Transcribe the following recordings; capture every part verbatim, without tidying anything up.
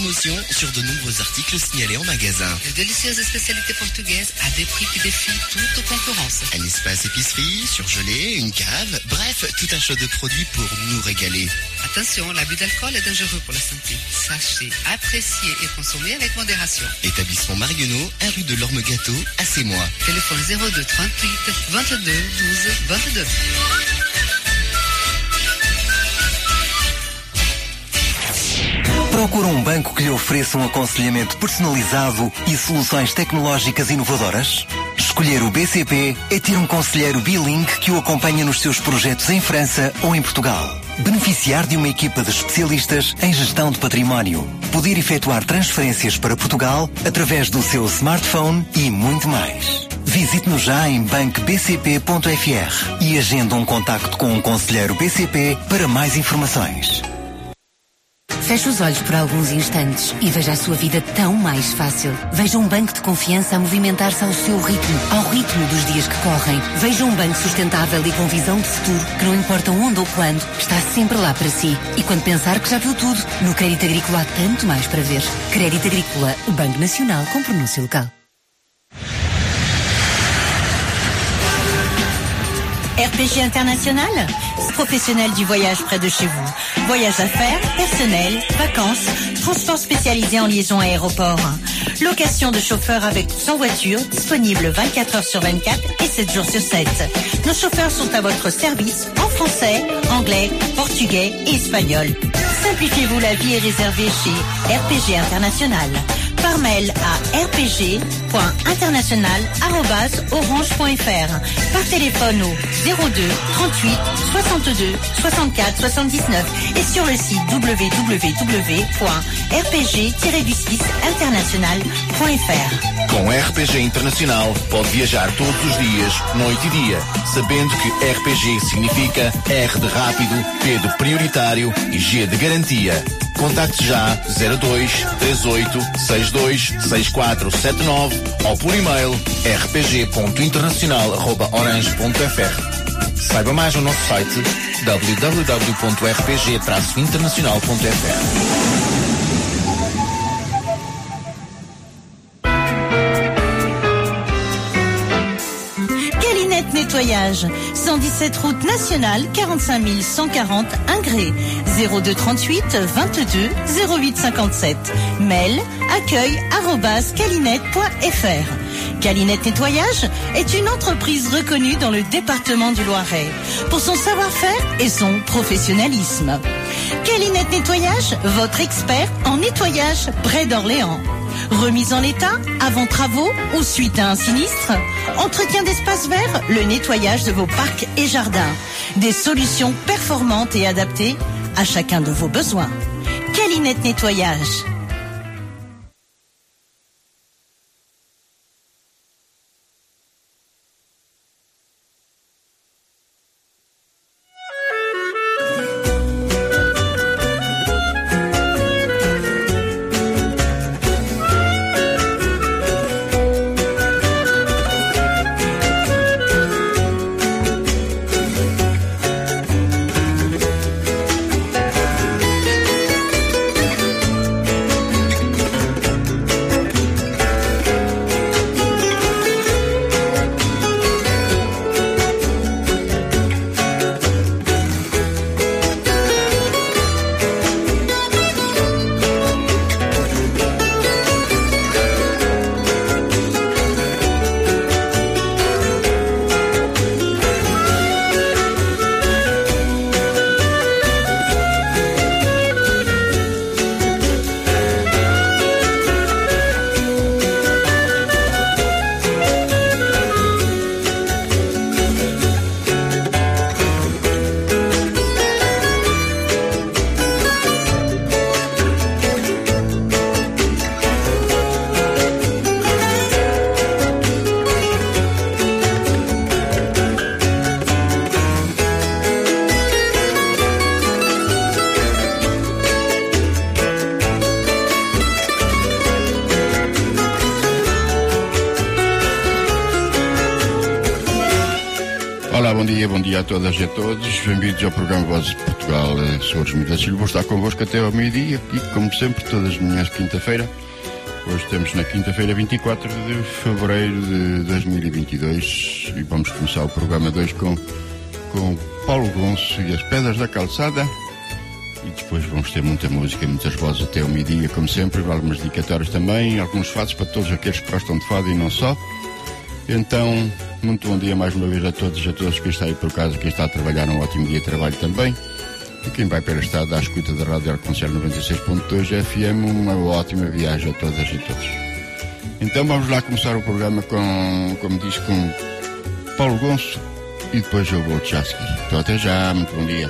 promotion sur de nombreux articles signalés en magasin. De délicieuses spécialités portugaises à des prix qui défient toute concurrence. Un espace épicerie, surgelé, une cave, bref, tout un choix de produits pour nous régaler. Attention, l'abus d'alcool est dangereux pour la santé. Sachez, apprécier et consommer avec modération. Établissement Marionneau, un rue de l'Orme-Gâteau, à Sémois. Téléphone zéro deux trente-huit vingt-deux douze vingt-deux. Procura um banco que lhe ofereça um aconselhamento personalizado e soluções tecnológicas inovadoras? Escolher o B C P é ter um conselheiro bilingue que o acompanha nos seus projetos em França ou em Portugal. Beneficiar de uma equipa de especialistas em gestão de património. Poder efetuar transferências para Portugal através do seu smartphone e muito mais. Visite-nos já em banco b c p ponto f r e agenda um contacto com um conselheiro B C P para mais informações. Feche os olhos por alguns instantes e veja a sua vida tão mais fácil. Veja um banco de confiança a movimentar-se ao seu ritmo, ao ritmo dos dias que correm. Veja um banco sustentável e com visão de futuro, que não importa onde ou quando, está sempre lá para si. E quando pensar que já viu tudo, no Crédito Agrícola há tanto mais para ver. Crédito Agrícola, o Banco Nacional com pronúncia local. R P G International, professionnel du voyage près de chez vous. Voyage d'affaires, personnel, vacances, transport spécialisé en liaison aéroport. Location de chauffeurs avec ou sans voiture, disponible vingt-quatre heures sur vingt-quatre et sept jours sur sept. Nos chauffeurs sont à votre service en français, anglais, portugais et espagnol. Simplifiez-vous la vie et réservez chez R P G International. Par mail à r p g point international arobase orange point f r. Par téléphone au zéro deux trente-huit soixante-deux soixante-quatre soixante-dix-neuf et sur le site w w w point r p g tiret du six international point f r. Com R P G Internacional pode viajar todos os dias, noite e dia, sabendo que R P G significa R de rápido, P de prioritário e G de garantia. Contacte já zero dois três oito seis dois seis quatro sete nove ou por e-mail r p g ponto internacional arroba orange ponto f r. Saiba mais no nosso site w w w ponto r p g traço internacional ponto f r. Nettoyage, cent dix-sept route nationale, quarante-cinq mille cent quarante Ingré, zéro deux trente-huit vingt-deux zéro huit cinquante-sept. Mail accueil arobase calinette point f r. Calinette Nettoyage est une entreprise reconnue dans le département du Loiret pour son savoir-faire et son professionnalisme. Calinette Nettoyage, votre expert en nettoyage près d'Orléans. Remise en état, avant travaux ou suite à un sinistre. Entretien d'espaces verts, le nettoyage de vos parcs et jardins. Des solutions performantes et adaptées à chacun de vos besoins. Calinette Nettoyage. bom dia, bom dia a todas e a todos. Bem-vindos ao programa Vozes de Portugal. Sou o Desmida Silva, vou estar convosco até ao meio-dia e, como sempre, todas as manhãs de quinta-feira. Hoje estamos na quinta-feira, vinte e quatro de fevereiro de dois mil e vinte e dois, e vamos começar o programa de hoje com, com Paulo Gonço e as Pedras da Calçada. E depois vamos ter muita música e muitas vozes até ao meio-dia, como sempre, algumas dedicatórias também, alguns fados para todos aqueles que gostam de fado e não só. Então, muito bom dia mais uma vez a todos e a todos que estão aí por casa, quem está a trabalhar, um ótimo dia de trabalho também. E quem vai para a estrada à escuta da Rádio Arconcel noventa e seis ponto dois F M, uma ótima viagem a todas e todos. Então vamos lá começar o programa com, como disse, com Paulo Gonço e depois eu vou já a seguir. Então até já, muito bom dia.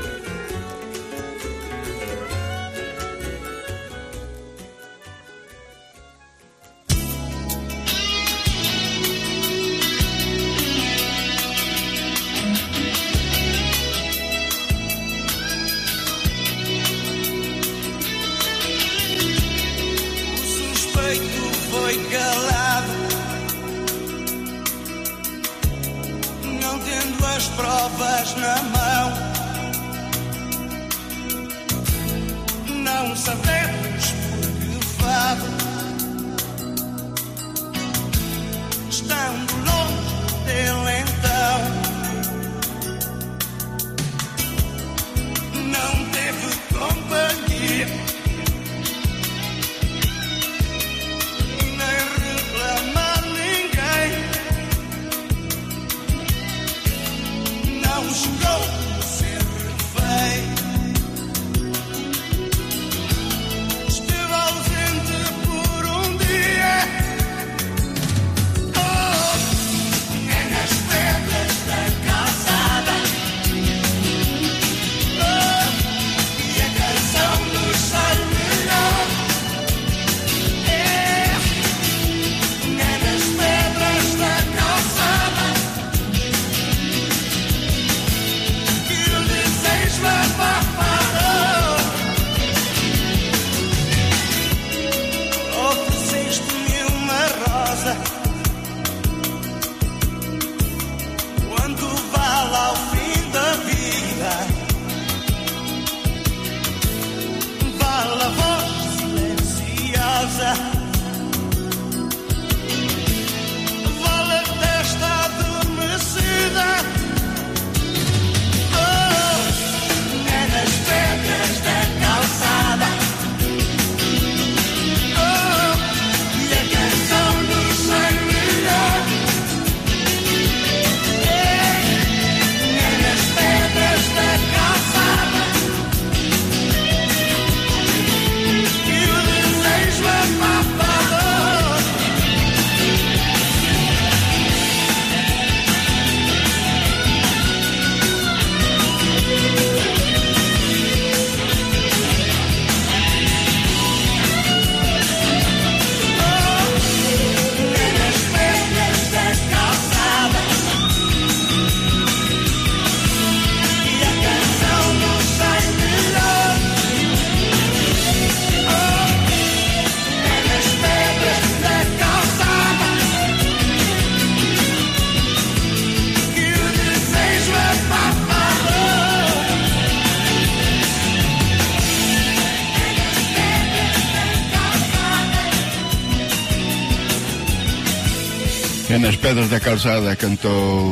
Nas Pedras da Calçada cantou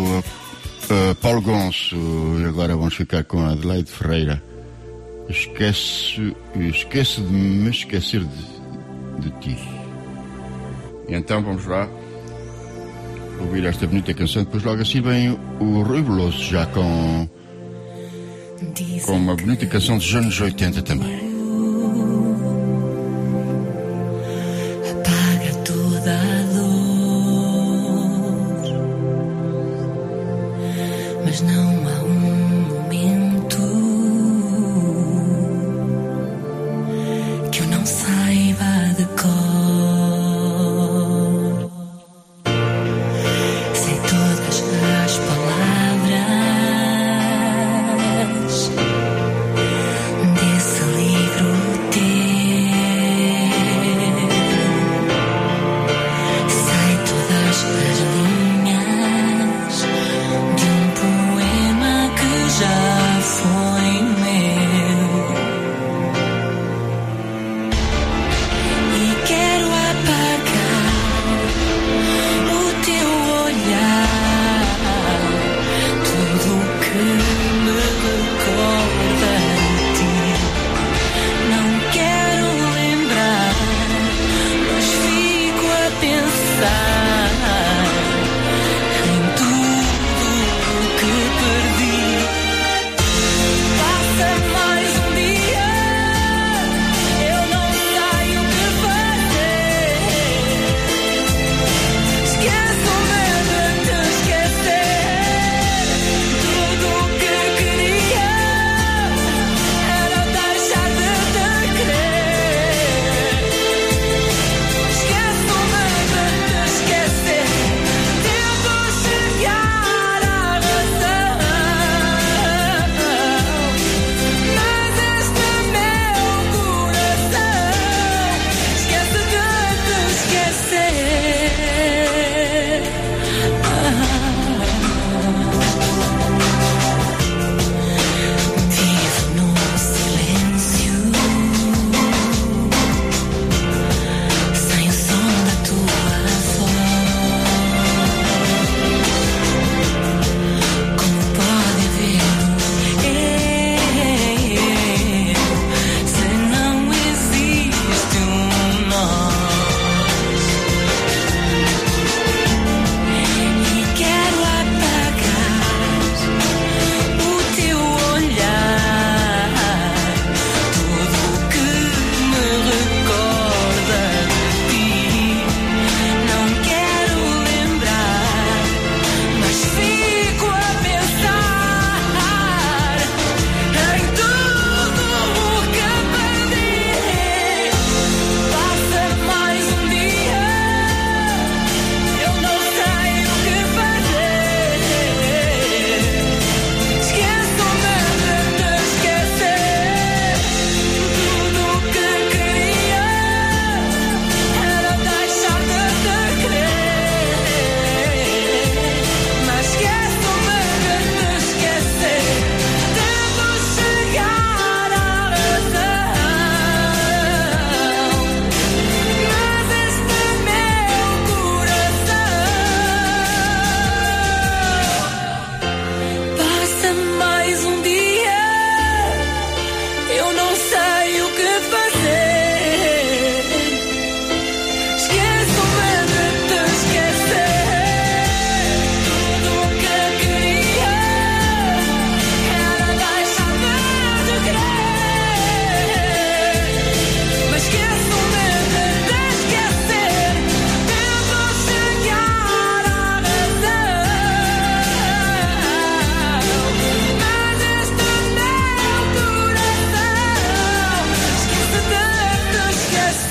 uh, Paulo Gonço, e agora vamos ficar com a Adelaide Ferreira. Esquece, esquece de me esquecer de, de ti. E então vamos lá ouvir esta bonita canção. Depois logo assim vem o Rui Veloso, já com, com uma bonita canção dos anos oitenta também. Desse livro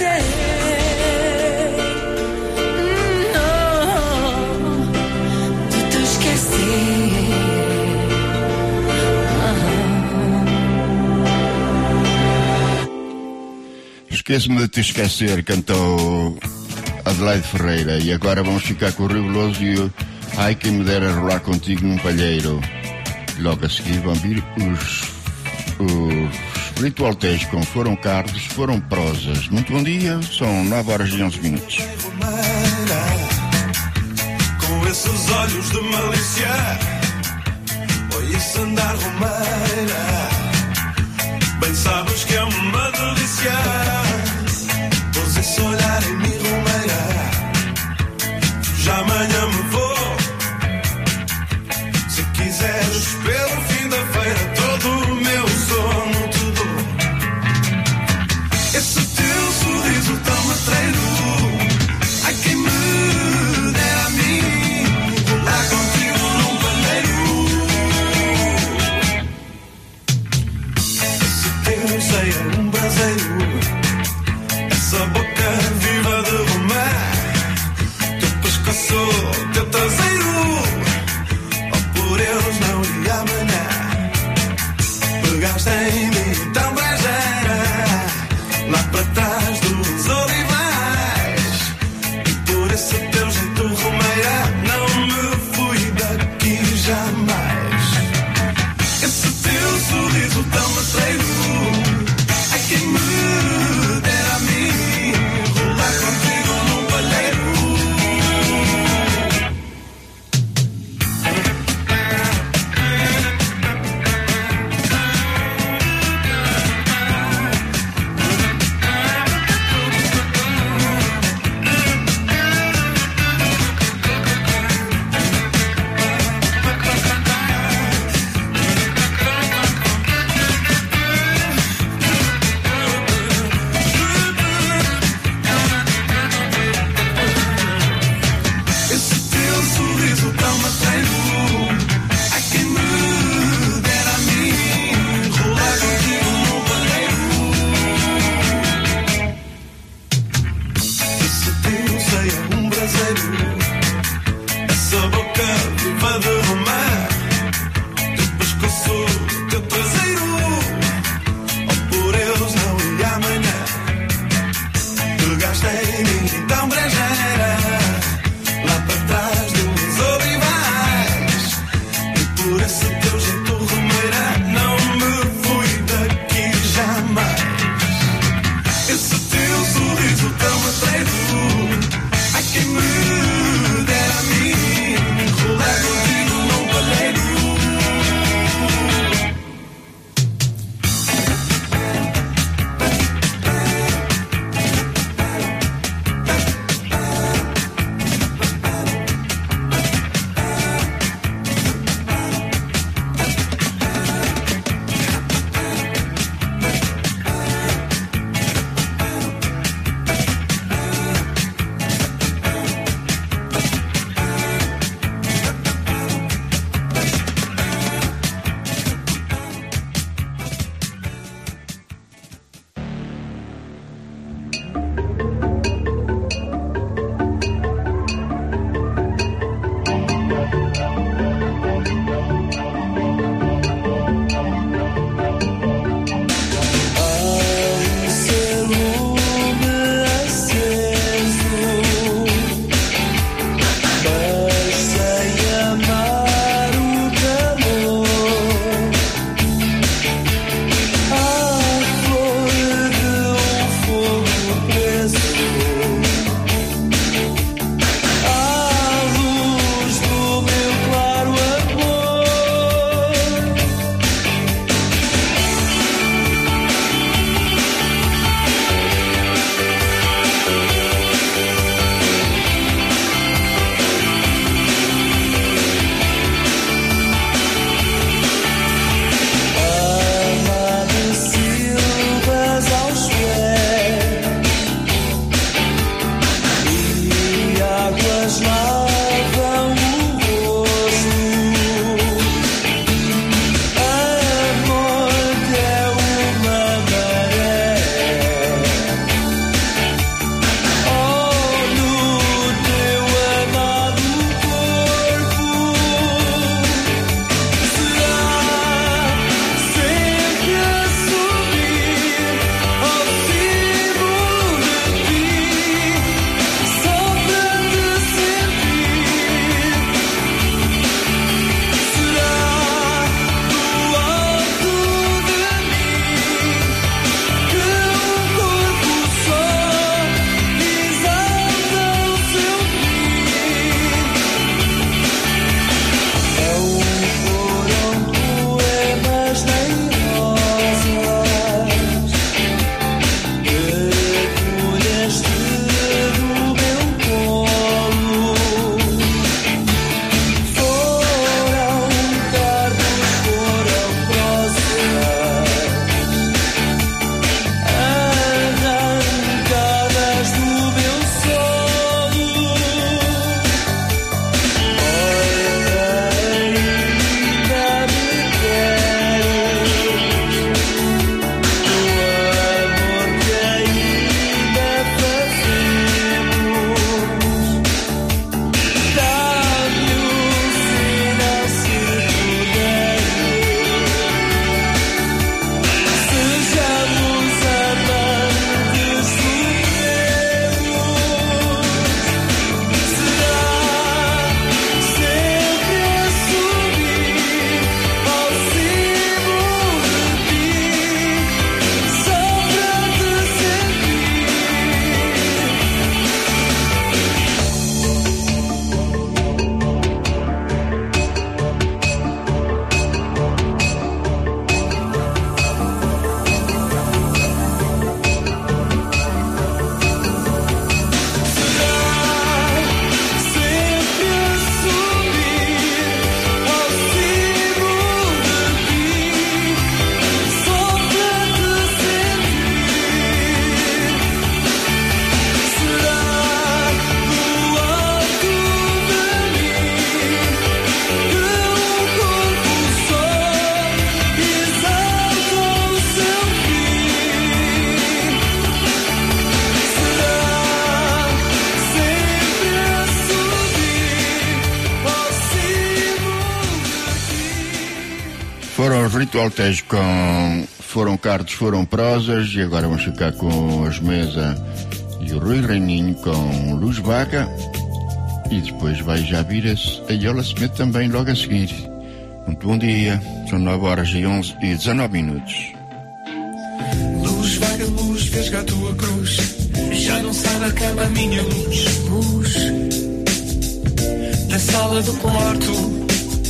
esquecer. Não, de te esquecer. Esqueço-me de te esquecer, cantou Adelaide Ferreira. E agora vamos ficar com o Rio Veloso e o Ai quem me dera rolar contigo num palheiro. Logo a seguir vão vir os, os Ritual Tens com Foram Carlos, Foram Prosas. Muito bom dia, são nove horas e onze minutos. Com esses olhos de malícia, oi, isso andar romeira, bem sabes que é uma delícia. Pois esse olhar em mim, romeira, já amanhã me vou. Se quiseres pelo fim da feira, todo o meu sono te dou. Esse teu sorriso tão matreiro, ai quem me dera a mim rolar contigo num pandeiro. Esse teu seio é um braseiro, essa boca viva de romã, teu pescoço, teu traseiro, oh, por eles não iria amanhã. Pegaste em mim tão brejeira, lá para trás dos olivais, e por esse teu jeito romeira não me fui daqui jamais. Esse teu sorriso tão matreiro, ai quem me dera a mim rolar contigo num palheiro. Esse teu sorriso tão matreiro, ai quem me dera a mim rolar contigo num palheiro. Esse teu seio é um braseiro, essa boca viva de romã, teu pescoço, teu traseiro, oh, por eles não ia amanhã. Pegaste em mim tão brejeira, lá para trás dos olivais, e por esse teu jeito romeira não me fui daqui jamais. Esse teu sorriso tão matreiro, ai Ritual Tejo com Foram Cardos, Foram Prosas, e agora vamos ficar com as Mesa e o Rui Reininho com Luz Vaga, e depois vai já vir a Iola Smith também logo a seguir. Muito bom dia, são nove horas e onze e dezanove minutos. Luz vaga, luz, vesga a tua cruz, já não sai da cama a minha luz. Luz da sala do quarto,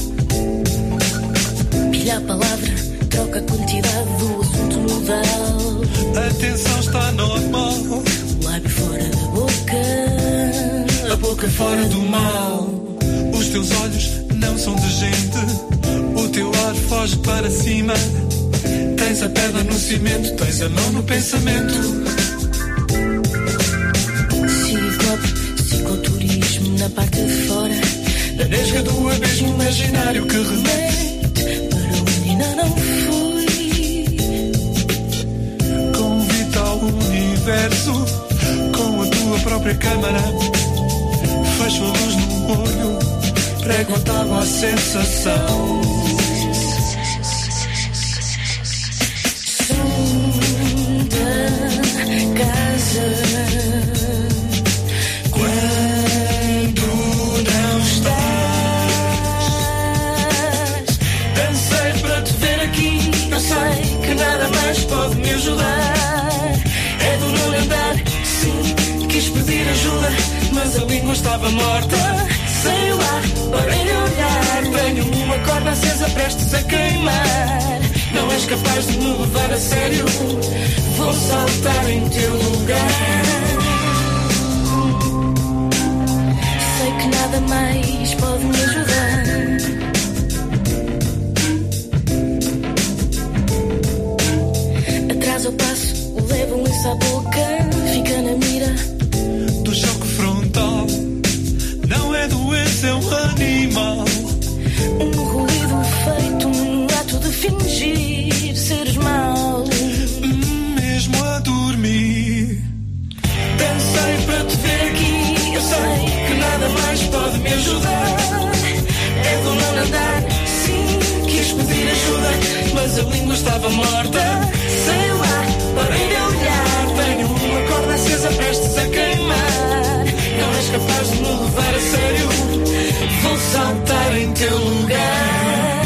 pilha a palavra, troca a quantidade do assunto nodal. A tensão está normal, Lábio fora da boca, a boca fora do mal. Os teus olhos não são de gente, o teu ar foge para cima. Tens a perna no cimento, tens a mão no pensamento. Ciclope, cicloturismo na parte de fora, na nesga do abismo imaginário que remete para onde ainda não fui. Convite ao universo com a tua própria câmara. Fecho a luz no olho, prego a tábua à sensação. Quando não estás, dancei para te ver aqui. eu sei que nada mais pode me ajudar. É do não andar, Sim, quis pedir ajuda, mas a língua estava morta. sei lá, parei de olhar. Tenho uma corda acesa prestes a queimar. Não és capaz de me levar a sério, vou saltar em teu lugar. Sei que nada mais pode me ajudar. Atrás ao passo, levo um lenço à boca, fica na mira do choque frontal. Não é doença, é um animal. um ruído feito num ato de fingir seres mau. Mesmo a dormir, dancei para te ver aqui. Eu sei que nada mais pode me ajudar. É do não andar, Sim, quis pedir ajuda, mas a língua estava morta. sei lá, Parei de olhar, tenho uma corda acesa prestes a queimar. Não és capaz de me levar a sério, vou saltar em teu lugar.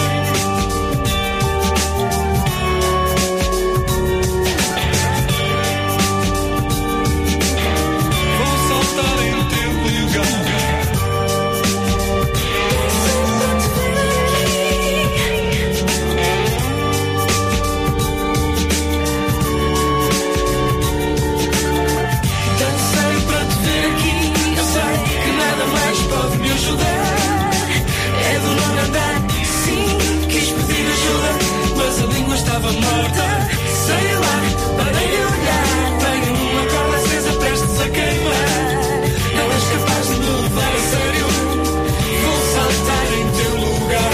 É do não andar, Sim, quis pedir ajuda, mas a língua estava morta. sei lá, Parei de olhar, tenho uma corda acesa prestes a queimar. Não és capaz de me levar a sério, vou saltar em teu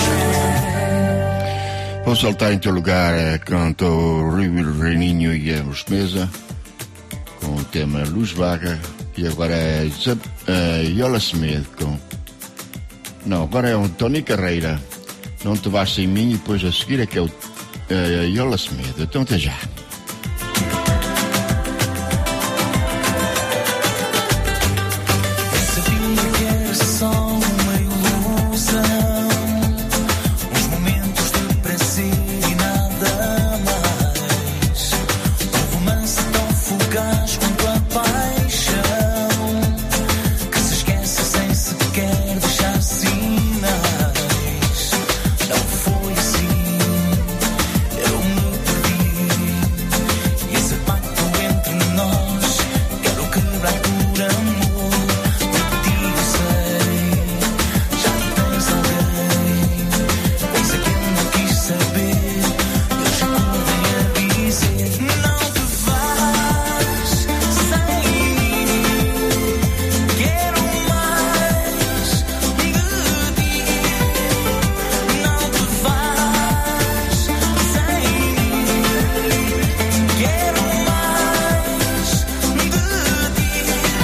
lugar. Vou saltar em teu lugar, canta o Rui Reininho e a Mesa com o tema Luz Vaga, e agora é a Iola Smith com... Não, agora é o Tony Carreira, Não Te Vás Sem Mim, e depois a seguir é que é o uh, Iola Smith. Então até já. Sabia que era só uma ilusão, uns momentos de prazer e nada mais. Um romance tão fugaz quanto a paixão, que se esquece sem sequer deixar sinais. Não foi assim, eu me perdi, e esse pacto entre nós quero quebrar por amor. De ti eu sei, já tens alguém, pois aquele não quis saber. Eu já acordei a dizer: não te vais sem mim, quero mais de ti. Não te vais sem mim, quero mais de ti.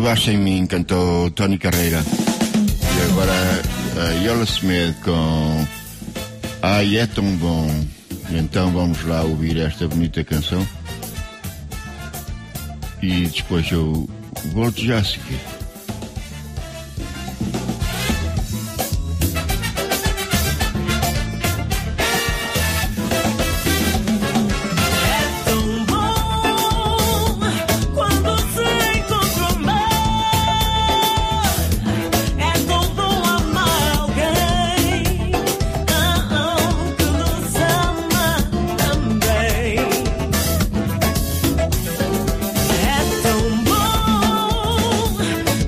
Relaxa em Mim, cantou Tony Carreira. E agora a Yola Semedo com Ai, é tão bom. Então vamos lá ouvir esta bonita canção. E depois eu volto já a seguir. É tão bom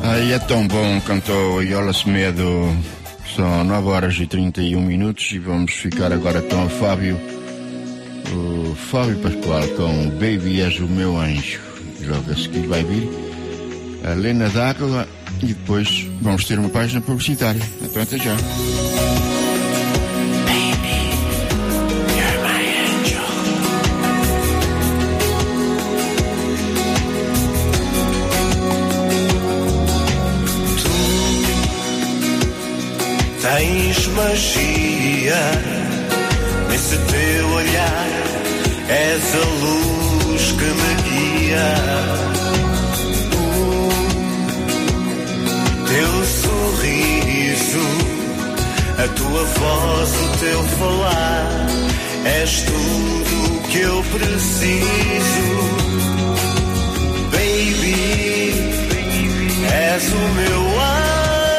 Ai, é tão bom, cantou Iola Semedo. São nove horas e trinta e um minutos e vamos ficar agora com o Fábio, o Fábio Pascoal com Baby És o Meu Anjo. Logo a seguir vai vir a Lena D'Áquila e depois vamos ter uma página publicitária. Então até já. Tens magia nesse teu olhar, és a luz que me guia. O teu sorriso, a tua voz, o teu falar, és tudo o que eu preciso. Baby, és o meu anjo.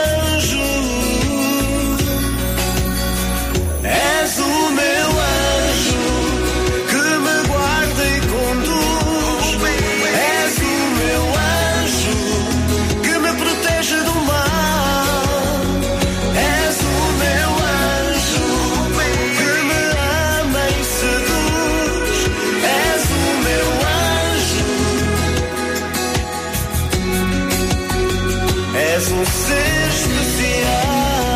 És o meu anjo que me guarda e conduz. És o meu anjo que me protege do mal. És o meu anjo que me ama e seduz. És o meu anjo. És um ser especial.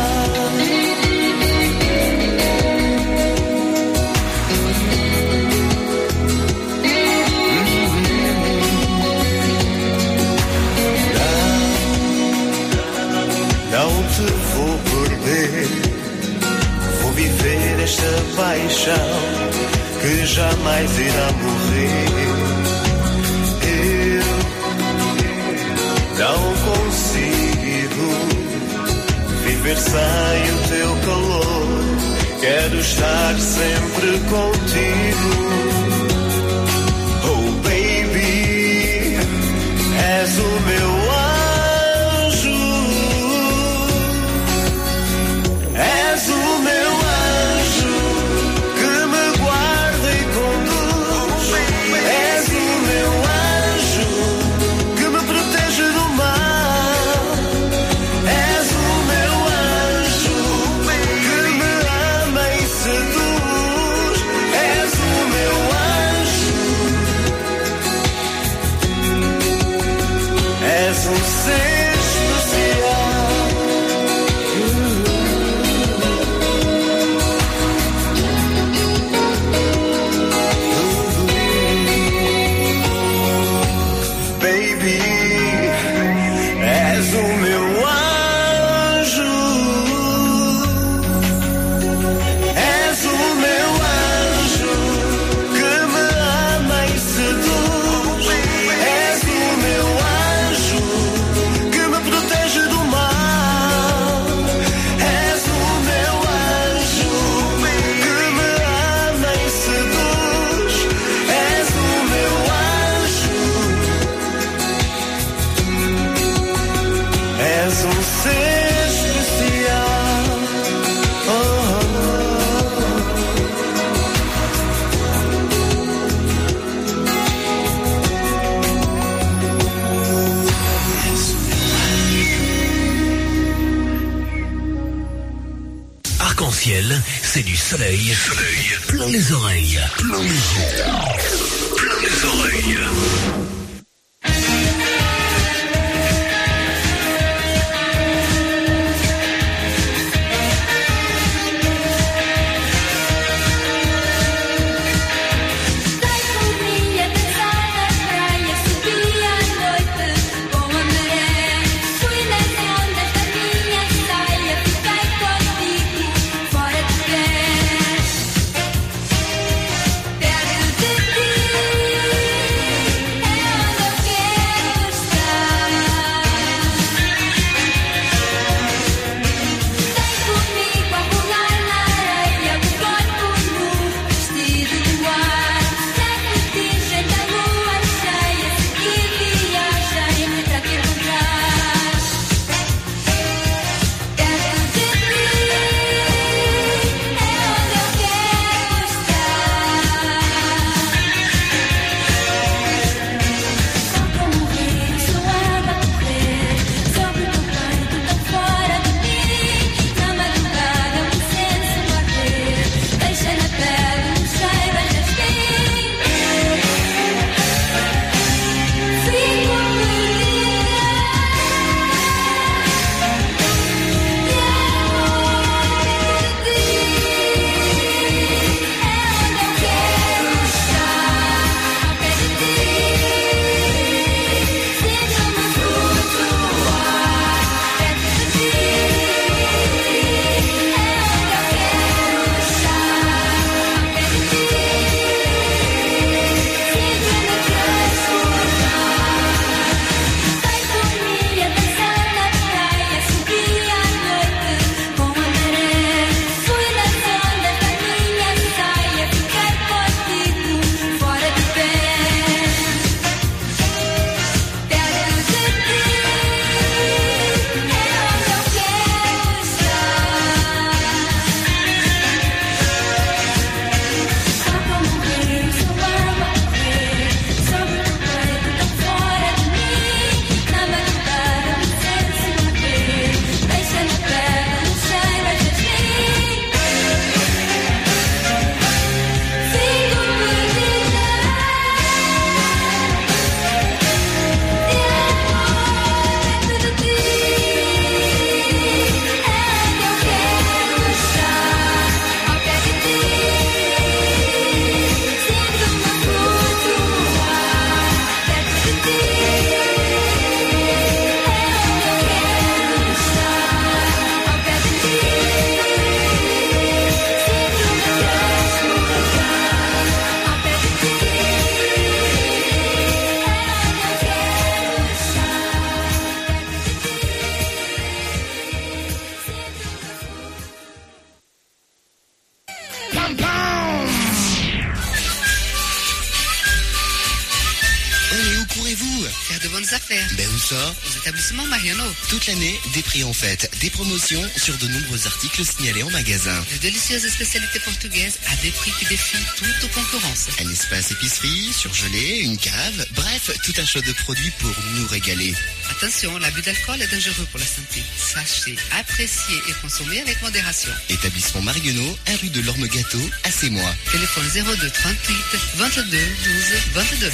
Não te vou perder, vou viver esta paixão que jamais irá morrer. Eu não consigo viver sem o teu calor, quero estar sempre contigo. Oh baby, és o meu anjo. És o meu anjo que me guarda e conduz. És o meu anjo que me protege do mal. És o meu anjo que me ama e seduz. És o meu anjo. És um ser especial. Arc-en-ciel, c'est du soleil, soleil, plein les oreilles, plein les yeux, plein les oreilles. Perto de ti de bonnes affaires. Ben où ça? Aux établissements Mariano. Toute l'année, des prix en fête, des promotions sur de nombreux articles signalés en magasin. De délicieuses spécialités portugaises à des prix qui défient toute concurrence. Un espace épicerie, surgelé, une cave, bref, tout un choix de produits pour nous régaler. Attention, l'abus d'alcool est dangereux pour la santé. Sachez, apprécier et consommer avec modération. Établissement Marionneau, un rue de l'Orme-Gâteau, à Sémois. Téléphone zéro deux trente-huit vingt-deux douze vingt-deux.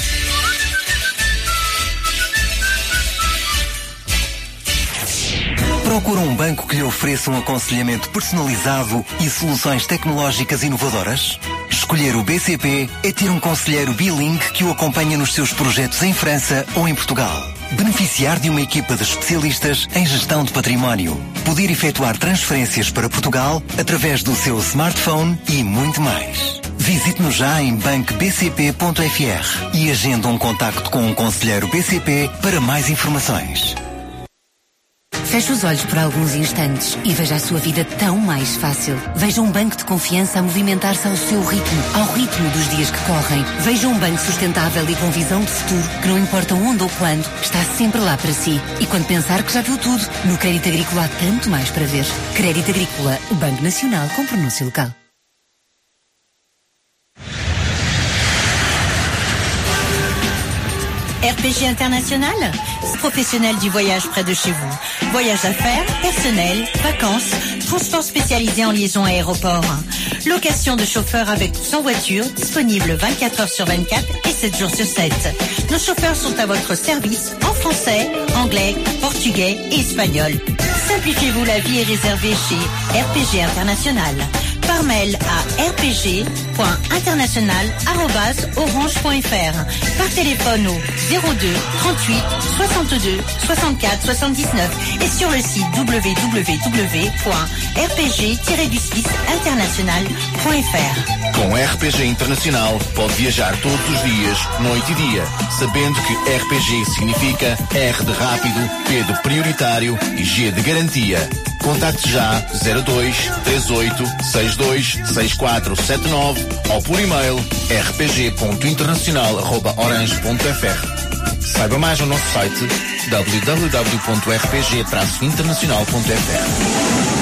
Procura um banco que lhe ofereça um aconselhamento personalizado e soluções tecnológicas inovadoras? Escolher o B C P é ter um conselheiro bilingue que o acompanha nos seus projetos em França ou em Portugal. Beneficiar de uma equipa de especialistas em gestão de património. Poder efetuar transferências para Portugal através do seu smartphone e muito mais. Visite-nos já em banco b c p ponto f r e agenda um contacto com um conselheiro B C P para mais informações. Feche os olhos por alguns instantes e veja a sua vida tão mais fácil. Veja um banco de confiança a movimentar-se ao seu ritmo, ao ritmo dos dias que correm. Veja um banco sustentável e com visão de futuro, que não importa onde ou quando, está sempre lá para si. E quando pensar que já viu tudo, no Crédito Agrícola há tanto mais para ver. Crédito Agrícola, o Banco Nacional com pronúncio local. R P G International, professionnel du voyage près de chez vous. Voyage d'affaires, personnel, vacances, transport spécialisé en liaison aéroport. Location de chauffeurs avec ou sans voiture, disponible vingt-quatre heures sur vingt-quatre et sept jours sur sept. Nos chauffeurs sont à votre service en français, anglais, portugais et espagnol. Simplifiez-vous la vie et réservez chez R P G International. Par mail à r p g point international arobase orange point f r. Par téléphone au zéro deux trente-huit soixante-deux soixante-quatre soixante-dix-neuf et sur le site w w w point r p g tiret du six international point f r. Com R P G Internacional pode viajar todos os dias, noite e dia, sabendo que R P G significa R de rápido, P de prioritário e G de garantia. Contacte já zero dois três oito seis dois seis quatro sete nove ou por e-mail r p g ponto internacional arroba orange ponto f r. Saiba mais no nosso site w w w ponto r p g traço internacional ponto f r.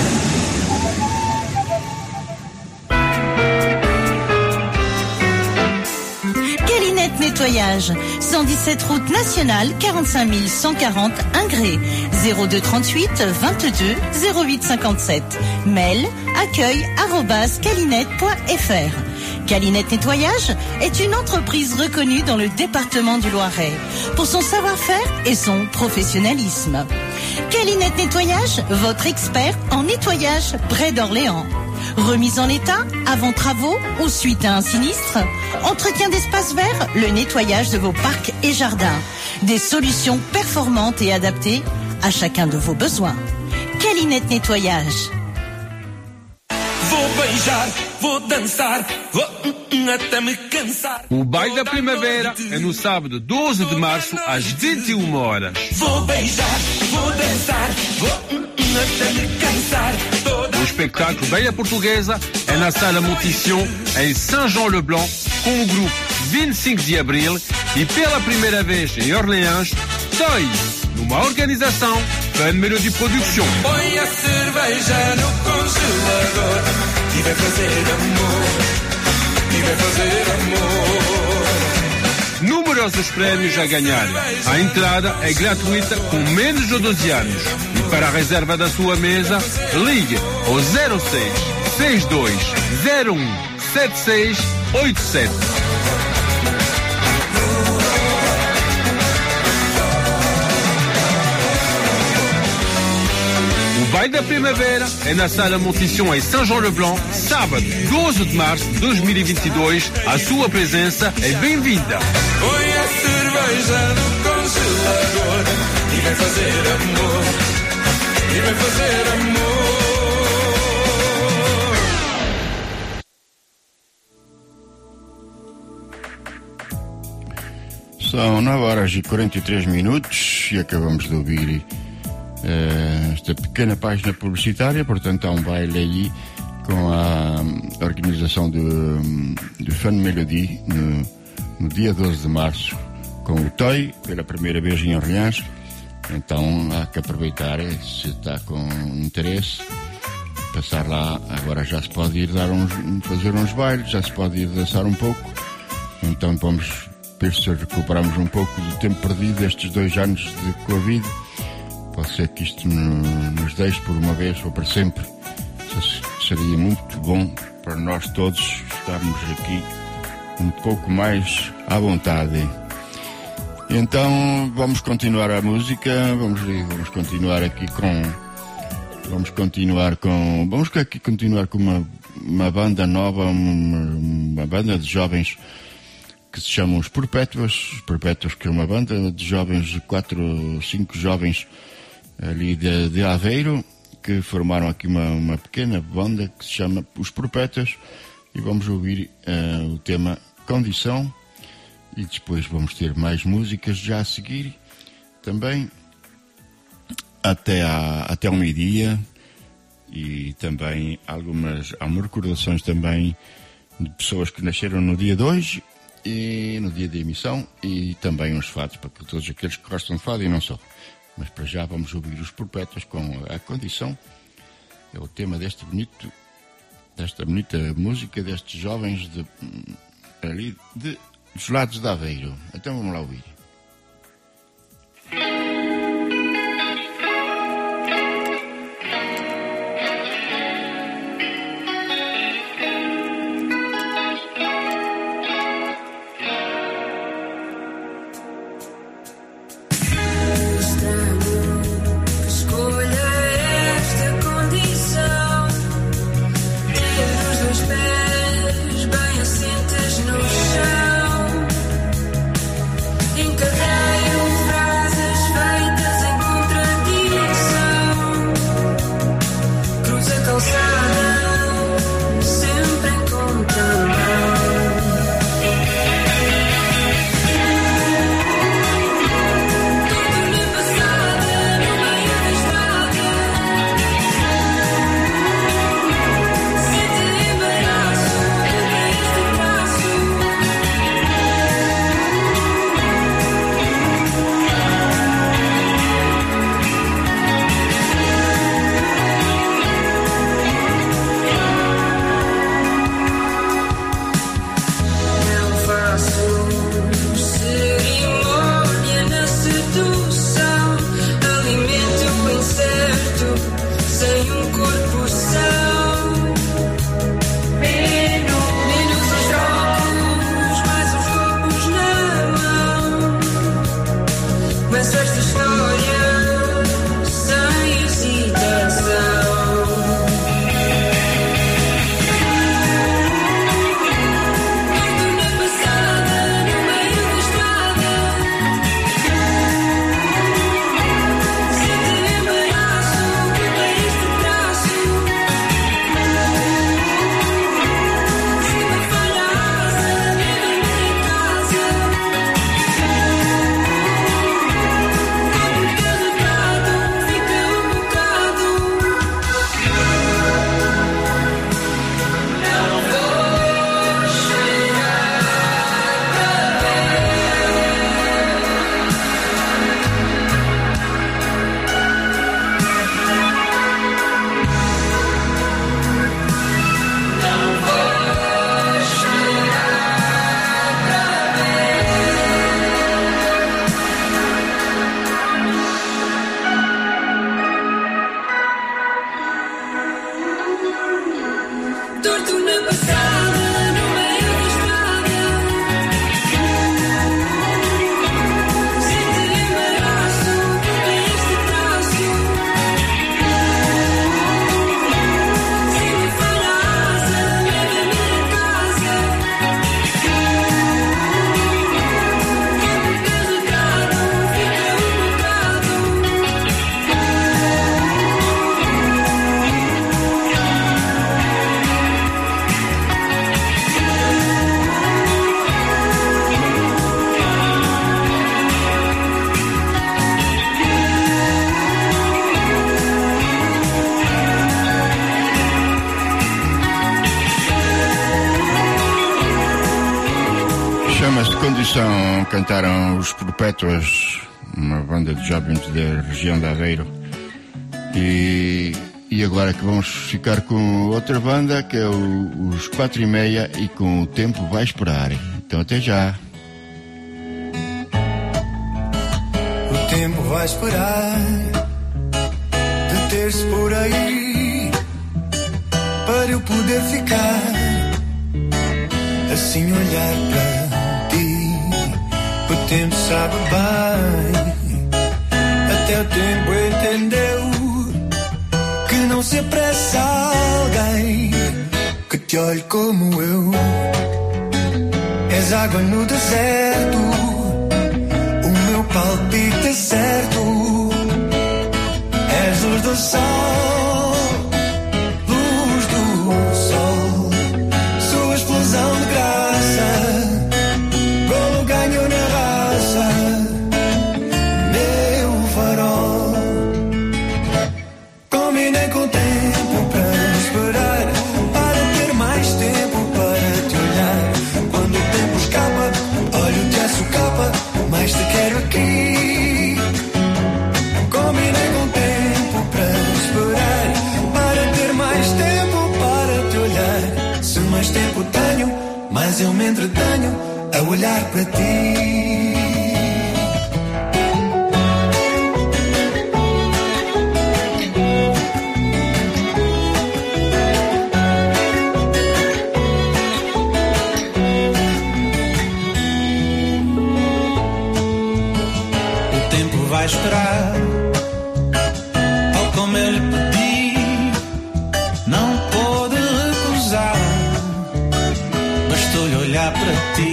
Nettoyage, cent dix-sept route nationale, quarante-cinq mille cent quarante Ingré, zéro deux trente-huit vingt-deux zéro huit cinquante-sept. Mail accueil arobase calinette point f r. Calinette Nettoyage est une entreprise reconnue dans le département du Loiret pour son savoir-faire et son professionnalisme. Calinette Nettoyage, votre expert en nettoyage près d'Orléans. Remise en état, avant travaux ou suite à un sinistre. Entretien d'espaces verts, le nettoyage de vos parcs et jardins. Des solutions performantes et adaptées à chacun de vos besoins. Calinette Nettoyage. Vou beijar, vou dançar, vou até me cansar. O baile da primavera é no sábado doze de março às vinte e uma horas. Vou beijar, vou dançar, vou até me cansar. O espetáculo Beira Portuguesa é na Sala Montição, em Saint-Jean-le-Blanc, com o grupo vinte e cinco de Abril e pela primeira vez em Orleans, Toy, numa organização Fan Melody Production. Põe a cerveja no congelador e vai fazer amor, e vai fazer amor. Numerosos prémios a ganhar. A entrada é gratuita com menos de doze anos. E para a reserva da sua mesa, ligue ao zero seis seis dois zero um sete seis oito sete. O Baile da Primavera é na Sala Montição em Saint-Jean-le-Blanc, sábado, doze de março de dois mil e vinte e dois. A sua presença é bem-vinda. Põe a cerveja no congelador e vai fazer amor, e vai fazer amor. São nove horas e quarenta e três minutos e acabamos de ouvir uh, esta pequena página publicitária. Portanto, há um baile aí com a organização do, do Fan Melody no, no dia doze de março, com o Toy, pela primeira vez em Orleans. Então há que aproveitar, se está com interesse, passar lá. Agora já se pode ir dar uns, fazer uns bailes, já se pode ir dançar um pouco. Então vamos ver se recuperamos um pouco do tempo perdido, estes dois anos de Covid. Pode ser que isto nos deixe por uma vez ou para sempre. Seria muito bom para nós todos estarmos aqui um pouco mais à vontade. Então vamos continuar a música, vamos, vamos continuar aqui com vamos continuar com vamos aqui continuar com uma, uma banda nova, uma, uma banda de jovens que se chamam os Perpétuas. Os Perpétuas, que é uma banda de jovens, de quatro ou cinco jovens ali de, de Aveiro, que formaram aqui uma, uma pequena banda que se chama Os Perpétuas, e vamos ouvir uh, o tema Condição, e depois vamos ter mais músicas já a seguir também até, a, até ao meio-dia, e também algumas, algumas recordações também de pessoas que nasceram no dia de hoje e no dia da emissão, e também uns fados para todos aqueles que gostam de fado e não só. Mas para já vamos ouvir os Perpétuos com a Condição. É o tema deste bonito, desta bonita música destes jovens de, ali de, dos lados de Aveiro. Então vamos lá ouvir. Pés bem assentes no chão. condição cantaram os Perpétuas, uma banda de jovens da região de Aveiro. E, e agora que vamos ficar com outra banda, que é o, os Quatro e Meia, e com O Tempo Vai Esperar. Então até já. O tempo vai esperar deter-se por aí para eu poder ficar assim olhar para ti. O tempo sabe bem, até o tempo entendeu que não se apressa alguém que te olhe como eu. És água no deserto, o meu palpite é certo. És luz do sol, luz do sol. Sua explosão de graça, golo ganho na raça. Meu farol. Combinei com o tempo para esperar, para ter mais tempo para te olhar. Quando o tempo escapa, olho-te a socapa, mas te quero aqui. Combinei com o tempo para esperar, para ter mais tempo para te olhar. Se mais tempo tenho, mais eu me entretenho a olhar para ti. Vai esperar, tal como eu lhe pedi, não pôde recusar. Bastou-lhe olhar para ti.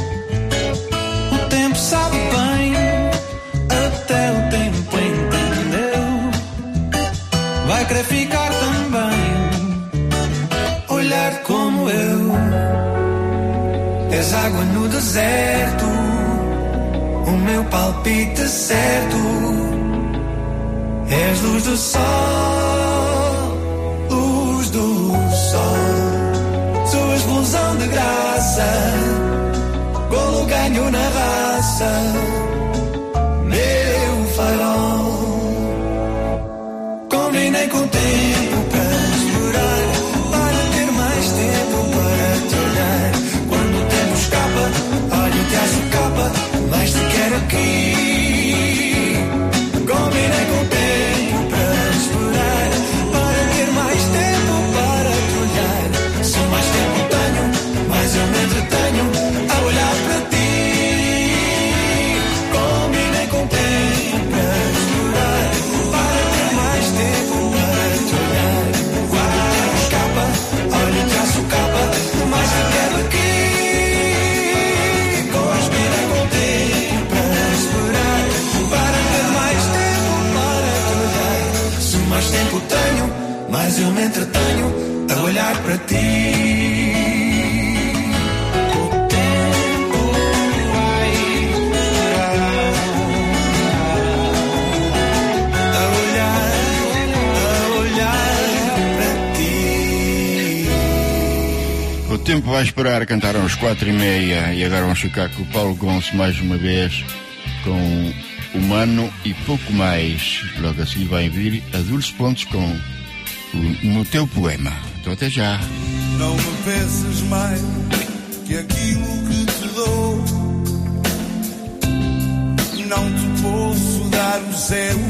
O tempo sabe bem, até o tempo entendeu. Vai querer ficar também, olhar como eu. És água no deserto, o meu palpite certo. És luz do sol, luz do sol. Sua explosão de graça, golo ganho na raça. Meu farol. Combinei com o tempo para esperar, para ter mais tempo para te olhar. Quando o tempo escapa, olho-te a socapa, mas te quero aqui. Combinei com o tempo para esperar, para ter mais tempo para te olhar. Se mais tempo tenho, mais eu me entretenho a olhar para ti. Combinei com o tempo para esperar, para ter mais tempo para te olhar. Quando o tempo escapa, olho-te a socapa, mas te quero aqui. Combinei com o tempo para esperar, para ter mais tempo para te olhar. Se mais tempo tenho, mais eu me entretenho a olhar para ti. O tempo vai esperar, a olhar, a olhar para ti. O tempo vai esperar, cantaram os Quatro e Meia, e agora vamos ficar com o Paulo Gonço mais uma vez com Humano e Pouco Mais. Logo a seguir vai vir a Dulce Pontes com o No Teu Poema. Então até já. Não me penses mais que aquilo que te dou não te posso dar o céu.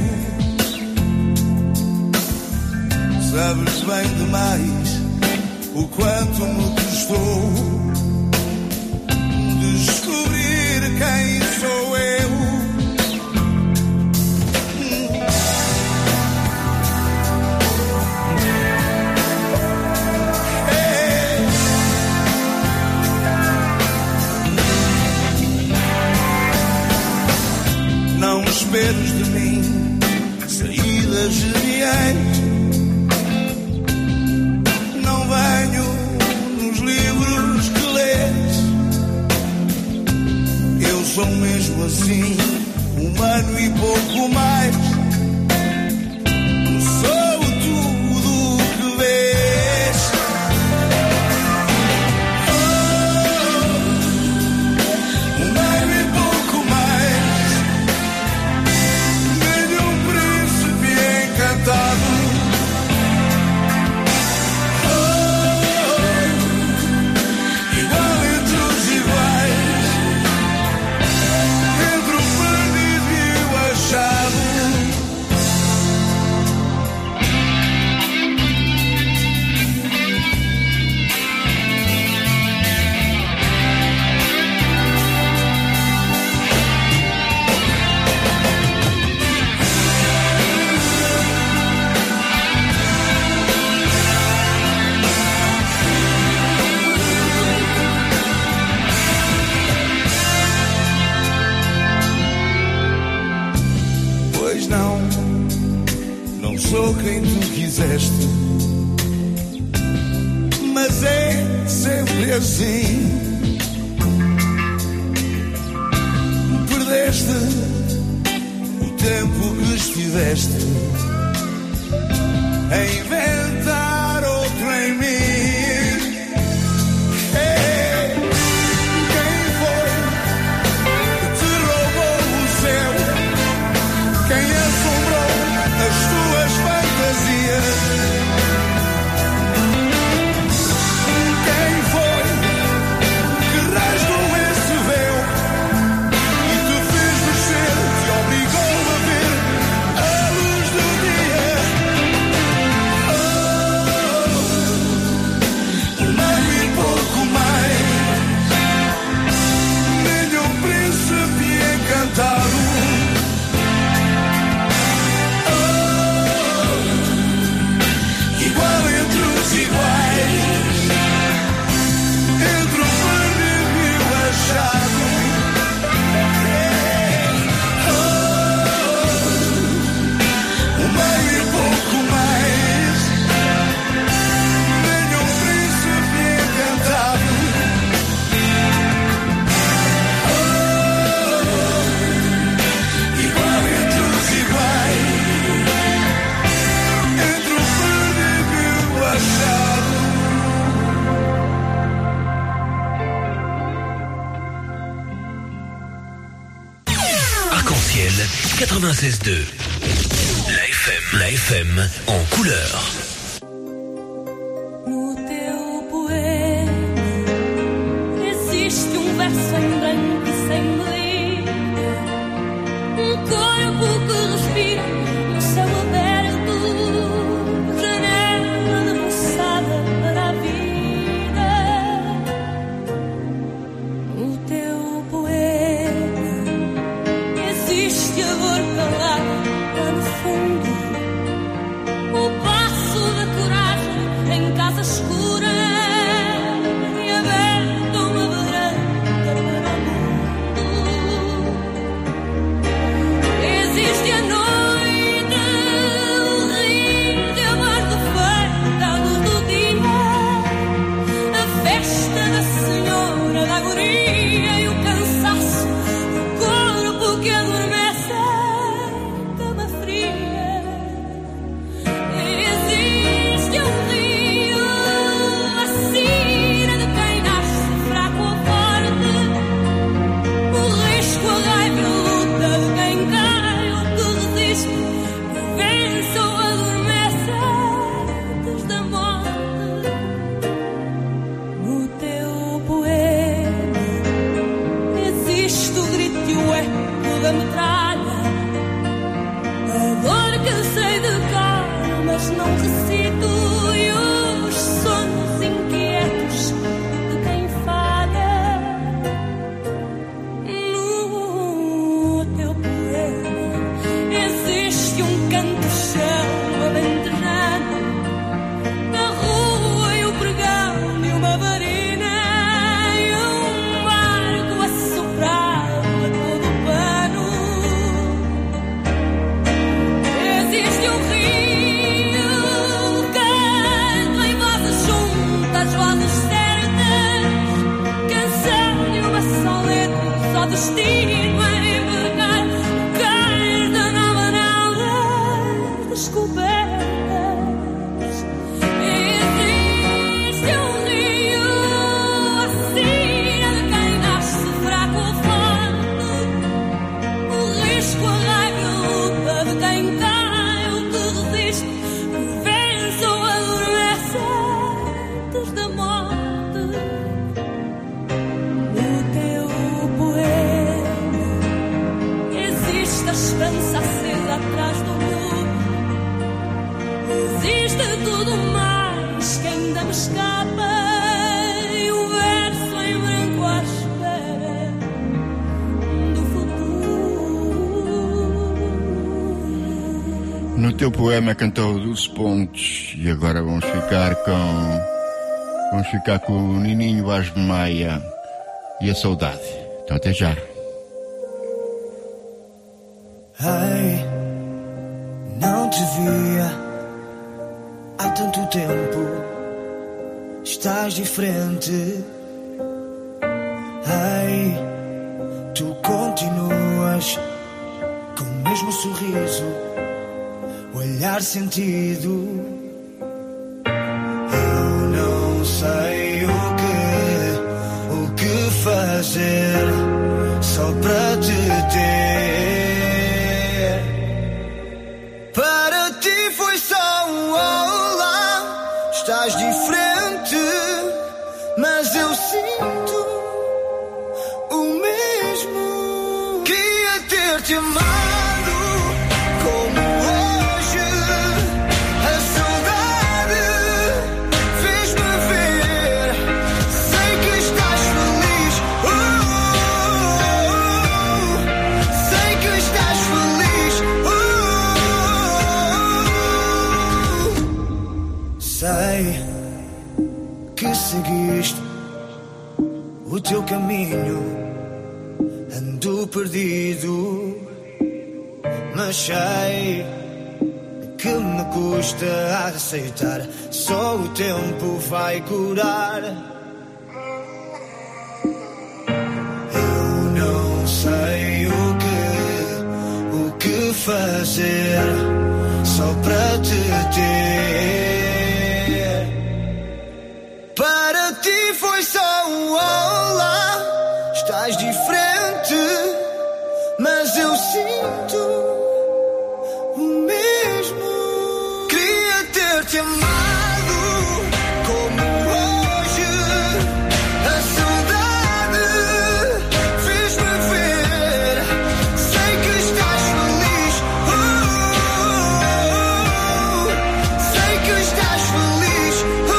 Sabes bem demais o quanto me custou descobrir quem sou eu. Não esperes de mim saídas geniais. Não venho nos livros que lês. Eu sou mesmo assim, humano e pouco mais. Sou tudo o que vês. Oh, sou quem tu quiseste, mas é sempre assim. Perdeste o tempo que estiveste a inventar outro em mim. Ei, quem foi que te roubou o céu? Quem assombrou as tuas fantasias? Quem foi que rasgou esse véu e te fez descer, te obrigou a ver a luz do dia? Oh, um ano e pouco mais, nenhum príncipe encantado. Igual entre os iguais, entre o vermelho e o achado. Oh, um meio e pouco mais, nenhum príncipe encantado. Oh, igual entre os iguais, entre o vermelho e o achado. Arc-en-ciel quatre-vingt-seize deux. La F M, la F M en couleur. No teu poema existe um verso em branco e sem medida, um corpo que respira no céu aberto, janela debuçada para a vida. No teu poema existe a dor calada lá no fundo, o passo da coragem em casa escura e aberta uma varanda para o mundo. Existe a noite, o rio de amar defeita, a luz do dia, a festa da senhora da agonia e o cansaço, o corpo que adormece, cama fria. Existe um rio, a sina de quem nasce fraco ou forte, o risco, a raiva, a luta de quem cai ou que resiste, que vence ou adormece antes da morte. No teu poema existe o grito e o eco da metralha, a dor que sei de cor, mas não recito, e os sonhos inquietos de quem falha. No teu poema existe um canto-chão alentejano, na rua e o pregão e uma varina e um barco assoprado a todo pano. Existe um rio, canto em vozes juntas, vozes certas, canção de uma só letra, só destino a envergar, cais da nova nada descobertas. Existe um rio, a sina de quem nasce fraco ou forte, o risco, a raiva, a luta de quem cai ou que resiste, que vence ou adormece antes da morte. No teu poema existe a esperança acesa atrás do muro, existe tudo mais que ainda me escapa e o verso em branco à espera do futuro. No teu poema cantou Dulce Pontes e agora vamos ficar com vamos ficar com o Nininho Vaz de Maia e a Saudade. Então até já. Ai, não te via há tanto tempo estás diferente. Ei, tu continuas com o mesmo sorriso, olhar sentido. Eu não sei o que, o que fazer só para te ter. Para ti foi só um olá, estás diferente, mas eu sinto o mesmo. Queria ter-te amado como hoje. A saudade fez-me ver. Sei que estás feliz. Uh, sei que estás feliz. Uh, sei que seguiste o teu caminho, ando perdido, mas sei que me custa aceitar. Só o tempo vai curar. Eu não sei o que, o que fazer só para te ter. Para ti foi só um olá, estás diferente, mas eu sinto o mesmo. Queria ter-te amado como hoje. A saudade fez-me ver. Sei que estás feliz. Uh, sei que estás feliz. Uh,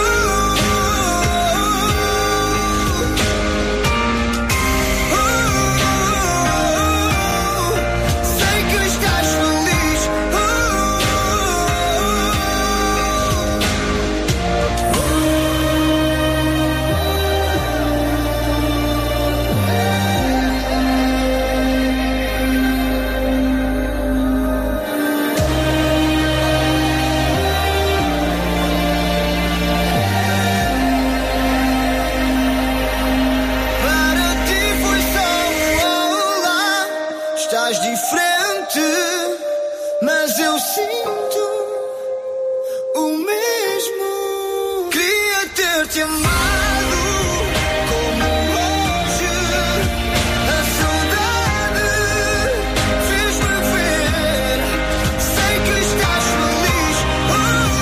ter-te amado como hoje. A saudade fez-me ver. Sei que estás feliz. Uh,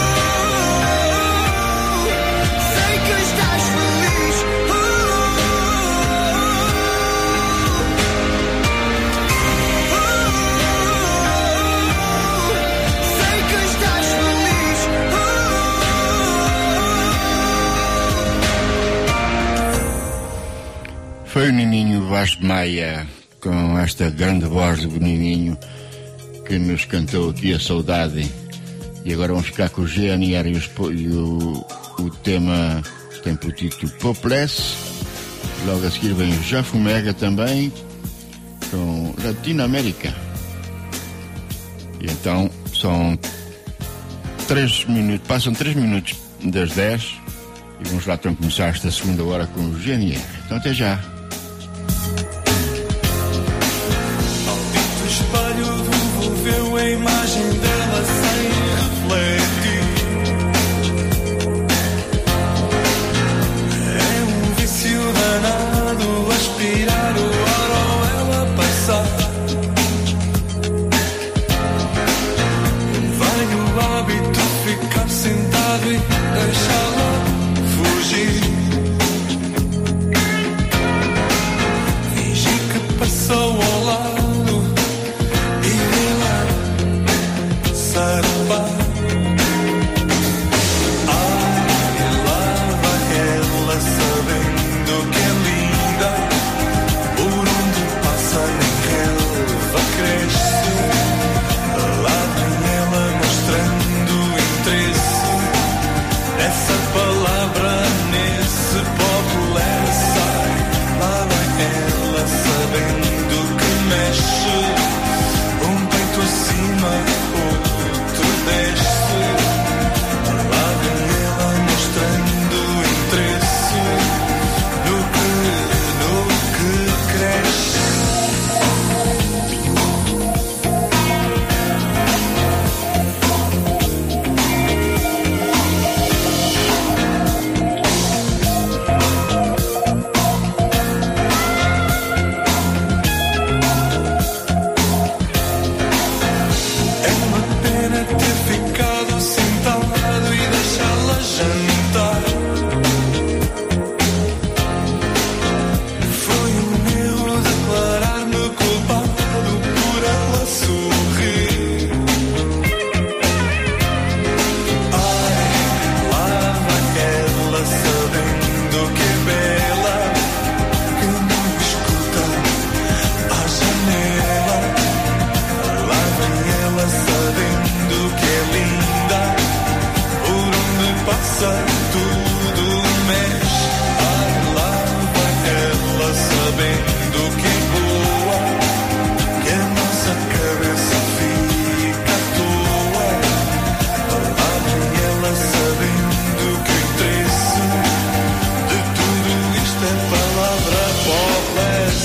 sei que estás feliz. Uh, sei que estás feliz. Foi o Nininho Vaz de Maia, com esta grande voz do Nininho, que nos cantou aqui a saudade. E agora vamos ficar com o G N R e, os, e o, o tema tem por título Populous. Logo a seguir vem o Jafumega também, com Latinoamérica. E então são três minutos, passam três minutos das dez e vamos lá então começar esta segunda hora com o G N R. Então até já. Devolveu a imagem dela sem refletir. É um vício danado aspirar o ar ou ela passar. Vai o hábito ficar sentado e deixá-la fugir. passa, tudo mexe. Ai, lá vai ela sabendo que é boa, que a nossa cabeça fica à toa. Lá vai ela sabendo que o interesse de tudo isto é palavra pobre.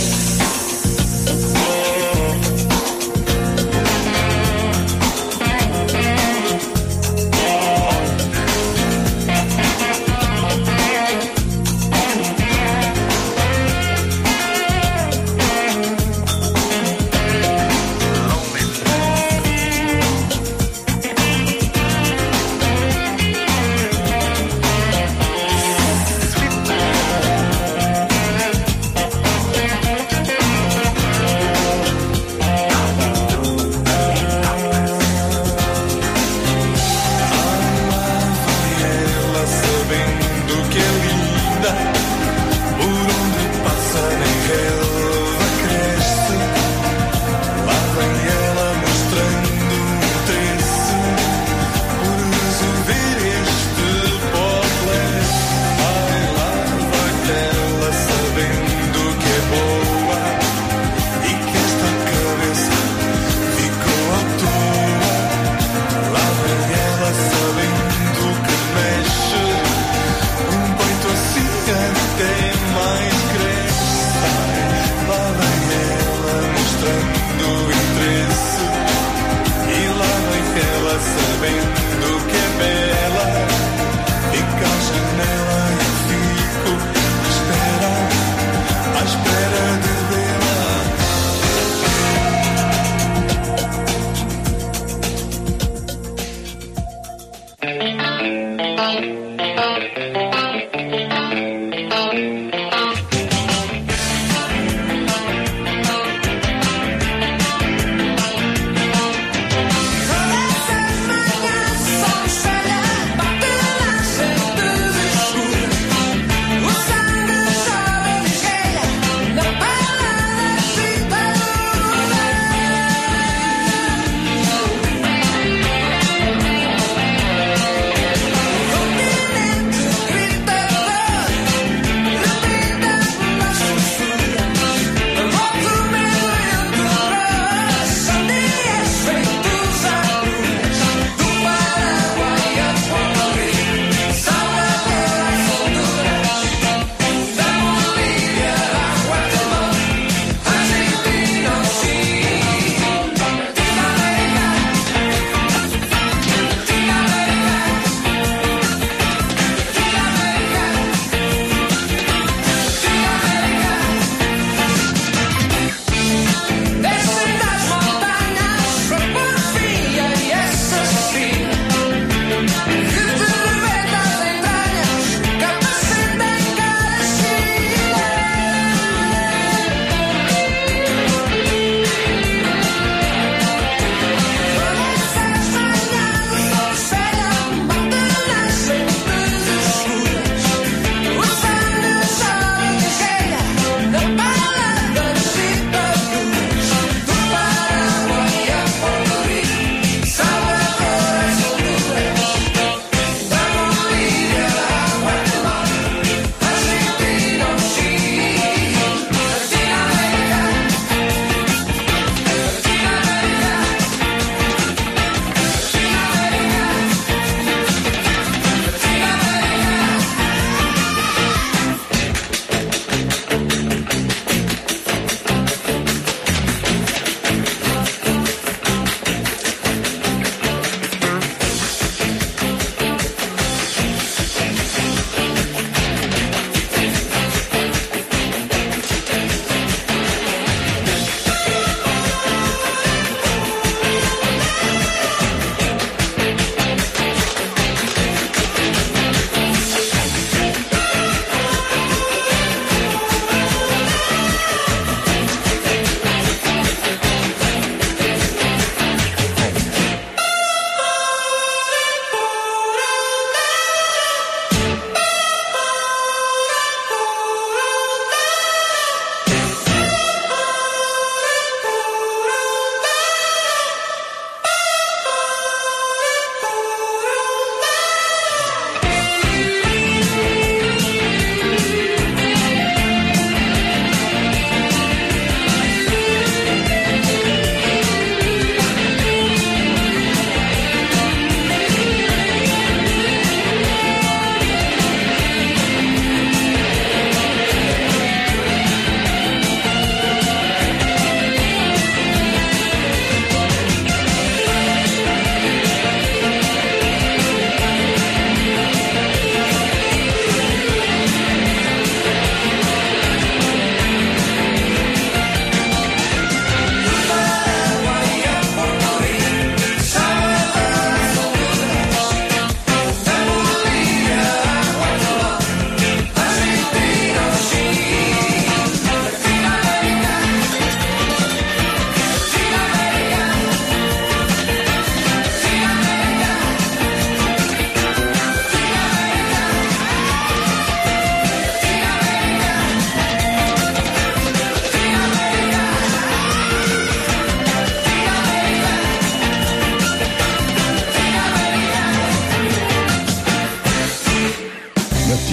Continente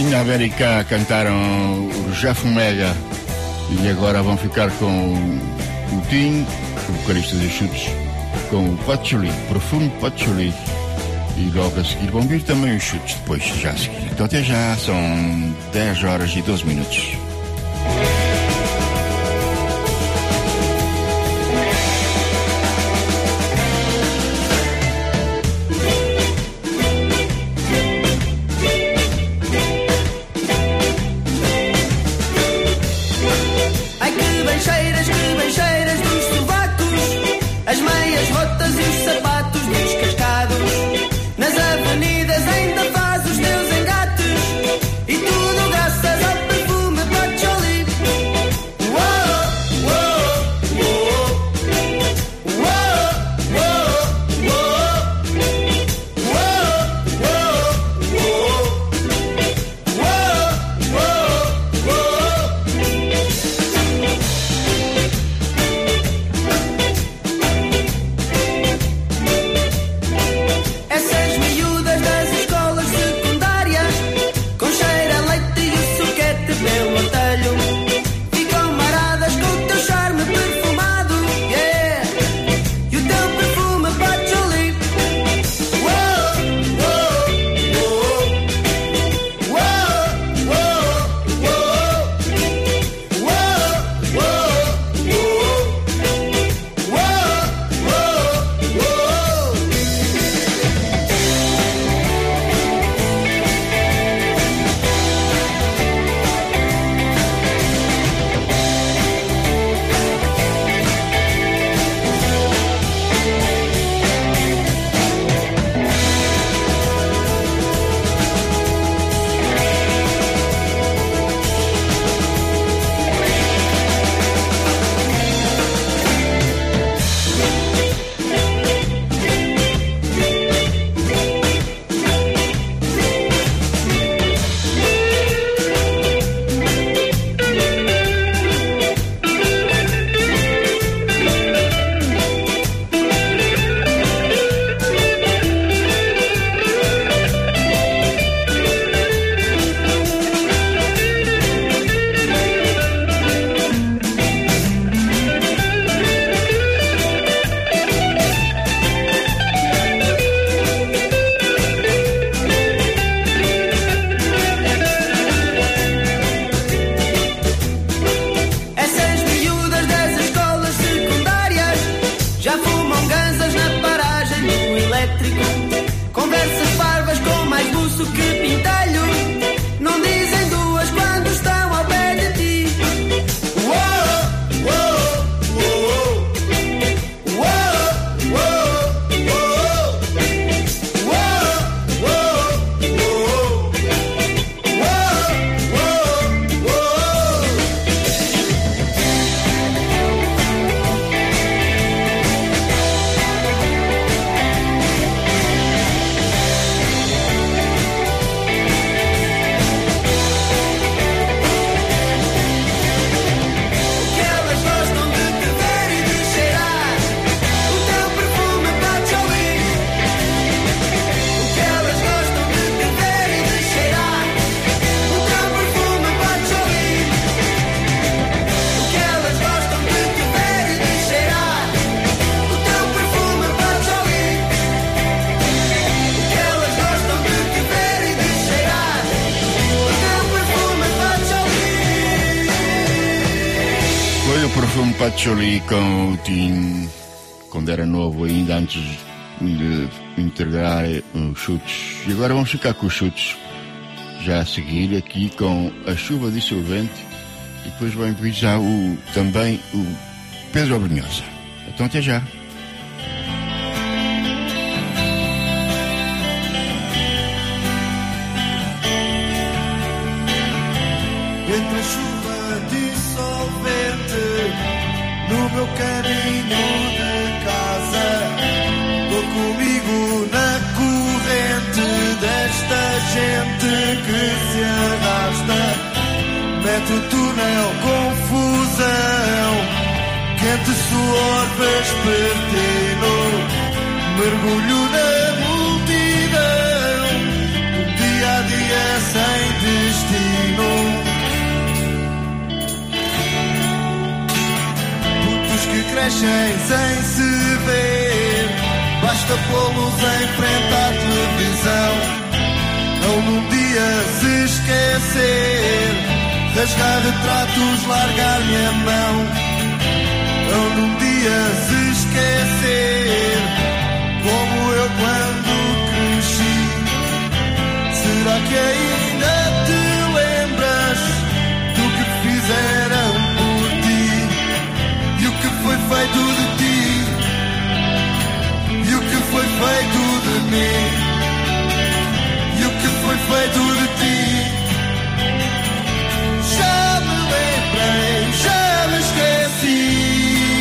Marina América cantaram o Já Fumega e agora vão ficar com o Tim, o vocalista dos Chutes, com o Patchouli, Profundo Patchouli. E logo a seguir vão vir também os Chutes, depois já a seguir. Então até já, são dez horas e doze minutos. Perfume Patchouli com o Tim, quando era novo ainda, antes de integrar os Chutes. E agora vamos ficar com os Chutes, já a seguir aqui com A Chuva Dissolvente, e depois vai vir já o, também o Pedro Abrunhosa. Então até já. Entre a chuva dissolvente no meu caminho de casa, vou comigo na corrente desta gente que se arrasta, mete o túnel confusão, quente suor vespertino, mergulho na multidão, um dia a dia sem destino. deixem sem se ver. Basta pô-los em frente à televisão, não num dia se esquecer. Rasgar retratos, largar-lhe a mão, não num dia se esquecer. Como eu quando cresci, será que ainda te lembras do que fizeram por ti? E o que foi feito de ti? E o que foi feito de mim? E o que foi feito de ti? Já me lembrei, já me esqueci.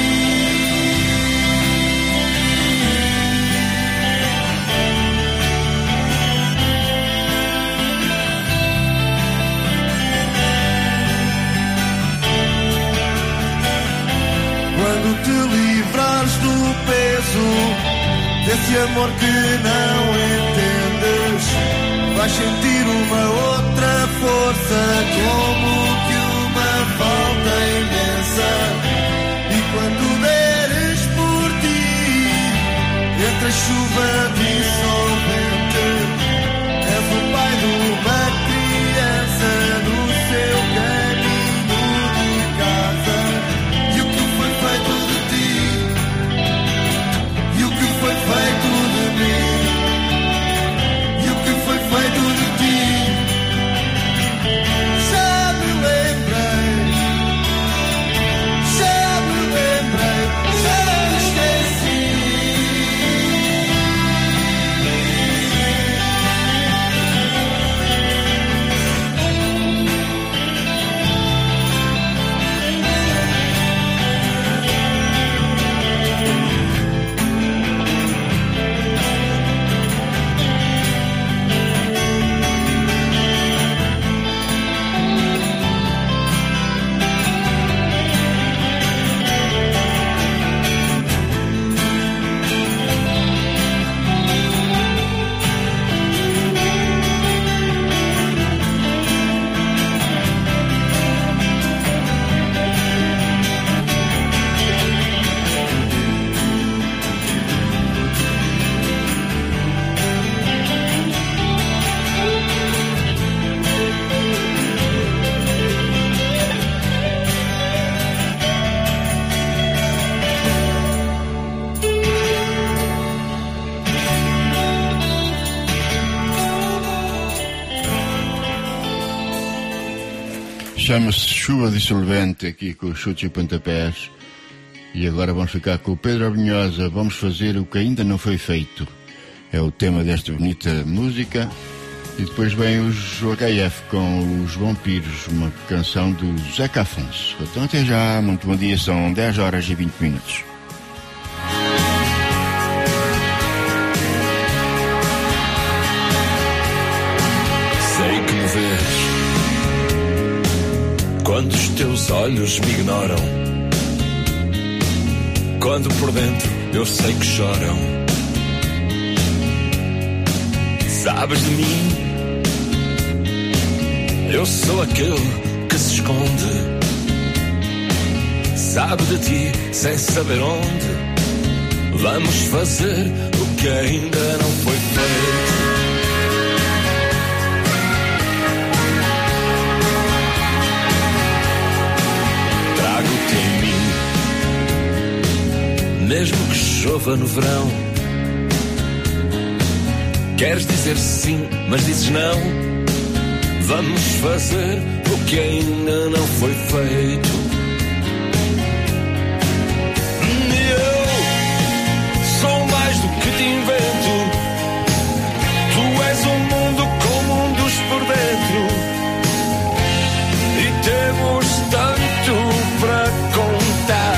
Quando te livrares do peso desse amor que não entendes, vais sentir uma outra força, como que uma falta imensa. E quando deres por ti, entre a chuva dissolvente, és o pai de uma criança no seu caminho de casa. E o que foi feito de ti? E o que foi feito de mim? E o que foi feito de ti? Já me lembrei, já me lembrei, já me esqueci. Chama-se Chuva Dissolvente, aqui com os chutes e pontapés. E agora vamos ficar com o Pedro Abinhosa. Vamos fazer o que ainda não foi feito. É o tema desta bonita música. E depois vem os H F com os Vampiros, uma canção do Zeca Afonso. Então até já, muito bom dia, são dez horas e vinte minutos. Sei que me vês quando os teus olhos me ignoram, quando por dentro eu sei que choram. Sabes de mim, eu sou aquele que se esconde. Sabe de ti sem saber onde. Vamos fazer o que ainda não foi feito. Mesmo que chova no verão, queres dizer sim, mas dizes não. Vamos fazer o que ainda não foi feito. Eu sou mais do que te invento. Tu és um mundo com mundos por dentro, e temos tanto para contar.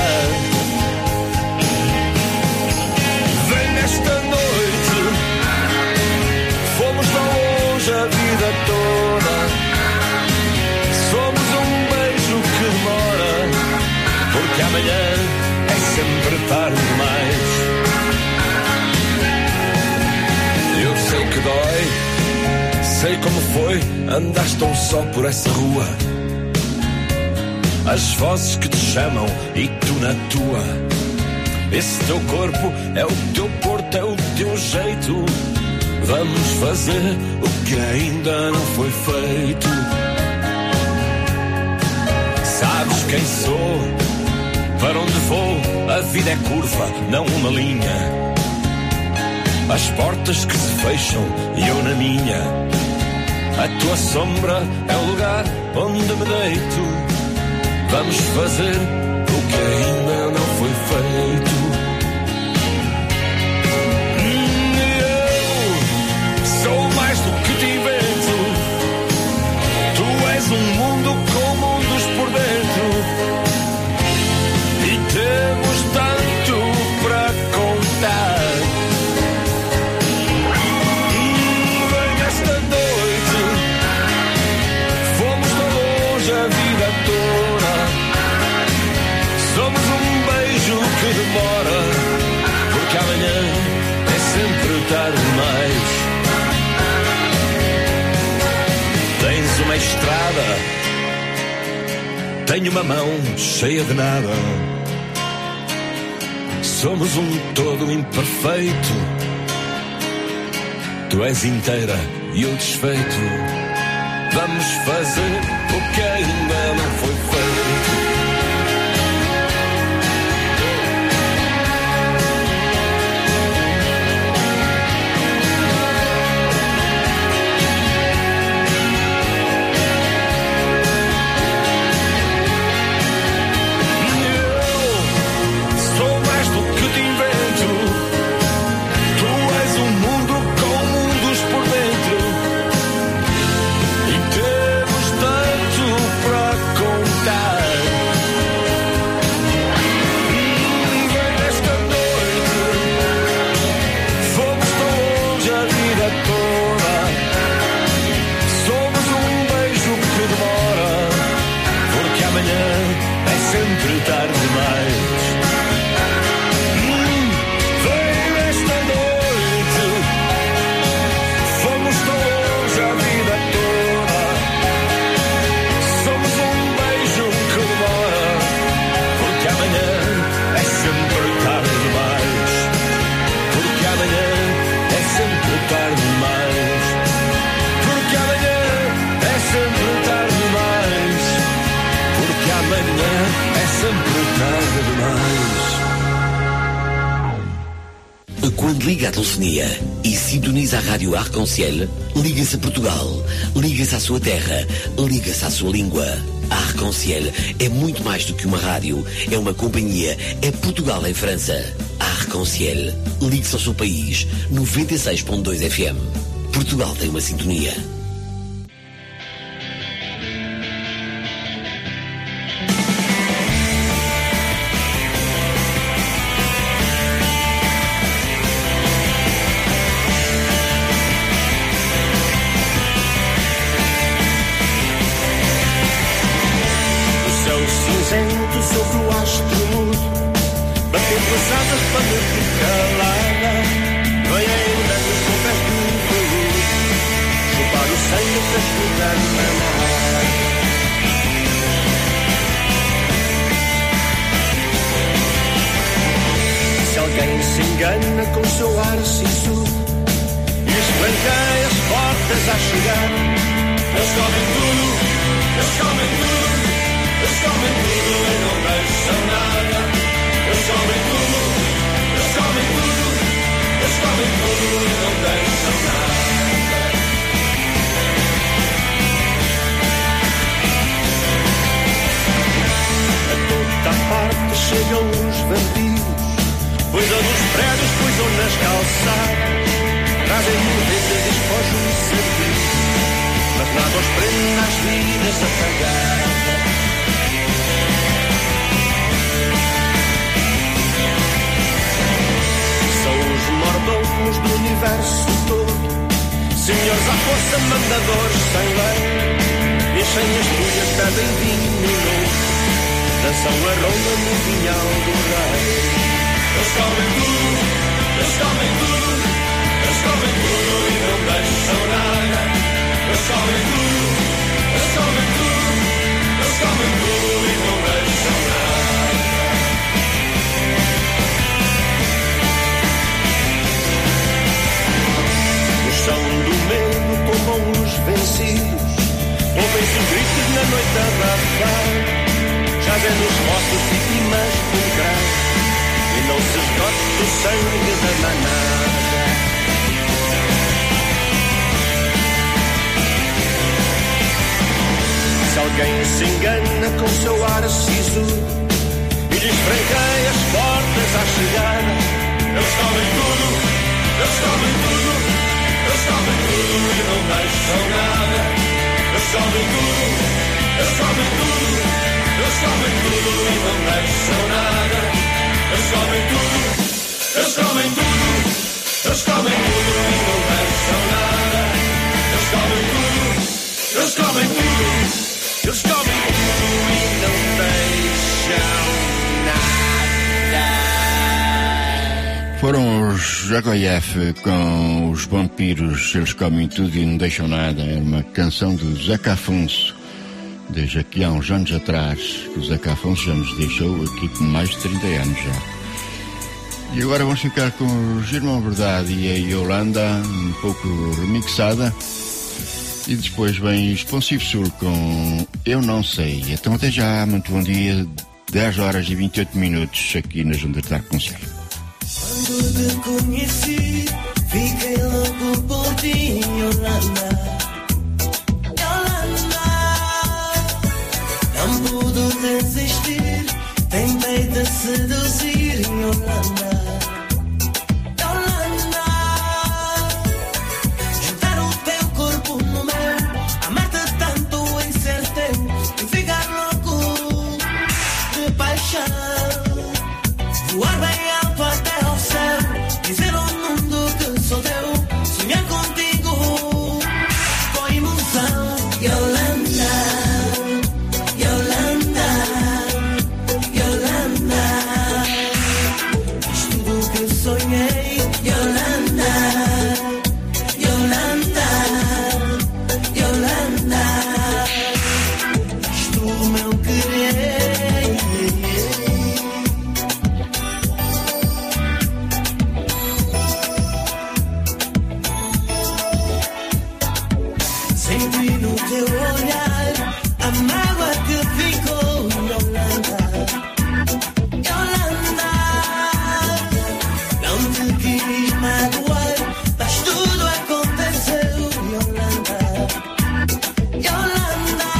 A vida toda somos um beijo que demora, porque amanhã é sempre tarde demais. Eu sei que dói, sei como foi, andaste tão só por essa rua. As vozes que te chamam e tu na tua. Esse teu corpo é o teu porto, é o teu jeito. Vamos fazer o que ainda não foi feito. Sabes quem sou, para onde vou, a vida é curva, não uma linha. As portas que se fecham e eu na minha. A tua sombra é o lugar onde me deito. Vamos fazer o que ainda não foi feito. Hum, eu sou mais do que te invento. Tu és um mundo com mundos por dentro. E temos tanto para contar. Hum, vem esta noite. Fomos tão longe a vida toda. Somos um beijo que demora, porque amanhã é sempre tarde demais. Tens uma estrada, tenho uma mão cheia de nada. Somos um todo imperfeito. Tu és inteira e eu desfeito. Vamos fazer o que ainda não foi feito. Quando liga a telefonia e sintoniza a rádio Arc-en-Ciel, liga-se a Portugal, liga-se à sua terra, liga-se à sua língua. A Arc-en-Ciel é muito mais do que uma rádio, é uma companhia, é Portugal em França. A Arc-en-Ciel, ligue-se ao seu país, noventa e seis ponto dois F M. Portugal tem uma sintonia. Sobre o astro mudo, batendo as asas para me calada. Vem ainda nos pés do veludo, chupar o sangue para escorrer na mar. Se alguém se engana com o seu ar sisudo e espanqueia as portas a chegar, eles comem tudo, eles comem tudo. Eles comem tudo e não deixam nada. Eles comem tudo, eles comem tudo. Eles comem tudo e não deixam nada. A toda parte chegam os vampiros, poisam nos prédios, poisam nas calçadas. Trazem mordidas, despojam e serviços, mas nada os prende às vidas apagadas. Mordomos do universo todo, senhores à força, mandadores sem lei, enchem as folhas, pedem vinho novo, dançam a ronda no vinhal do rei. Eles comem tudo, eles comem tudo, eles comem tudo e não deixam nada. Eles comem tudo, eles comem tudo, eles comem tudo e não deixam nada. vencidos. Ouvem-se os gritos na noite abafar. Já vendo os vossos vítimas por grau. E não se esgote o sangue da manada. Se alguém se engana com seu ar sisudo e lhes franqueia as portas à chegada, eles comem tudo, eles comem tudo, eles comem tudo e não deixam nada. Eles comem tudo, eles comem tudo, eles comem tudo e não deixam nada. Eles comem tudo, eles comem tudo, eles comem tudo e não deixam nada. Eles comem tudo, eles comem tudo, eles comem tudo e não deixam nada. Foram os Jagoyef com os vampiros, eles comem tudo e não deixam nada. Era uma canção do Zeca Afonso, desde aqui há uns anos atrás, que o Zeca Afonso já nos deixou aqui com mais de trinta anos já. E agora vamos ficar com os Irmão Verdade e a Yolanda, um pouco remixada. E depois vem Expansivo Sul com Eu Não Sei. Então até já, muito bom dia, dez horas e vinte e oito minutos aqui nas ondas da Arconselho. Quando te conheci, fiquei louco por ti, Yolanda. Yolanda, não pude resistir, tentei te seduzir, Yolanda. Yolanda, juntar o teu corpo no meu, amar-te tanto em ser teu, e ficar louco de paixão, voar bem alto até ao céu, dizer ao mundo que sou teu, sonhar contigo com emoção. Yolanda, Yolanda, Yolanda, diz tudo que sonhei. Yolanda, Yolanda, Yolanda, diz tu o meu querer. Senti no teu olhar a mágoa que ficou, Yolanda. Yolanda, não te quis magoar, mas tudo aconteceu, Yolanda. Yolanda,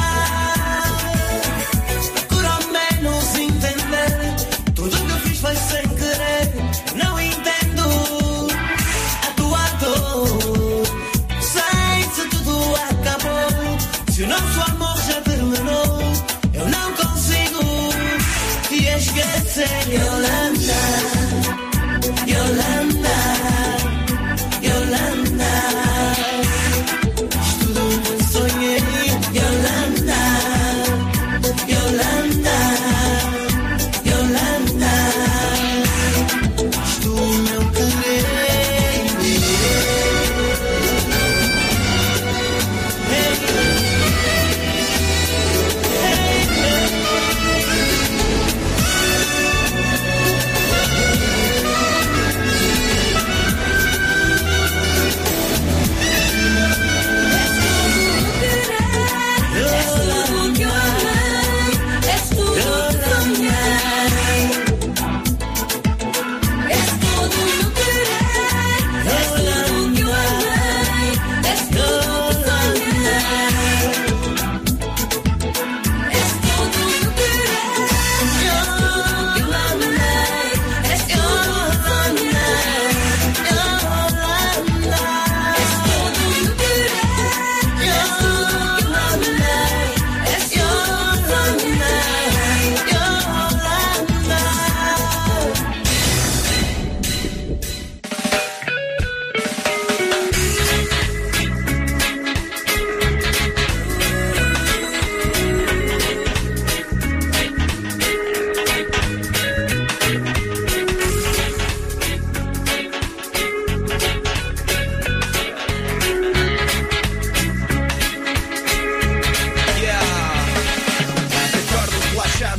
procura ao menos entender, tudo que fiz foi sem querer, não entendo a tua dor. Sei se tudo acabou, se o nosso amor já terminou, eu não consigo te esquecer. Yolanda, Yolanda, Yolanda, diz tudo que sonhei. Yolanda, Yolanda, Yolanda, diz tu o meu querer.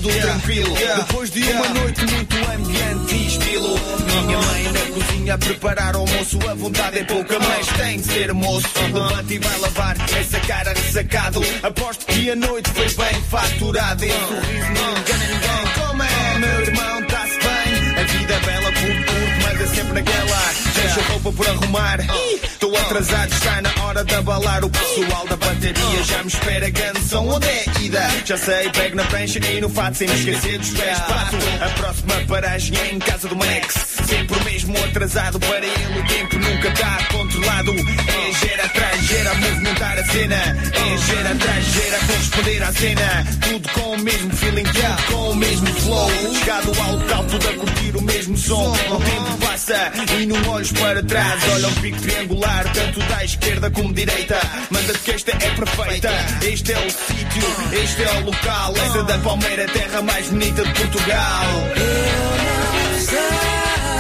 tudo tranquilo. Depois de uma noite muito ambiente e estilo. Minha mãe na cozinha a preparar o almoço. A vontade é pouca, mas tem de ser moço. Levanta e vai lavar essa cara ressacado. Aposto que a noite foi bem faturada. Esse sorriso não engana ninguém. Como é, meu irmão, tá-se bem? A vida é bela por curto, mas é sempre naquela. Deixa a roupa por arrumar. Estou atrasado, está na hora de abalar. O pessoal da bateria já me espera. Canção, onde é a ida? Já sei, pego na prancha e no fato sem me esquecer dos pés. Passo a próxima paragem é em casa do Max. Sempre o mesmo atrasado, para ele o tempo nunca está controlado. É gera atrás, gera a movimentar a cena. É gera atrás, gera a corresponder à cena. Tudo com o mesmo feeling, tudo com o mesmo flow. Chegado ao local, tudo a curtir o mesmo som. O tempo passa e não olhos para trás. Olha um pico triangular, tanto da esquerda como direita. Manda-te que esta é perfeita. Este é o sítio, este é o local. Essa da Palmeira, terra mais bonita de Portugal. Eu não sei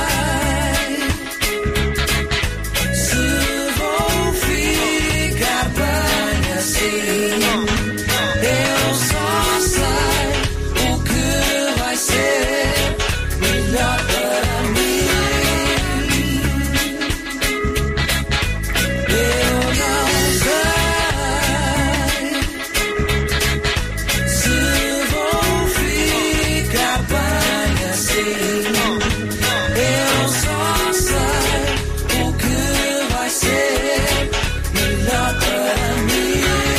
se vou ficar bem assim. Eu só sei o que vai ser melhor para mim. Eu não sei se vou ficar bem assim. Eu só sei o que vai ser melhor para mim.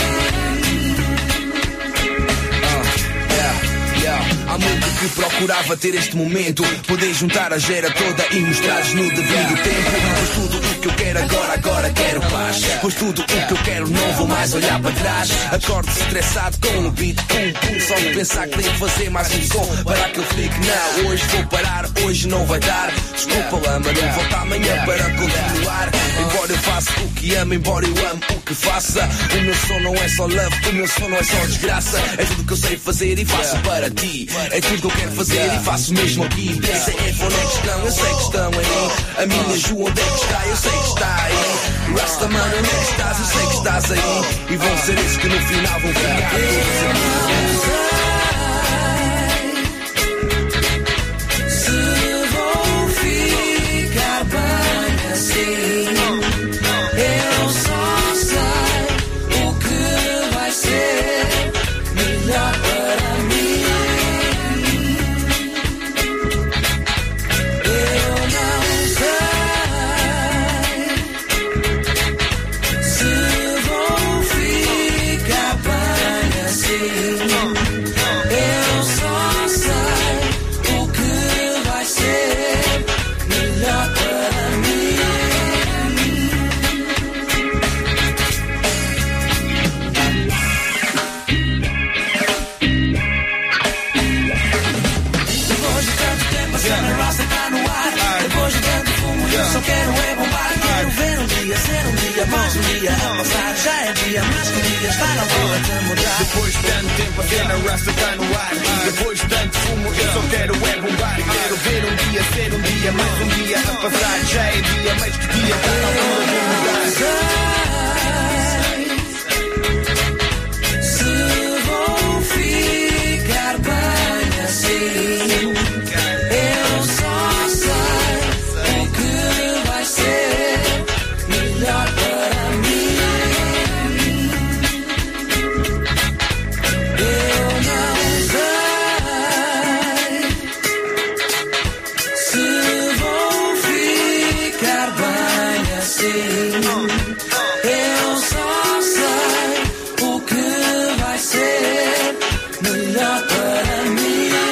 Há muito que procurava ter este momento, poder juntar a gera toda e mostrar-lhes no devido tempo. Pois tudo o que eu quero agora, agora quero paz. Pois tudo o que eu quero não vou mais olhar para trás. Acordo estressado com um beat, com um pum. Só de pensar que tenho que fazer mais um som para que eu fique. Não, hoje vou parar, hoje não vai dar. Desculpa lá, mas não volto amanhã para continuar. Embora eu faça o que amo, embora eu amo o que faça. O meu som não é só love, o meu som não é só desgraça. É tudo que eu sei fazer e faço para ti. É tudo que eu quero fazer e faço mesmo aqui. Essa é a onde é que estão, eu sei que estão aí. A minha Ju, onde é que está, eu sei que está aí. Rasta, mano, onde é que estás, eu sei que estás aí. E vão ser esses que no final vão ficar todos Se vou ficar bem assim. Eu só sei o que vai ser melhor para mim. Eu não sei se vou ficar bem assim. Eu só sei o que vai ser melhor para mim. Depois de tanto tempo a cena Rasta tá no ar. Depois de tanto fumo eu só quero é bombar. Quero ver um dia, ser um dia, mais um dia a passar. Já é dia, mais que um dia está na bola de mudar. Depois de tanto tempo a cena Rasta tá no ar. Depois de tanto fumo eu só quero é bombar. Quero ver um dia, ser um dia, mais um dia a passar. Já é dia, mais que dia está na bola de mudar. Se vou ficar bem assim. Eu só sei o que vai ser melhor para mim. Eu não sei se vou ficar bem assim. Eu só sei o que vai ser melhor para mim.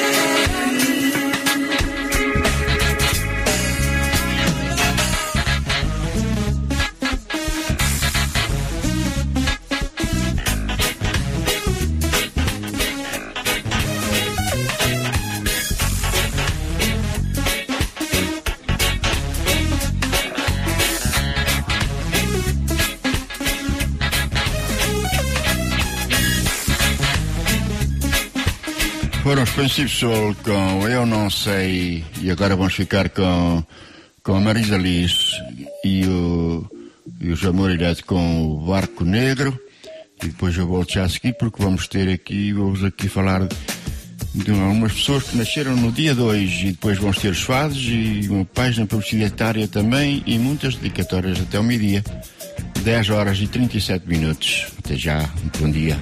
Foram os Princípios Soul com Eu Não Sei, e agora vamos ficar com, com a Marisa Liz e, o, e os Amoreiras com o Barco Negro, e depois eu volto já a seguir porque vamos ter aqui, vamos aqui falar de algumas pessoas que nasceram no dia dois e depois vão ter os fados e uma página publicitária também e muitas dedicatórias até ao meio-dia. dez horas e trinta e sete minutos. Até já, bom dia.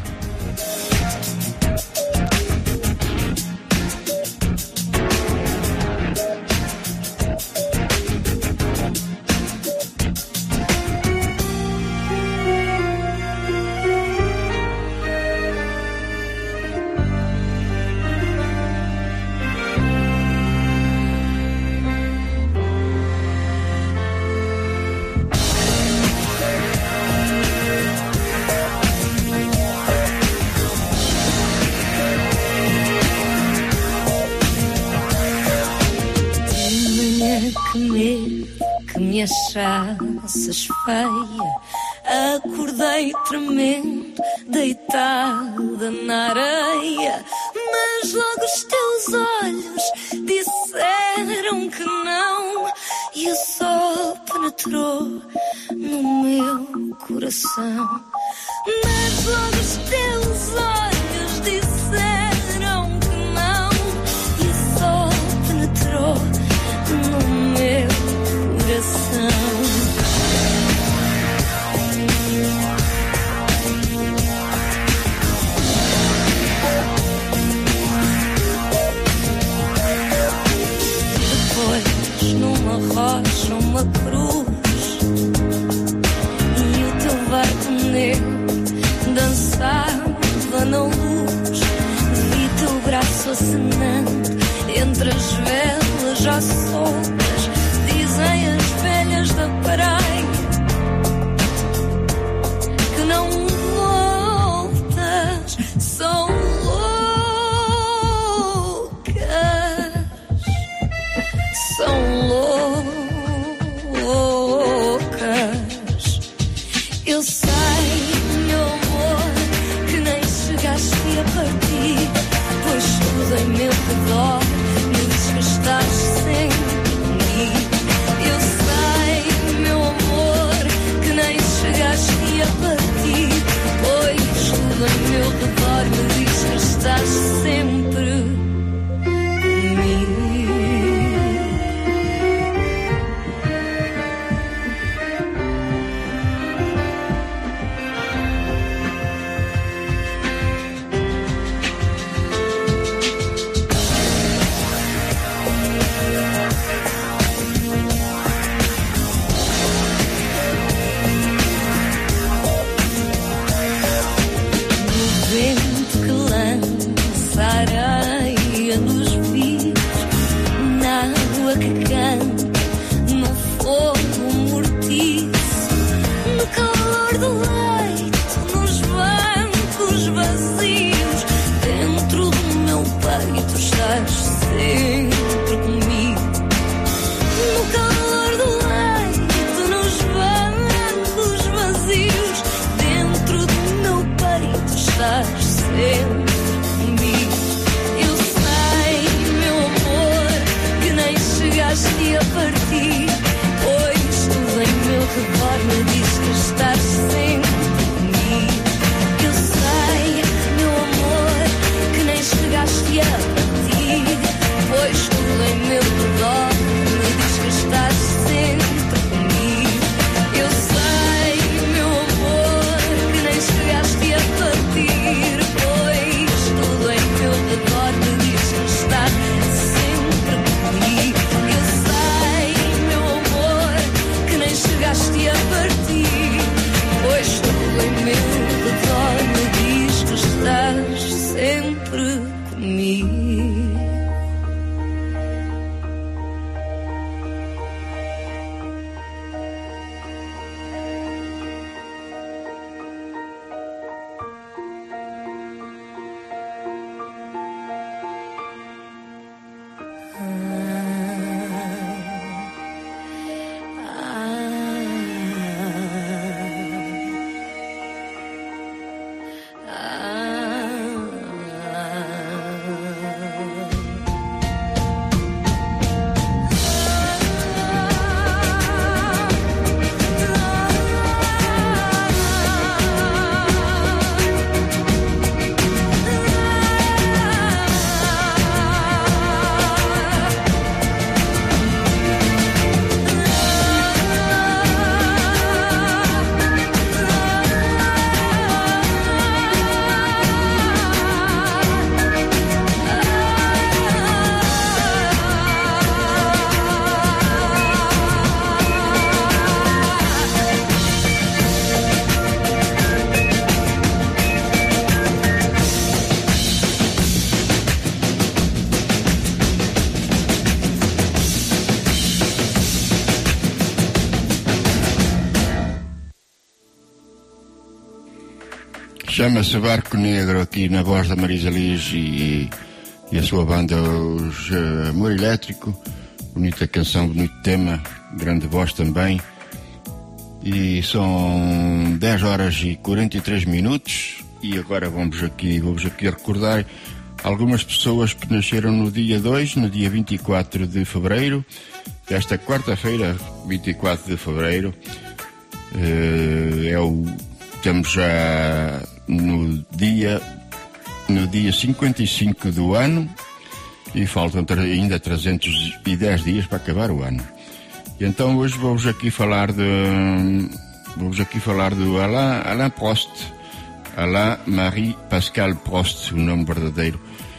Achassas feia, acordei tremendo, deitada na areia, mas logo os teus olhos disseram que não, e o sol penetrou no meu coração. Mas logo os teus olhos disseram que não, e o sol penetrou no meu coração. Depois numa rocha uma cruz e o teu barco negro dançava na luz. Vi teu braço acenando entre as velas já soltas. Dizem as velhas da praia que não voltas, são loucas, são loucas. Eu sei, meu amor, que nem chegaste a partir, pois tudo em meu redor me diz que estás sempre. Chegaste a partir, pois tudo em meu redor me diz que estás sempre comigo. Areia nos fios, na água que canta, no fogo mortiço, no calor do leito, nos bancos vazios, dentro do meu peito estás sempre comigo. No calor do leito, nos bancos vazios, dentro do meu peito estás sempre. Chegaste a partir, pois tudo em meu redor me diz que estás sempre comigo. Eu sei, meu amor, que nem chegaste a partir, pois tudo em meu redor me diz que estás sempre comigo. Eu sei, meu amor, que nem chegaste a partir, pois tudo em meu redor me diz que estás sempre comigo. Chegaste a partir, Chama-se Barco Negro, aqui na voz da Marisa Liz e, e a sua banda, os uh, Amor Elétrico. Bonita canção, bonito tema, grande voz também. E são dez horas e quarenta e três minutos. E agora vamos aqui, vamos aqui recordar algumas pessoas que nasceram no dia dois, no dia vinte e quatro de fevereiro. Esta quarta-feira, vinte e quatro de fevereiro, uh, é o, estamos já no dia, no dia cinquenta e cinco do ano e faltam ainda trezentos e dez dias para acabar o ano. E então hoje vamos aqui falar de, vamos aqui falar do Alain, Alain Prost, Alain Marie Pascal Prost, o nome verdadeiro.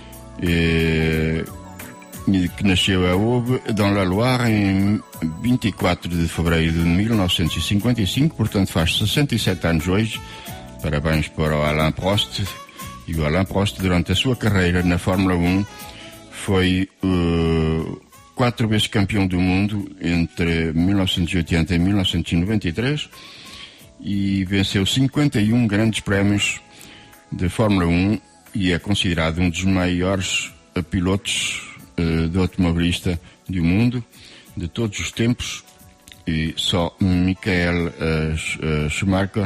E, que nasceu a Aube, dans la Loire, em vinte e quatro de fevereiro de mil novecentos e cinquenta e cinco, portanto faz sessenta e sete anos hoje. Parabéns para o Alain Prost. E o Alain Prost, durante a sua carreira na Fórmula um, foi uh, quatro vezes campeão do mundo entre mil novecentos e oitenta e mil novecentos e noventa e três e venceu cinquenta e um grandes prémios de Fórmula um e é considerado um dos maiores uh, pilotos de automobilista do mundo, de todos os tempos, e só Michael uh, Schumacher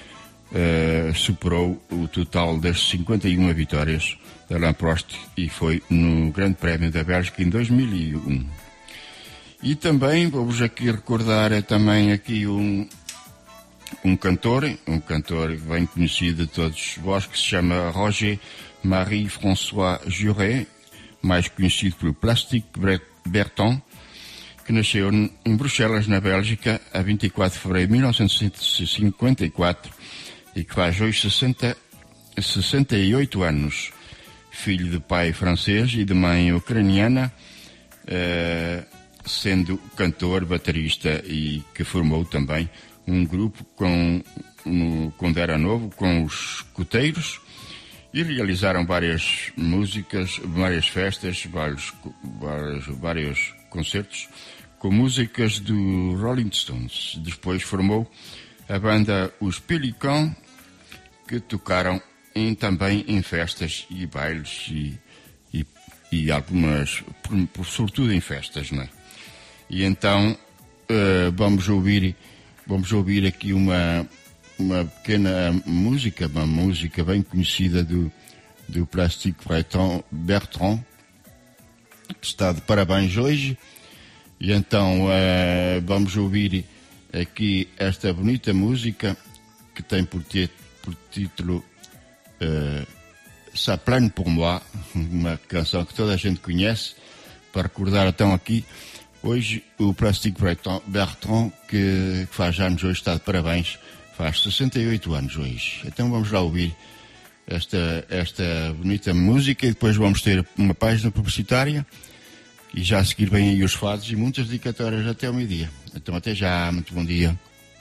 uh, superou o total das cinquenta e uma vitórias de Alain Prost e foi no Grande Prémio da Bélgica em dois mil e um. E também vamos aqui recordar é também aqui um, um cantor, um cantor bem conhecido de todos vós, que se chama Roger Marie-François Juret, mais conhecido por Plastic Bertrand, que nasceu em Bruxelas, na Bélgica, a vinte e quatro de fevereiro de mil novecentos e cinquenta e quatro e que faz hoje sessenta, sessenta e oito anos. Filho de pai francês e de mãe ucraniana, eh, sendo cantor, baterista e que formou também um grupo com, no, quando era novo, com os Coteiros, e realizaram várias músicas, várias festas, vários, vários, vários concertos com músicas do Rolling Stones. Depois formou a banda Os Pelicans, que tocaram em, também em festas e bailes e, e, e algumas, por, por, sobretudo em festas, não é? E então uh, vamos ouvir, vamos ouvir aqui uma uma pequena música, uma música bem conhecida do, do Plastic Bertrand, que está de parabéns hoje. E então uh, vamos ouvir aqui esta bonita música que tem por, t- por título uh, Ça plane pour moi, uma canção que toda a gente conhece, para recordar então aqui hoje o Plastic Bertrand, que, que faz anos hoje, está de parabéns. Faz sessenta e oito anos hoje. Então vamos lá ouvir esta, esta bonita música e depois vamos ter uma página publicitária e já a seguir vêm aí os fados e muitas dedicatórias até ao meio-dia. Então até já, muito bom dia.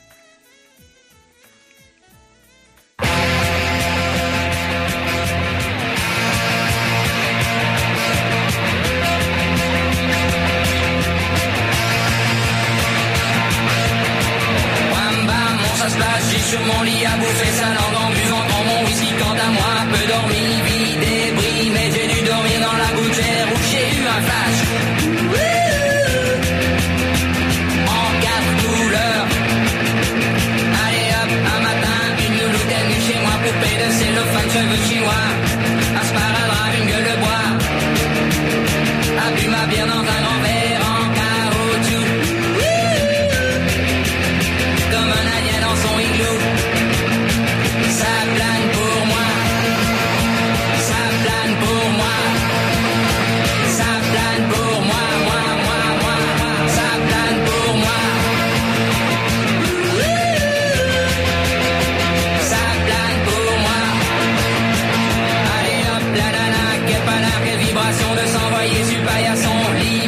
Sur mon lit à bouffer sa langue en buvant dans mon whisky. Quant à moi, peu dormi, vie débris, mais j'ai dû dormir dans la gouttière où j'ai eu un flash. En quatre couleurs. Allez hop, un matin, une louloute est venue chez moi, poupée de cellophane, cheveux chinois, un sparadrap, une gueule de bois, a bu ma bière dans un grand verre en caoutchouc. Comme un alien dans son igloo. Ça plane pour moi, ça plane pour moi, ça plane pour moi, moi, moi, moi, ça plane pour moi. Ça plane pour moi. Allez hop, la nana, quelle panard, quelle vibration de s'envoyer sur le paillasson.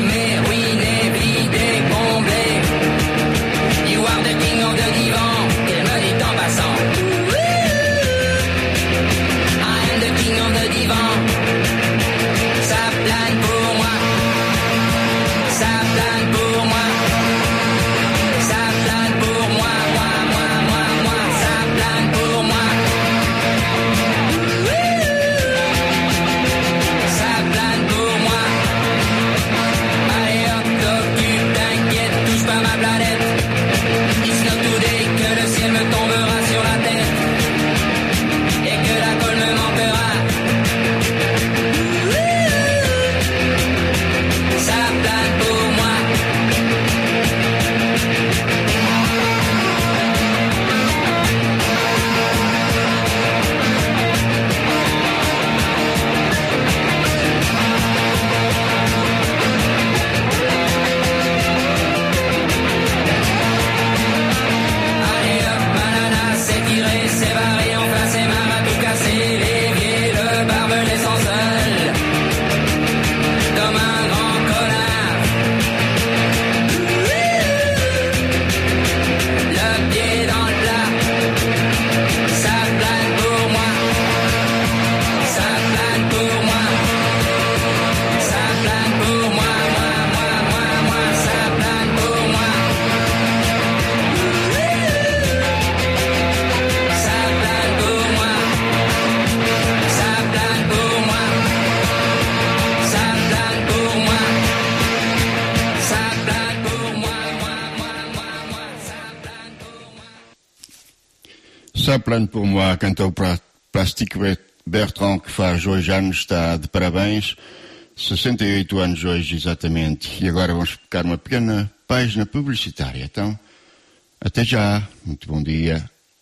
plano por moi, cantor pra, Plastique Bertrand, que faz hoje anos, está de parabéns. sessenta e oito anos hoje, exatamente. E agora vamos ficar uma pequena página publicitária. Então, até já. Muito bom dia.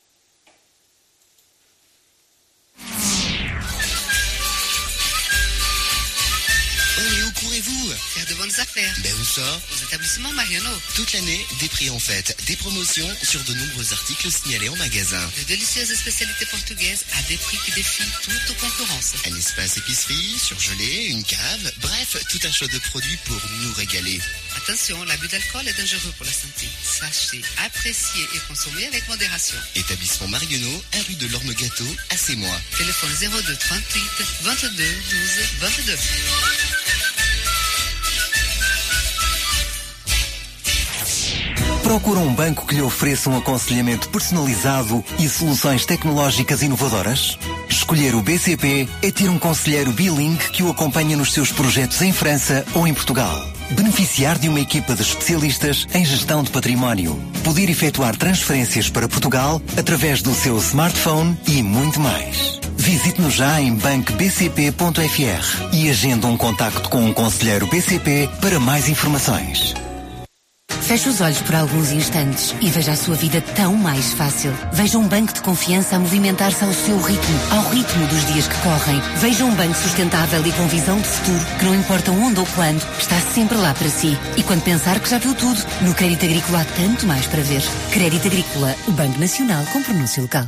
Faire de bonnes affaires. Ben où ça? Aux établissements Mariano. Toute l'année, des prix en fête, des promotions sur de nombreux articles signalés en magasin. De délicieuses spécialités portugaises à des prix qui défient toute concurrence. Un espace épicerie, surgelé, une cave, bref, tout un choix de produits pour nous régaler. Attention, l'abus d'alcool est dangereux pour la santé. Sachez, apprécier et consommer avec modération. Établissement Mariano, un rue de l'Orme Gâteau, à Sémois. Téléphone zéro deux trente-huit vingt-deux douze vingt-deux. Procura um banco que lhe ofereça um aconselhamento personalizado e soluções tecnológicas inovadoras? Escolher o B C P é ter um conselheiro bilingue que o acompanha nos seus projetos em França ou em Portugal. Beneficiar de uma equipa de especialistas em gestão de património. Poder efetuar transferências para Portugal através do seu smartphone e muito mais. Visite-nos já em banco b c p ponto f r e agenda um contacto com um conselheiro B C P para mais informações. Feche os olhos por alguns instantes e veja a sua vida tão mais fácil. Veja um banco de confiança a movimentar-se ao seu ritmo, ao ritmo dos dias que correm. Veja um banco sustentável e com visão de futuro, que não importa onde ou quando, está sempre lá para si. E quando pensar que já viu tudo, no Crédito Agrícola há tanto mais para ver. Crédito Agrícola, o Banco Nacional com pronúncia local.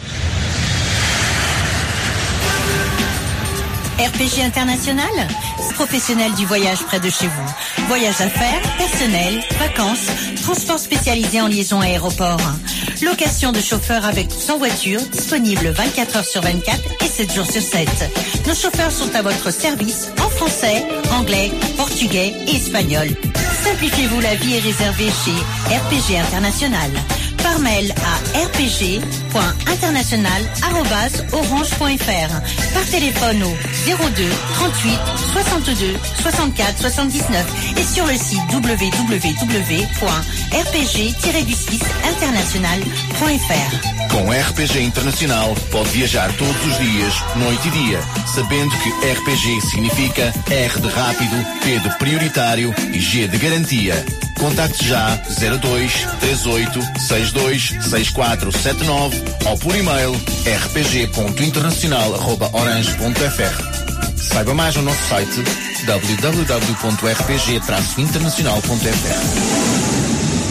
R P G International, professionnel du voyage près de chez vous. Voyage d'affaires, personnel, vacances, transport spécialisé en liaison aéroport. Location de chauffeurs avec ou sans voiture, disponible vingt-quatre heures sur vingt-quatre et sept jours sur sept. Nos chauffeurs sont à votre service en français, anglais, portugais et espagnol. Simplifiez-vous la vie et réservez chez R P G International. Par mail à r p g point international arobase orange point f r. Par téléphone au zéro deux trente-huit soixante-deux soixante-quatre soixante-dix-neuf et sur le site w w w point r p g tiret du six international point f r. Com R P G Internacional pode viajar todos os dias, noite e dia, sabendo que R P G significa R de rápido, P de prioritário e G de garantia. Contacte já zero dois três oito seis dois seis quatro sete nove ou por e-mail r p g ponto internacional arroba orange ponto f r. Saiba mais no nosso site w w w ponto r p g traço internacional ponto f r.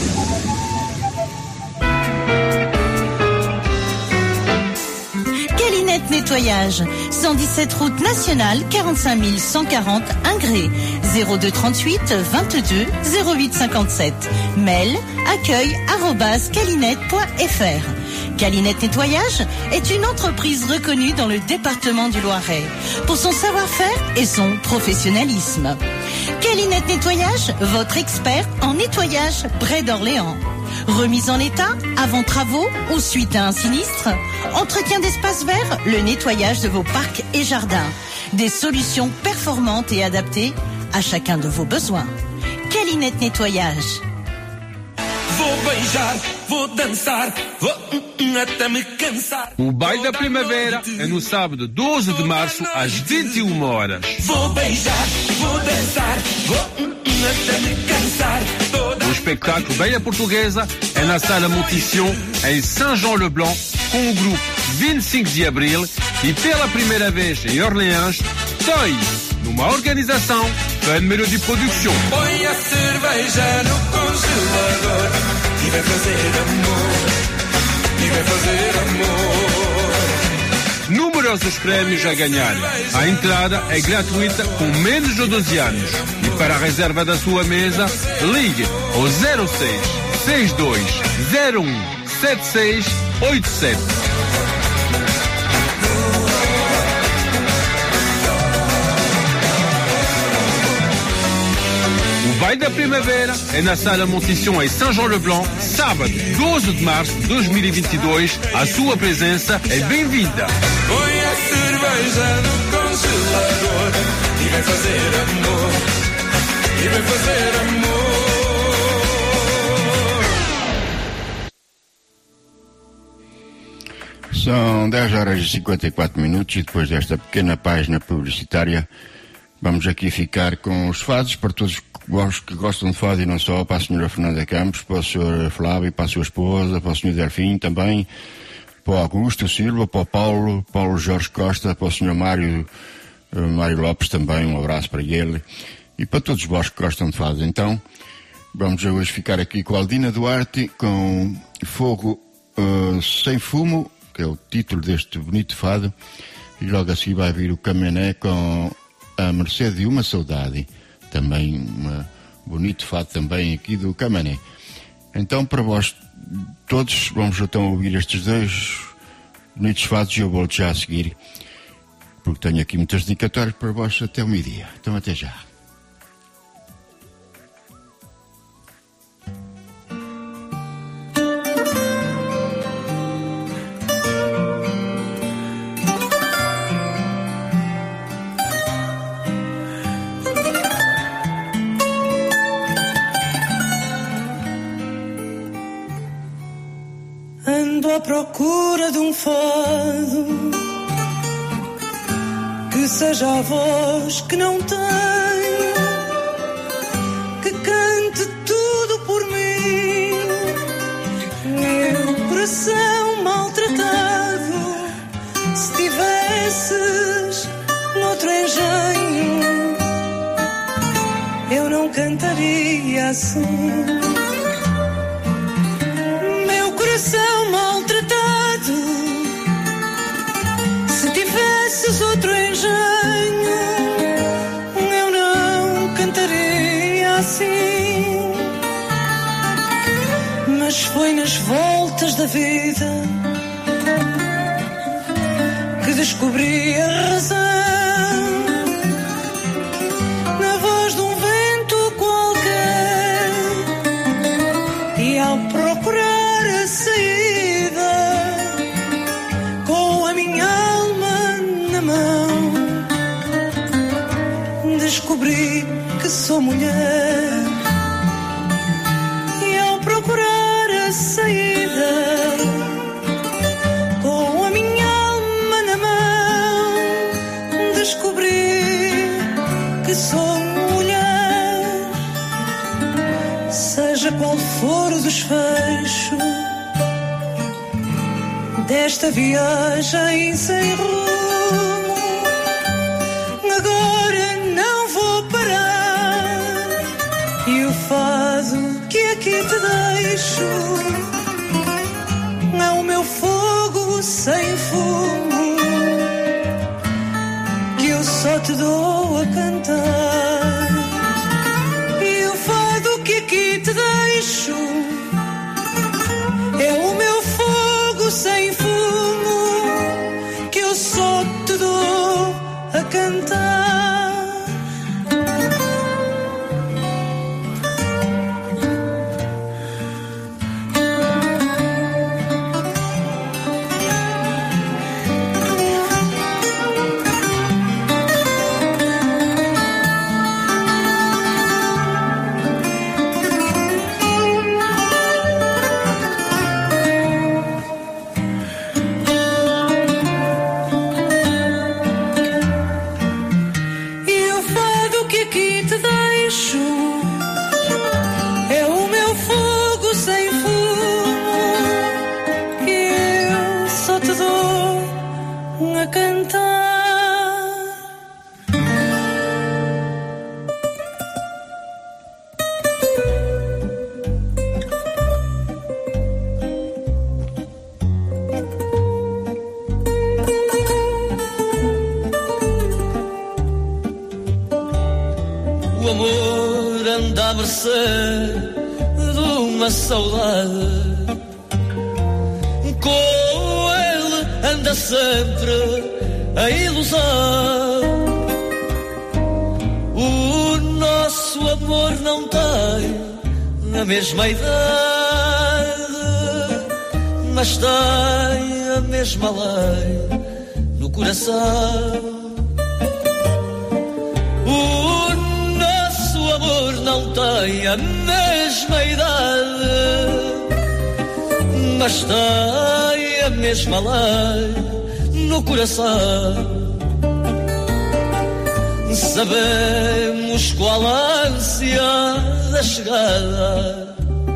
Nettoyage, cent dix-sept route nationale, quarante-cinq mille cent quarante Ingré, zéro deux trente-huit vingt-deux zéro huit cinquante-sept. Mail accueil arobase calinette point f r. Calinette Nettoyage est une entreprise reconnue dans le département du Loiret pour son savoir-faire et son professionnalisme. Calinette Nettoyage, votre expert en nettoyage près d'Orléans. Remise en état, avant travaux ou suite à un sinistre. Entretien d'espaces verts, le nettoyage de vos parcs et jardins. Des solutions performantes et adaptées à chacun de vos besoins. Calinette Nettoyage. Vou beijar, vou dançar, vou até me cansar. O baile da primavera é no sábado doze de março às vinte e uma horas. Vou beijar, vou dançar, vou até me cansar. O espetáculo Beia Portuguesa é na Sala Montição, em Saint-Jean-le-Blanc, com o grupo vinte e cinco de Abril e pela primeira vez em Orleans, Toy, numa organização da número de produção. Põe a cerveja no congelador e vai fazer amor, e vai fazer amor. Numerosos prémios a ganhar. A entrada é gratuita com menos de doze anos. E para a reserva da sua mesa, ligue ao zero seis seis dois zero um sete seis oito sete. O Baile da Primavera é na Sala Montição em Saint-Jean-le-Blanc, sábado, doze de março de dois mil e vinte e dois. A sua presença é bem-vinda. Põe a cerveja no congelador e vai fazer amor, e vai fazer amor. São dez horas e cinquenta e quatro minutos e depois desta pequena página publicitária vamos aqui ficar com os fados para todos os que gostam de fado e não só, para a senhora Fernanda Campos, para o senhor Flávio, para a sua esposa, para o senhor Delfim também, para o Augusto Silva, para o Paulo, Paulo Jorge Costa, para o senhor Mário, uh, Mário Lopes também, um abraço para ele e para todos vós que gostam de fado. Então, vamos hoje ficar aqui com a Aldina Duarte, com Fogo uh, Sem Fumo, que é o título deste bonito fado, e logo assim vai vir o Camané com A Mercê de Uma Saudade, também um bonito fado também aqui do Camané. Então, para vós todos, vamos então ouvir estes dois bonitos fados e eu volto já a seguir, porque tenho aqui muitas dedicatórias para vós até o meio-dia. Então, até já. Ando à procura de um fado que seja a voz que não tenho, que cante tudo por mim. Meu coração maltratado, se tivesses noutro engenho, eu não cantaria assim. Coração maltratado, se tivesses outro engenho, eu não cantaria assim. Mas foi nas voltas da vida que descobri a razão, na voz de um vento qualquer, e ao procurar saída com a minha alma na mão, descobri que sou mulher, e ao procurar a saída com a minha alma na mão, descobri que sou mulher. Seja qual for o desfecho desta viagem sem rumo, agora não vou parar, e o fado que aqui te deixo é o meu fogo sem fumo, que eu só te dou a cantar. E o fado que aqui te deixo é o meu fogo sem fumo, que eu só te dou a cantar. De uma saudade, com ele anda sempre a ilusão. O nosso amor não tem a mesma idade, mas tem a mesma lei no coração. Não tem a mesma idade, mas tem a mesma lei no coração. Sabemos qual a ânsia da chegada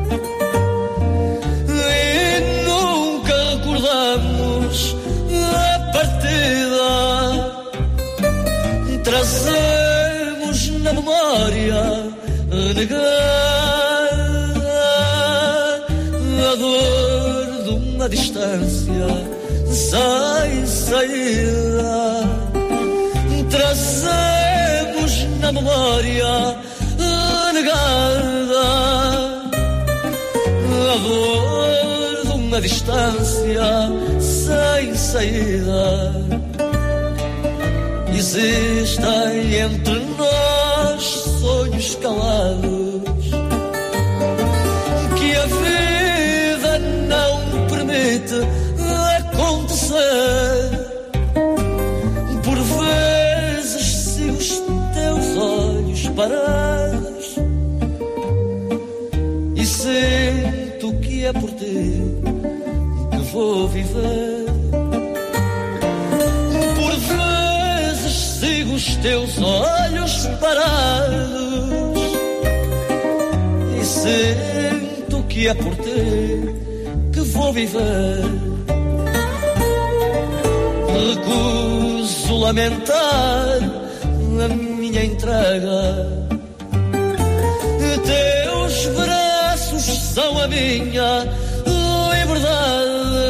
e nunca recordamos a partida. Trazemos na memória renegada a dor de uma distância sem saída. Trazemos na memória negada a dor de uma distância sem saída. Existem entre nós sonhos calados que a vida não permite acontecer. Por vezes sigo os teus olhos parados e sinto que é por ti que vou viver. Por vezes sigo os teus olhos parados e sinto que é por ti que vou viver. Recuso lamentar a minha entrega. Teus braços são a minha liberdade.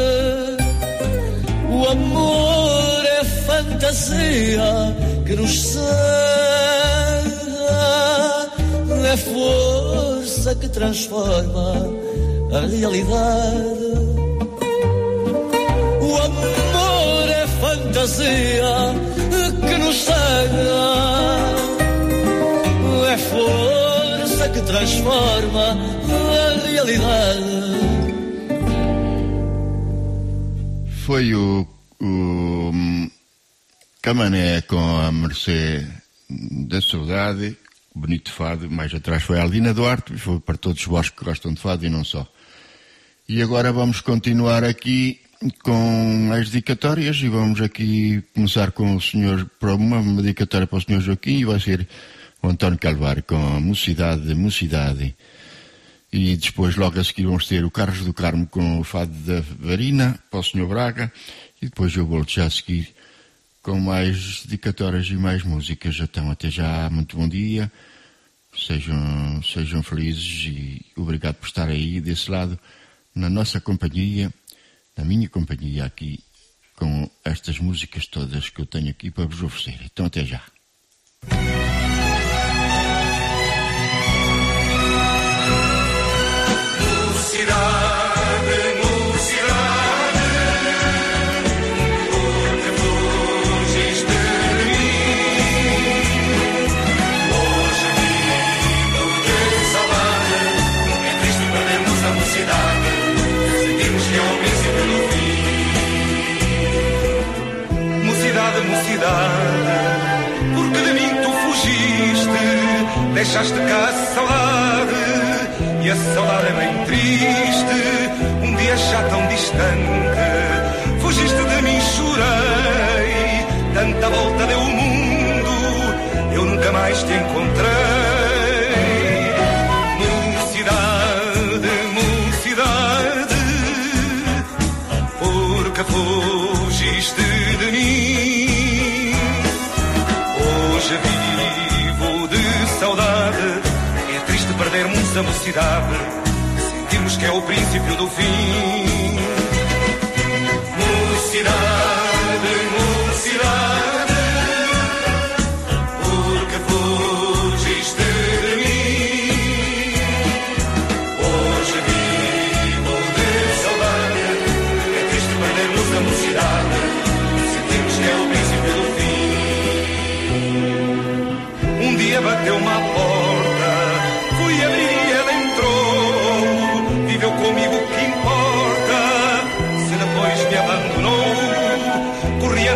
O amor é fantasia que nos cega, é força que transforma a realidade. O amor é fantasia que nos cega, é força que transforma a realidade. Foi o, o Camané com a Mercê da Saudade, bonito fado. Mais atrás foi a Aldina Duarte, foi para todos os vós que gostam de fado e não só. E agora vamos continuar aqui com as dedicatórias e vamos aqui começar com o senhor, para uma dedicatória para o senhor Joaquim, e vai ser o António Calvário com a Mocidade, Mocidade. E depois, logo a seguir, vamos ter o Carlos do Carmo com o Fado da Varina, para o senhor Braga, e depois eu volto já a seguir com mais dedicatórias e mais músicas. Então, até já, muito bom dia, sejam, sejam felizes e obrigado por estar aí desse lado, na nossa companhia, na minha companhia aqui, com estas músicas todas que eu tenho aqui para vos oferecer. Então, até já. Mocidade, mocidade, porque fugiste de mim. Hoje vivo de saudade, é triste perdermos a mocidade, sentimos que é o princípio do fim. Mocidade, mocidade, porque de mim tu fugiste, deixaste cá a saudade. E a saudade é bem triste, um dia já tão distante. Fugiste de mim, chorei, tanta volta deu o mundo, eu nunca mais te encontrei. Mocidade, mocidade, porque fugiste de mim. Hoje vivo de saudade, perdermos a mocidade, sentirmos que é o princípio do fim. Mocidade, mocidade, porque fugiste de mim. Hoje vivo de saudade, é triste perdermos a mocidade, sentimos que é o princípio do fim. Um dia bateu uma porta, fui abrir e ela entrou, viveu comigo o que importa, se depois me abandonou, corri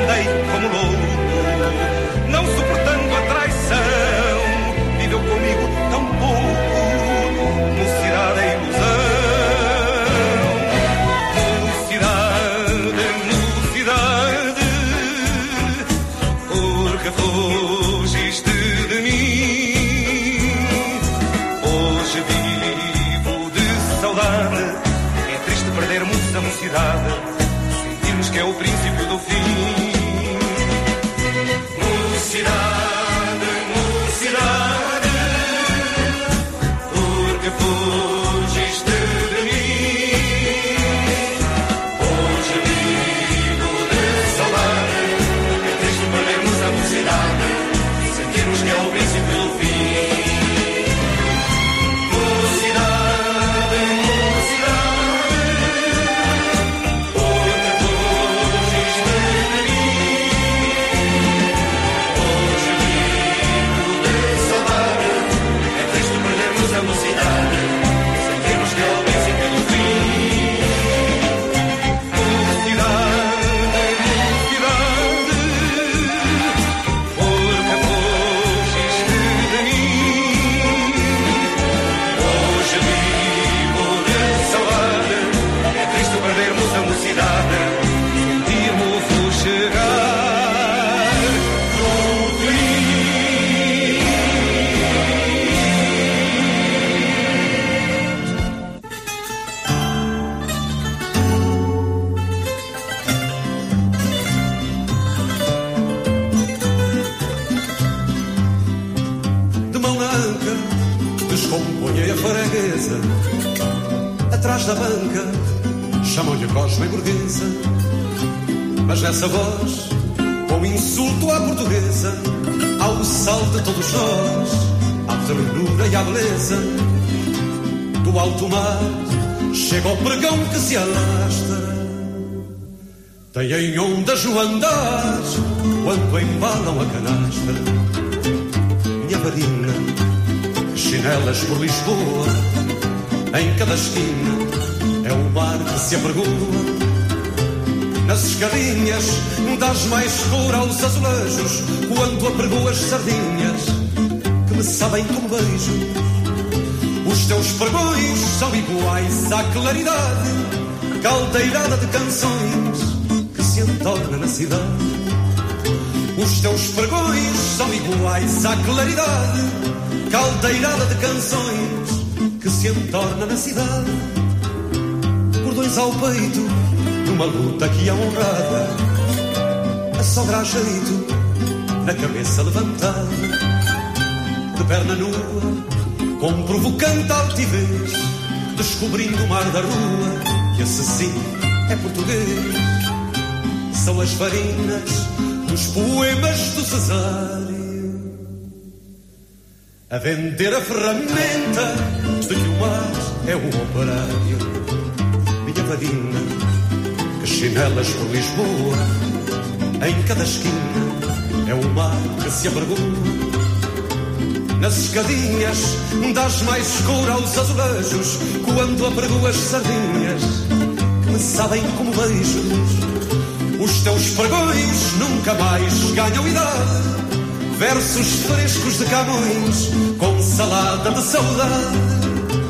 portuguesa. Atrás da banca chamam-lhe Cosma e burguesa. Mas nessa voz, com insulto à portuguesa, há o sal de todos nós, à ternura e à beleza. Do alto mar chega o pregão que se arrasta. Tem em ondas no andar quando embalam a canastra. Minha varina, chinelas por Lisboa, em cada esquina é o mar que se apregoa. Nas escadinhas das mais cor aos azulejos, quando apregou as sardinhas que me sabem como beijo. Os teus pregões são iguais à claridade, caldeirada de canções que se entorna na cidade. Os teus pregões são iguais à claridade, caldeirada de canções que se entorna na cidade. Cordões ao peito, numa luta que é honrada, a sogra a jeito, na cabeça levantada, de perna nua, com provocante altivez, descobrindo o mar da rua, que esse sim é português. São as farinas dos poemas do Cesário, a vender a ferramenta de que o mar é o operário. Minha varina, que chinelas por Lisboa, em cada esquina é o mar que se apregoa. Nas escadinhas das mais escura aos azulejos, quando apregou as sardinhas que me sabem como beijos. Os teus pregões nunca mais ganham idade, versos frescos de Camões com salada de saudade.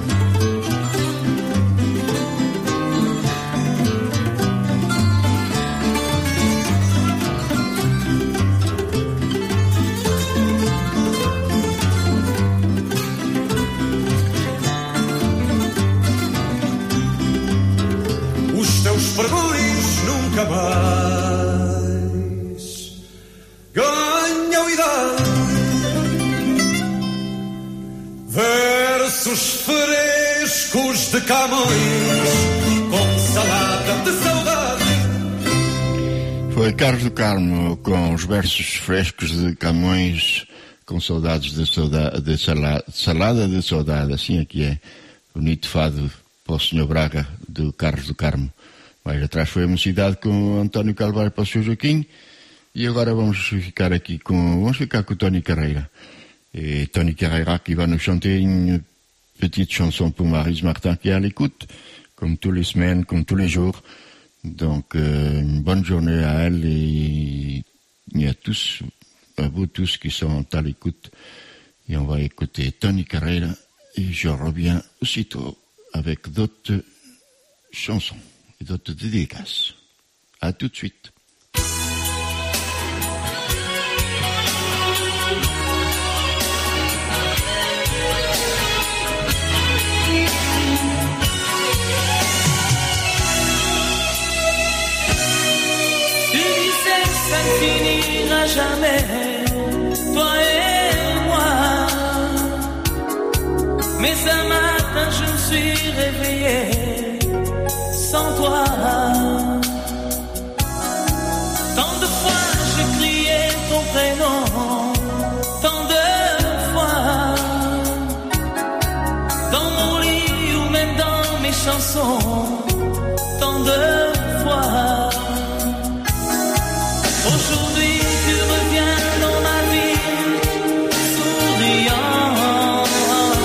Os teus pregões nunca mais ganham idade, versos frescos de Camões com salada de saudade. Foi Carlos do Carmo com os versos frescos de Camões com saudades de, saudade, de salada, salada de saudade. Assim é que é. Bonito fado para o senhor Braga, do Carlos do Carmo. Mais atrás foi a Mocidade com António Calvário para o seu Joaquim. E agora vamos ficar aqui com, vamos ficar com o Tony Carreira. Et Tony Carreira qui va nous chanter une petite chanson pour Maryse Martin qui est à l'écoute, comme tous les semaines, comme tous les jours. Donc, euh, une bonne journée à elle et, et à tous, à vous tous qui sont à l'écoute. Et on va écouter Tony Carreira et je reviens aussitôt avec d'autres chansons et d'autres dédicaces. À tout de suite. Tu disais que ça ne finira jamais, toi et moi. Mais un matin je me suis réveillé sans toi. Tant de fois j'ai crié ton prénom, tant de fois, dans mon lit ou même dans mes chansons, tant de fois. Aujourd'hui tu reviens dans ma vie, souriant,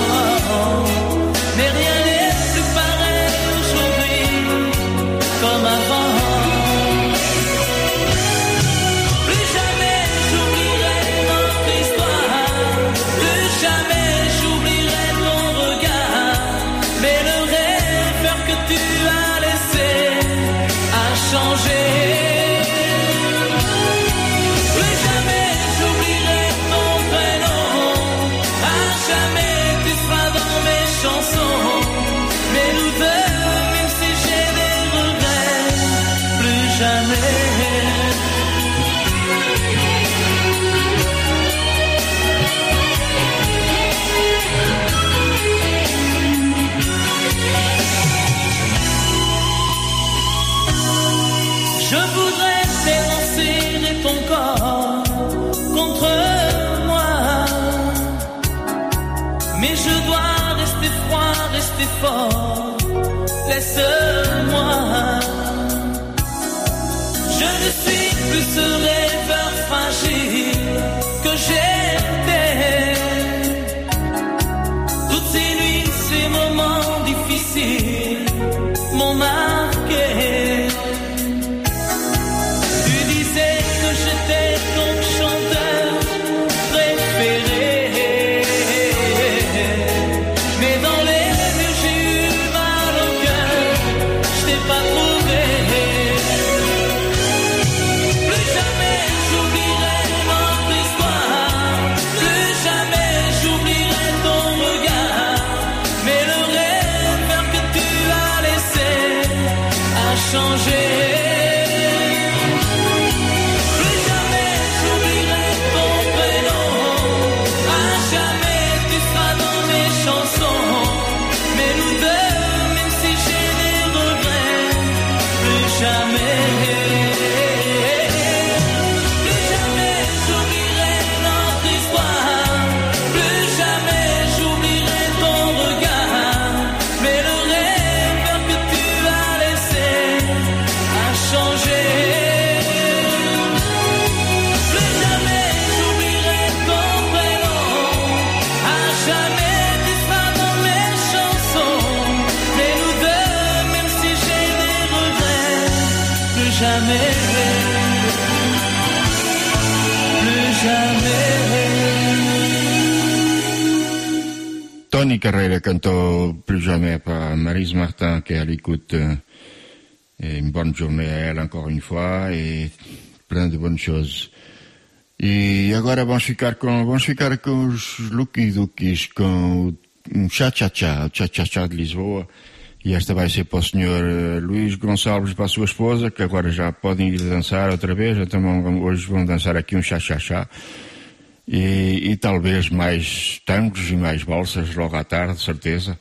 mais rien n'est plus pareil aujourd'hui comme rester fort, laisse-moi. Je ne suis plus ce rêveur fragile que j'étais. Toutes ces nuits, ces moments difficiles m'ont marqué. Tu disais que j'étais ton chanteur préféré. Mais dans les rues, j'ai eu mal au cœur, je t'ai pas trouvé. Plus jamais j'oublierai notre histoire, plus jamais j'oublierai ton regard. Mais le rêve que tu as laissé a changé. Plus jamais j'oublierai ton prénom, à jamais tu seras dans mes chansons. Mais nous deux, même si j'ai des regrets, plus jamais. Plus jamais j'oublierai notre histoire, plus jamais j'oublierai ton regard. Mais le rêve que tu as laissé a changé. Plus jamais j'oublierai ton prénom, à jamais tu seras dans mes chansons. Mais nous deux, même si j'ai des regrets, plus jamais, plus jamais. Tony Carreira cantou Plus Jamais para Maryse Martin, qui est à l'écoute. Et une bonne journée à elle encore une fois et plein de bonnes choses. E agora vamos ficar com, vamos ficar com os Lucky Dukes, com um cha-cha-cha, o cha-cha-cha de Lisboa. E esta vai ser para o senhor eh, Luís Gonçalves e para a sua esposa, que agora já podem ir dançar outra vez. Então vão- hoje vão dançar aqui um cha-cha-cha. E, e talvez mais tangos e mais valsas logo à tarde, certeza.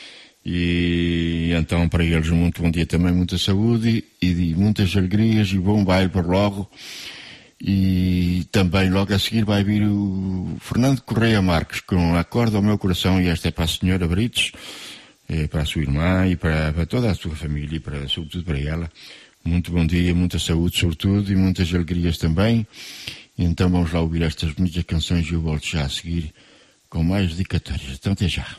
E então para eles muito bom dia também, muita saúde e, e muitas alegrias e bom baile por logo. E também logo a seguir vai vir o Fernando Correia Marques com Acorde ao Meu Coração, e esta é para a senhora Brites, é para a sua irmã e para, para toda a sua família e para, sobretudo para ela. Muito bom dia, muita saúde sobretudo e muitas alegrias também. E então vamos lá ouvir estas bonitas canções e eu volto já a seguir com mais dedicatórias. Então até já.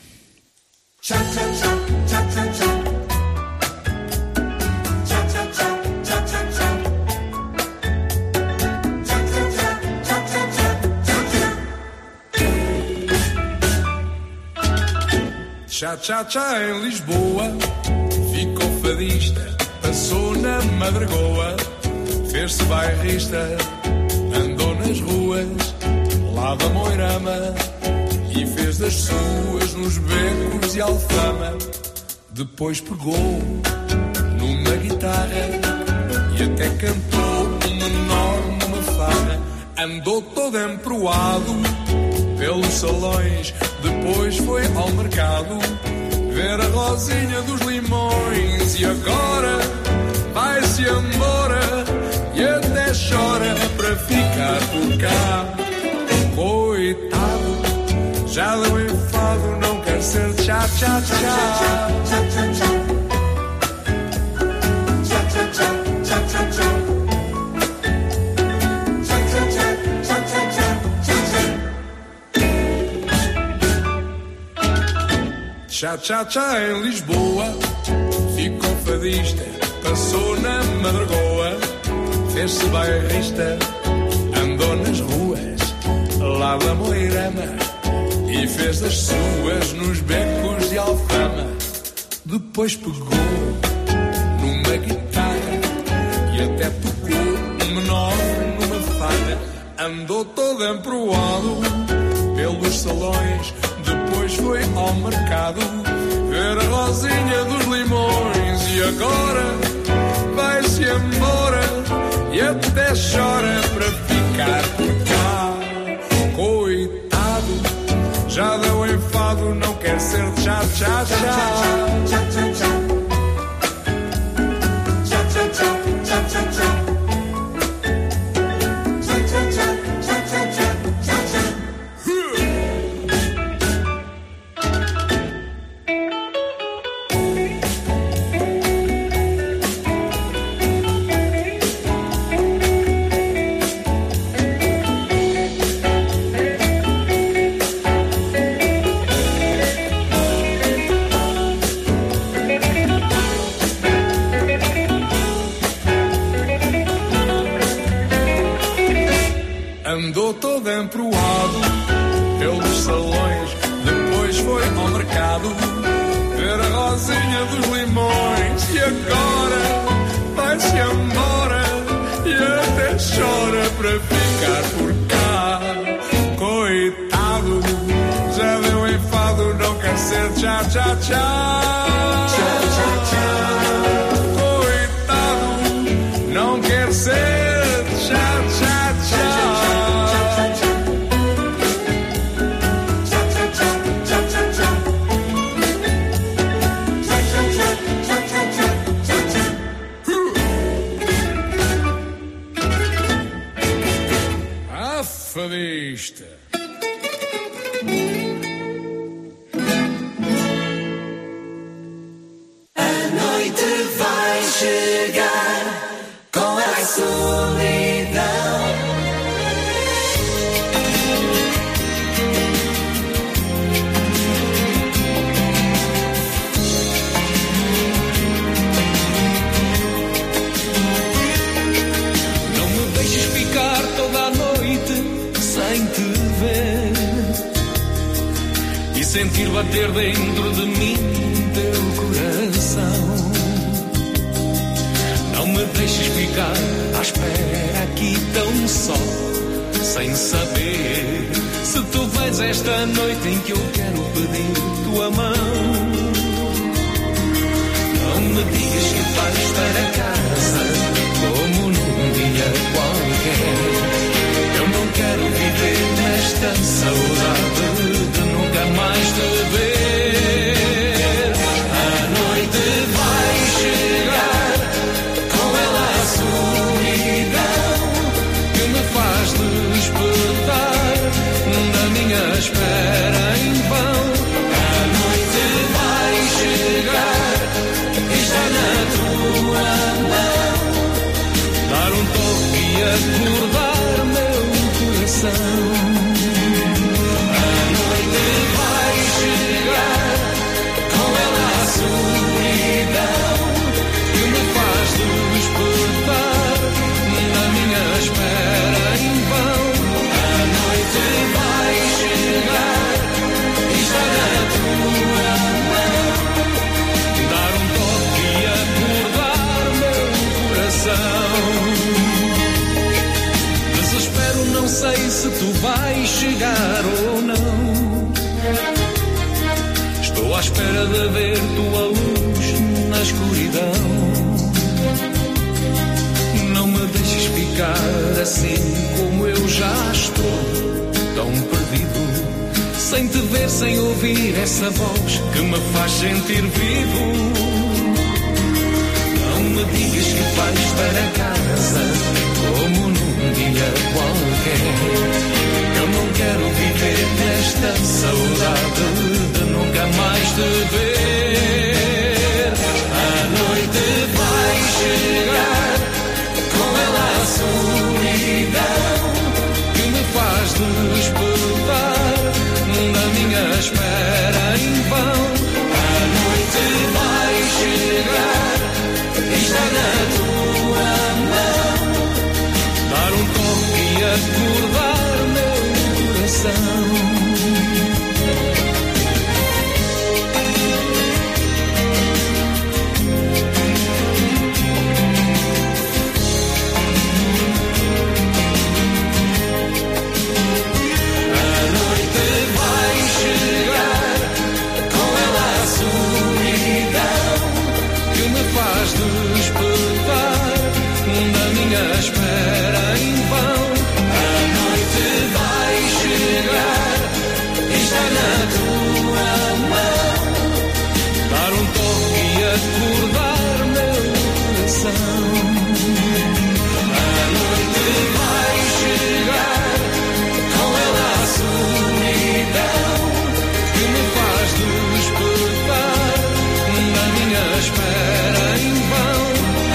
Cha-cha-cha em Lisboa, ficou fadista, passou na Madragoa, fez-se bairrista, andou nas ruas, lá da Moirama, e fez das suas nos becos de Alfama. Depois pegou numa guitarra e até cantou um menor numa farra. Andou todo emproado pelos salões, depois foi ao mercado ver a Rosinha dos Limões. E agora vai-se embora e até chora para ficar por cá. Coitado, já deu enfado, não quer ser tchá-tchá-tchá. Cha-cha-cha em Lisboa, ficou fadista, passou na Madragoa, fez-se bairrista, andou nas ruas, lá da Moirama, e fez das suas nos becos de Alfama. Depois pegou numa guitarra e até tocou um menor numa farra. Andou todo emproado pelos salões, depois foi ao mercado ver a Rosinha dos Limões. E agora vai-se embora e até chora para ficar por cá. Coitado, já deu enfado, não quer ser tchá-tchá-tchá. andou todo emproado pelos salões, depois foi ao mercado ver a Rosinha dos Limões e agora vai-se embora e até chora para ficar por cá. Coitado, já deu enfado, não quer ser tchá tchá tchá. Tchá tchá tchá. Coitado, não quer ser tchá tchá tchá. Fadista. A noite vai chegar com a solidão. Não me deixes ficar toda a noite sem te ver e sentir bater dentro de mim teu coração. Não me deixes ficar à espera aqui tão só, sem saber se tu vens esta noite em que eu quero pedir tua mão. Não me digas que vais para casa como num dia qualquer. Eu não quero viver nesta saudade de nunca mais te ver. A noite vai chegar, com ela a solidão que me faz despertar da minha espera em vão. A noite vai chegar, está na tua mão. Dar um toque e acordar meu coração. A noite vai chegar, com ela a solidão que me faz despertar da minha espera em vão. A noite vai chegar, está na tua mão. Dar um toque e acordar meu coração. Desespero, não sei se tu vais chegar ou não. Estou à espera de ver tua luz na escuridão. Não me deixes ficar assim como eu já estou, tão perdido, sem te ver, sem ouvir essa voz que me faz sentir vivo. Não me digas que vais para casa como num dia qualquer. Eu não quero viver nesta saudade de nunca mais te ver. A noite vai chegar, com ela a solidão que me faz despertar da minha espera em vão. A noite vai chegar, está na tua mão. Dar um toque e acordar meu coração. Despertar da minha espera em vão. A noite vai chegar, está na tua mão. Dar um toque e acordar meu coração. A noite vai chegar, com ela a solidão que me faz despertar da minha espera em vão.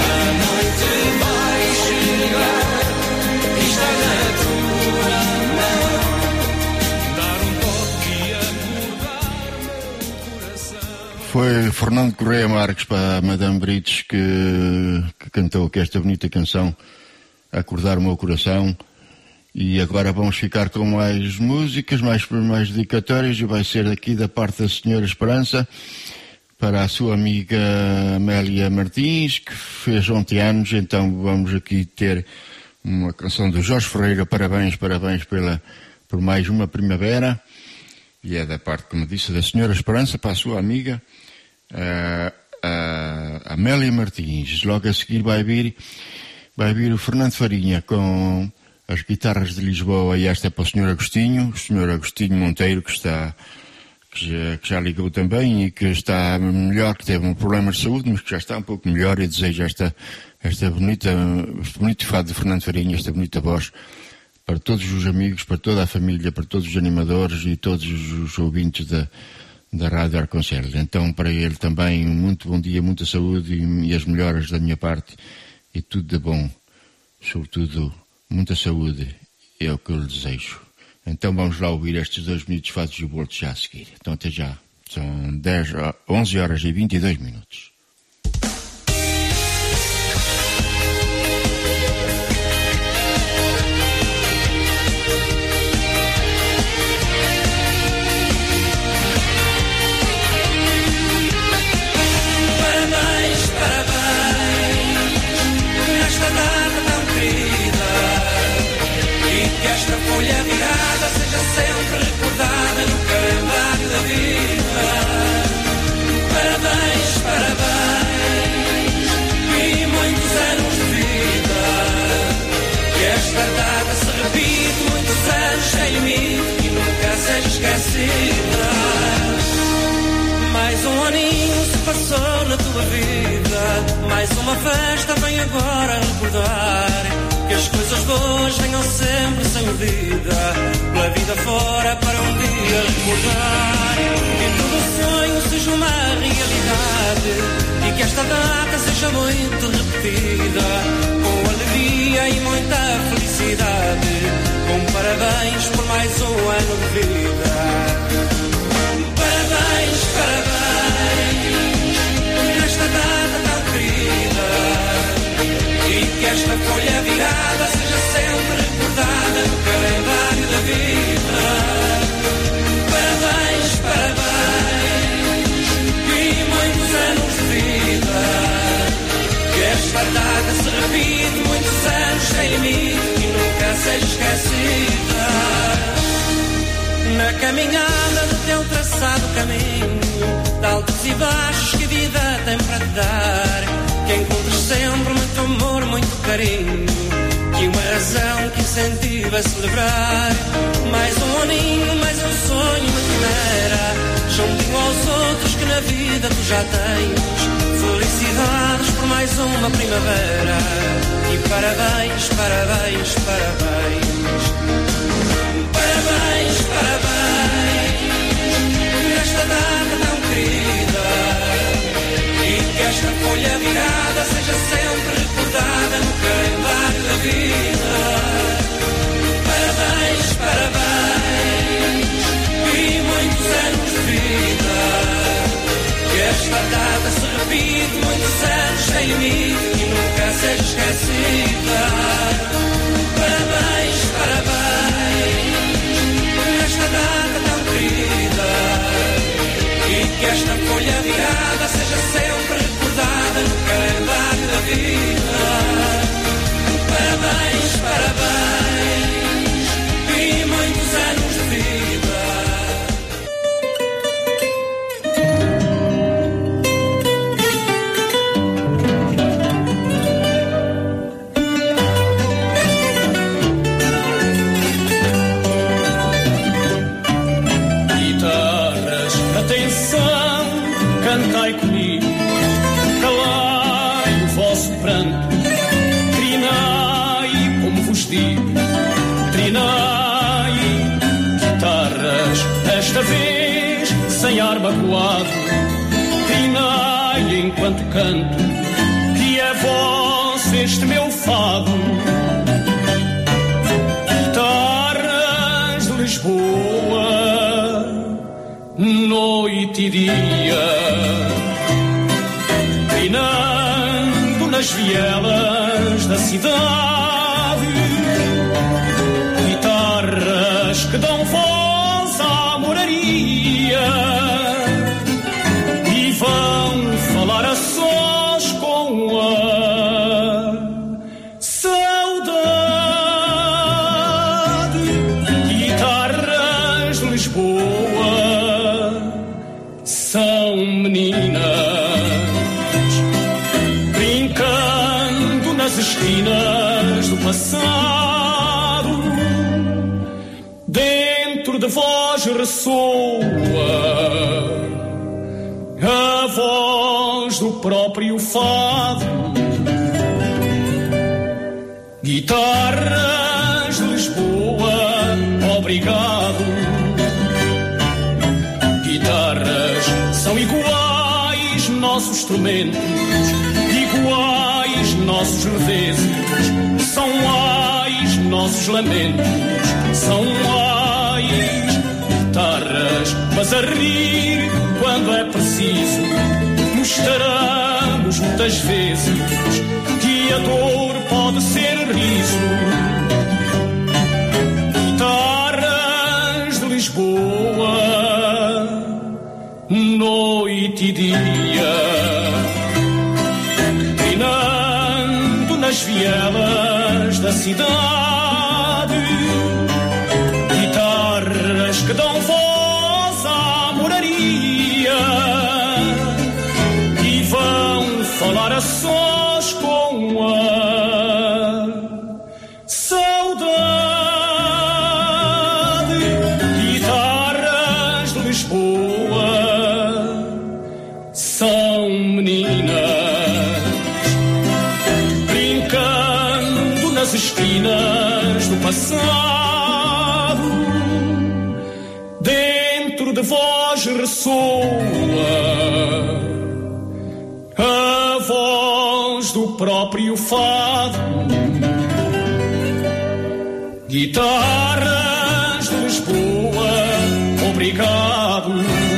Foi Fernando Correia Marques para a Madame Brites que, que cantou aqui esta bonita canção, Acordar o Meu Coração. E agora vamos ficar com mais músicas, mais, mais dedicatórias, e vai ser aqui da parte da senhora Esperança, para a sua amiga Amélia Martins, que fez ontem anos. Então vamos aqui ter uma canção do Jorge Ferreira, parabéns, parabéns pela, por mais uma primavera, e é da parte, como disse, da senhora Esperança, para a sua amiga uh, uh, Amélia Martins. Logo a seguir vai vir, vai vir o Fernando Farinha com as guitarras de Lisboa, e esta é para o senhor Agostinho, o senhor Agostinho Monteiro, que está... Que já, que já ligou também e que está melhor, que teve um problema de saúde, mas que já está um pouco melhor, e desejo esta, esta bonita, este bonito fado de Fernando Farinha, esta bonita voz, para todos os amigos, para toda a família, para todos os animadores e todos os ouvintes da, da Rádio Arconcel. Então, para ele também, um muito bom dia, muita saúde e, e as melhoras da minha parte, e tudo de bom, sobretudo muita saúde, é o que eu lhe desejo. Então vamos lá ouvir estes dois minutos fados e volto já a seguir. Então até já. São dez, onze horas e vinte e dois minutos. Parabéns, parabéns, nesta data tão querida, e que esta folha virada seja sempre recordada no calendário da vida. Parabéns, parabéns, e muitos anos de vida. Que esta data se repita muitos anos sem limite e nunca seja esquecida. Mais um aninho se passou na tua vida, mais uma festa vem agora recordar. Que as coisas boas venham sempre sem medida, pela vida fora para um dia recordar. Que todo sonho seja uma realidade, e que esta data seja muito repetida, com alegria e muita felicidade, com parabéns por mais um ano de vida. Parabéns, parabéns, nesta data tão querida, e que esta folha virada seja sempre recordada no calendário da vida. Parabéns, parabéns, e muitos anos de vida. Que esta data se repita muitos anos sem limite e nunca seja esquecida. Na caminhada do teu traçado caminho, de altos e baixos que a vida tem para te dar, que encontres sempre muito amor, muito carinho, e uma razão que incentiva a celebrar. Mais um aninho, mais um sonho, uma quimera, juntinho aos outros que na vida tu já tens. Felicidades por mais uma primavera, e parabéns, parabéns, parabéns. Parabéns, parabéns, nesta data tão querida, e que esta folha virada seja sempre recordada no calendário da vida. Parabéns, parabéns, e muitos anos de vida. Que esta data se repita muitos anos sem limite e nunca seja esquecida. Parabéns, parabéns, nesta data tão querida, e que esta folha virada seja sempre recordada no calendário da vida. Parabéns, parabéns, e muitos anos de vida. Guitarras, atenção, cantai comigo, calai o vosso pranto, trinai, como vos digo, trinai. Guitarras, desta vez, sem ar magoado, trinai enquanto canto, que é vosso este meu fado. Guitarras de Lisboa, noite e dia, trinando nas vielas da cidade. de vós ressoa a voz do próprio fado. Guitarras de Lisboa, obrigado. Guitarras são iguais nossos instrumentos, iguais nossos reveses, são ais nossos lamentos, são ais guitarras, mas a rir quando é preciso mostramos muitas vezes que a dor pode ser riso. Guitarras de Lisboa, noite e dia, trinando nas vielas da cidade, guitarras que dão voz à moraria e vão falar a sós com a saudade. Guitarras de Lisboa são meninas brincando nas esquinas do passado. Dentro de vós ressoa a voz do próprio fado. Guitarras de Lisboa, obrigado.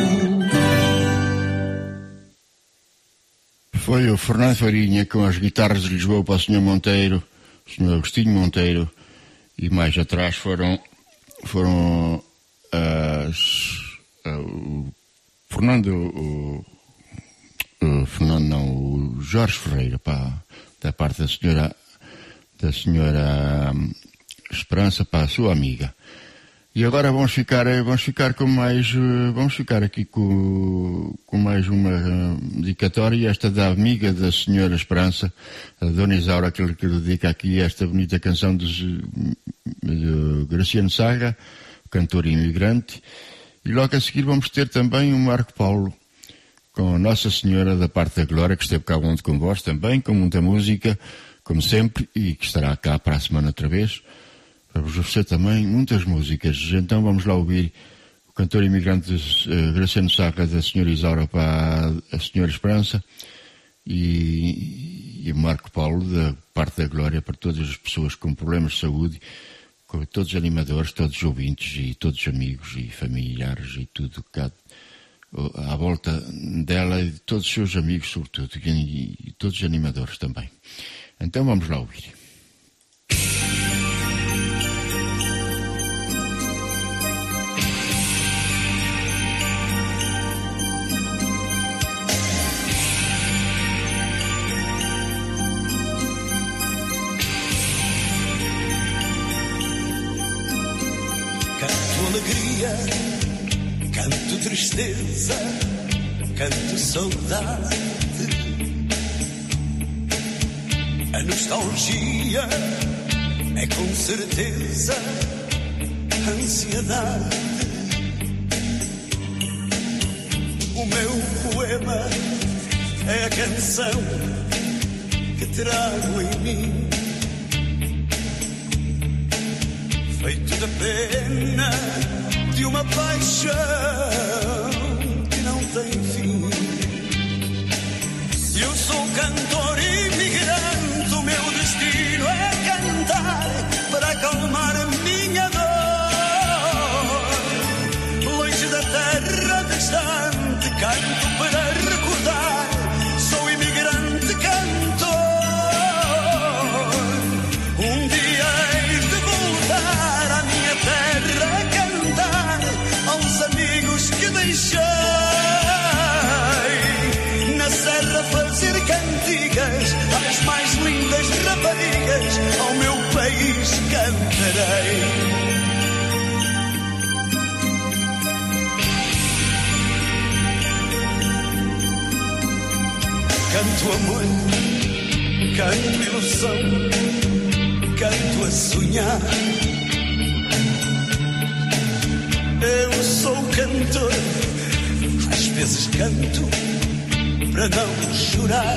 Foi o Fernando Farinha com as guitarras de Lisboa para o senhor Monteiro, o senhor Agostinho Monteiro, e mais atrás foram, foram as, uh, o Fernando, o, o Fernando não, o Jorge Ferreira, pá, da parte da senhora, da senhora um, Esperança, para a sua amiga. E agora vamos ficar, vamos ficar com mais, vamos ficar aqui com, com mais uma dedicatória, esta da amiga da senhora Esperança, a Dona Isaura, que lhe dedica aqui esta bonita canção de, de Graciano Saga, cantor imigrante. E logo a seguir vamos ter também o Marco Paulo, com Nossa Senhora da parte da Glória, que esteve cá ontem com vós também, com muita música, como sempre, e que estará cá para a semana outra vez. Vamos oferecer também muitas músicas. Então vamos lá ouvir o cantor imigrante uh, Graciano Saga, da senhora Isaura para a senhora Esperança, e, e o Marco Paulo da parte da Glória para todas as pessoas com problemas de saúde, com todos os animadores, todos os ouvintes e todos os amigos e familiares e tudo cá à volta dela, e de todos os seus amigos sobretudo, e, e todos os animadores também. Então vamos lá ouvir. Alegria, canto tristeza, canto saudade. A nostalgia é com certeza ansiedade. O meu poema é a canção que trago em mim, feito da pena de uma paixão que não tem fim. Se eu sou cantor imigrante, o meu destino é cantar para acalmar a minha dor. Longe da terra distante, canto para recordar, sou imigrante cantor. Um dia hei de voltar à minha terra a cantar aos amigos que deixei na serra, fazer cantigas às mais lindas raparigas, ao meu país cantarei. Canto amor, canto ilusão, canto a sonhar. cantor. Às vezes canto para não chorar.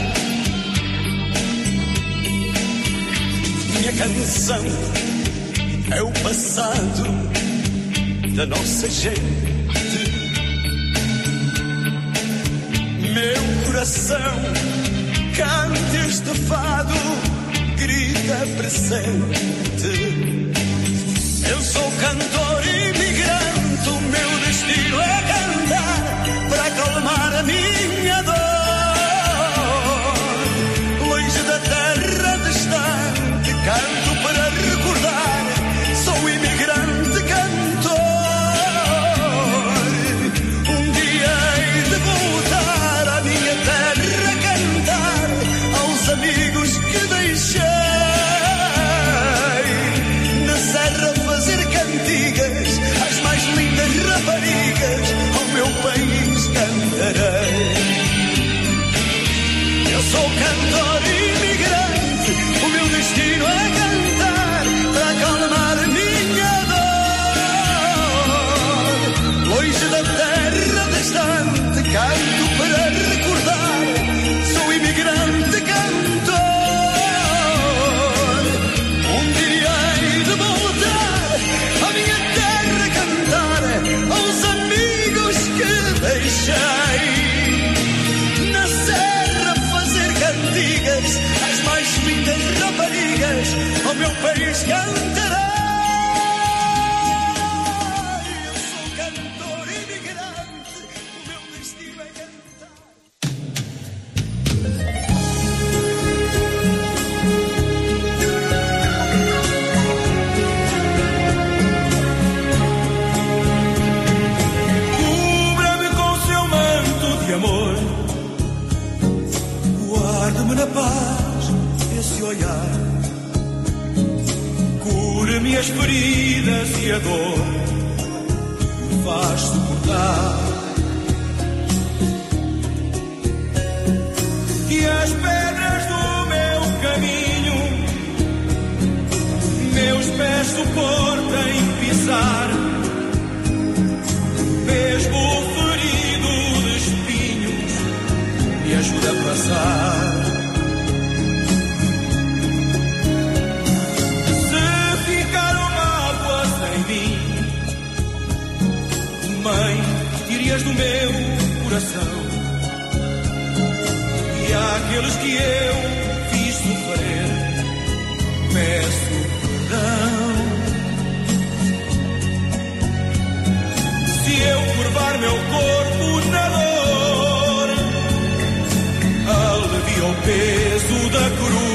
Minha canção é o passado da nossa gente. Meu coração canta este fado, grita presente. Eu sou cantor imigrante, o meu destino é cantar para acalmar a minha dor. Longe da terra distante, canto para recordar, sou imigrante cantor. Um dia hei de voltar à minha terra cantar aos amigos que deixei. Na serra fazer cantigas às mais lindas raparigas, ao meu país cantarei. Eu sou cantor imigrante, o meu destino é cantar para acalmar a minha dor. Longe da terra distante, canto para recordar, sou imigrante cantor. Um dia hei de voltar à minha terra cantar aos amigos que deixei. Na serra fazer cantigas às mais lindas raparigas, ao meu país cantarei. Eu sou cantor imigrante, o meu destino é cantar. Cubra-me com seu manto de amor, guarda-me na paz esse olhar, cura-me as feridas e a dor me faz suportar. Que as pedras do meu caminho meus pés suportem pisar, mesmo ferido de espinhos me ajuda a passar. Se ficaram mágoas em mim, Mãe, tire-as do meu coração. E àqueles que eu fiz sofrer, peço perdão. Se eu curvar meu corpo na dor, alivia o peso da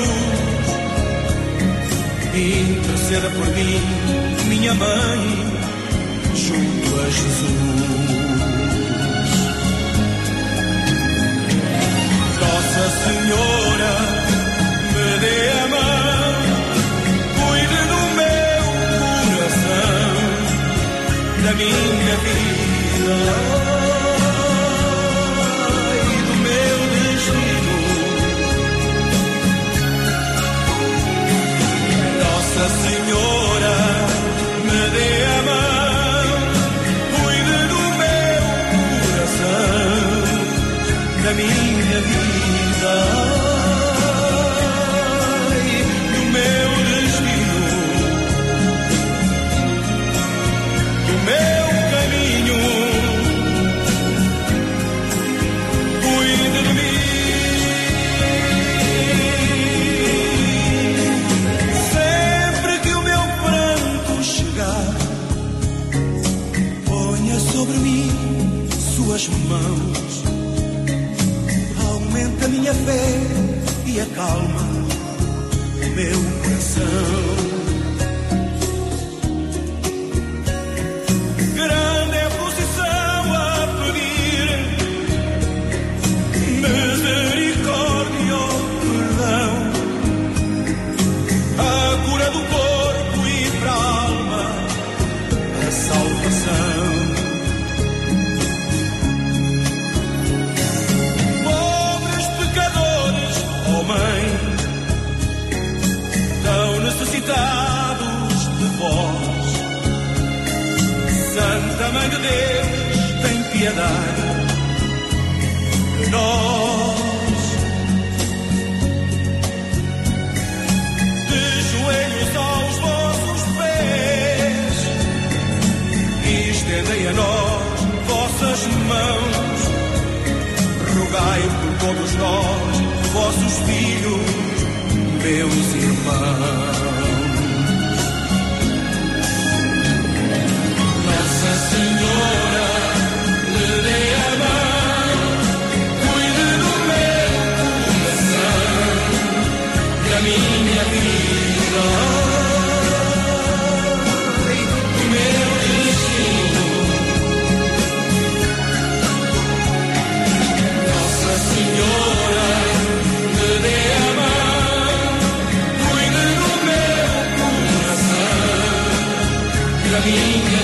cruz. Interceda por mim, minha mãe, junto a Jesus. Nossa Senhora, me dê a mão, cuide do meu coração, da minha vida e do meu destino. Nossa Senhora, me dê a mão, cuide do meu coração, da minha vida e do meu destino, do meu caminho, cuide de mim. Sempre que o meu pranto chegar, ponha sobre mim suas mãos, aumenta a minha fé e acalma o meu coração. Grande é a procissão a pedir misericórdia ou perdão, a cura do corpo e para a alma a salvação. Mãe, tão necessitados de vós, Santa Mãe de Deus, tem piedade de nós. De joelhos aos vossos pés, estendei a nós vossas mãos, rogai por todos nós, vossos filhos, meus irmãos. Nossa Senhora, me dê a mão, cuide do meu coração, da minha vida, do meu destino. Nossa Senhora, me dê a mão, cuide do meu coração, da minha vida.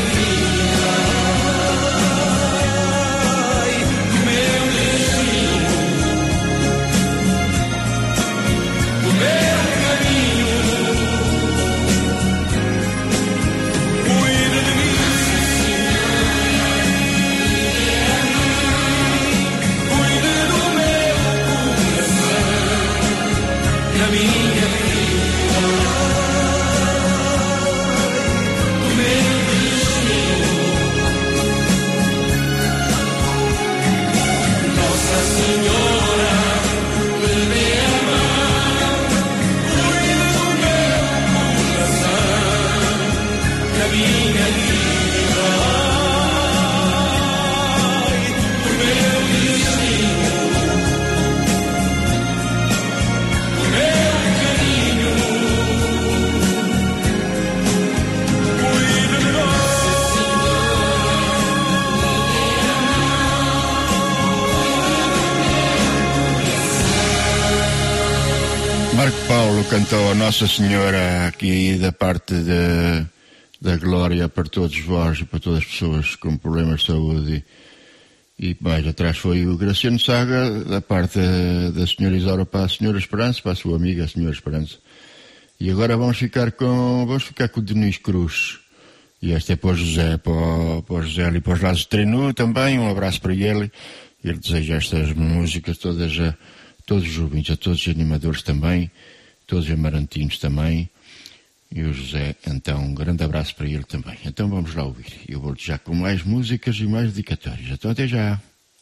Marco Paulo cantou a Nossa Senhora aqui da parte de, da Glória para todos vós e para todas as pessoas com problemas de saúde. E mais atrás foi o Graciano Saga da parte da Senhora Isaura para a Senhora Esperança, para a sua amiga a Senhora Esperança. E agora vamos ficar com, vamos ficar com o Denis Cruz. E este é para o José, para o, para o José e para os lados de Trenu também. Um abraço para ele. Ele deseja estas músicas todas a todos os ouvintes, a todos os animadores também, todos os amarantinos também, e o José, então, um grande abraço para ele também. Então vamos lá ouvir. Eu vou já com mais músicas e mais dedicatórias. Então até já.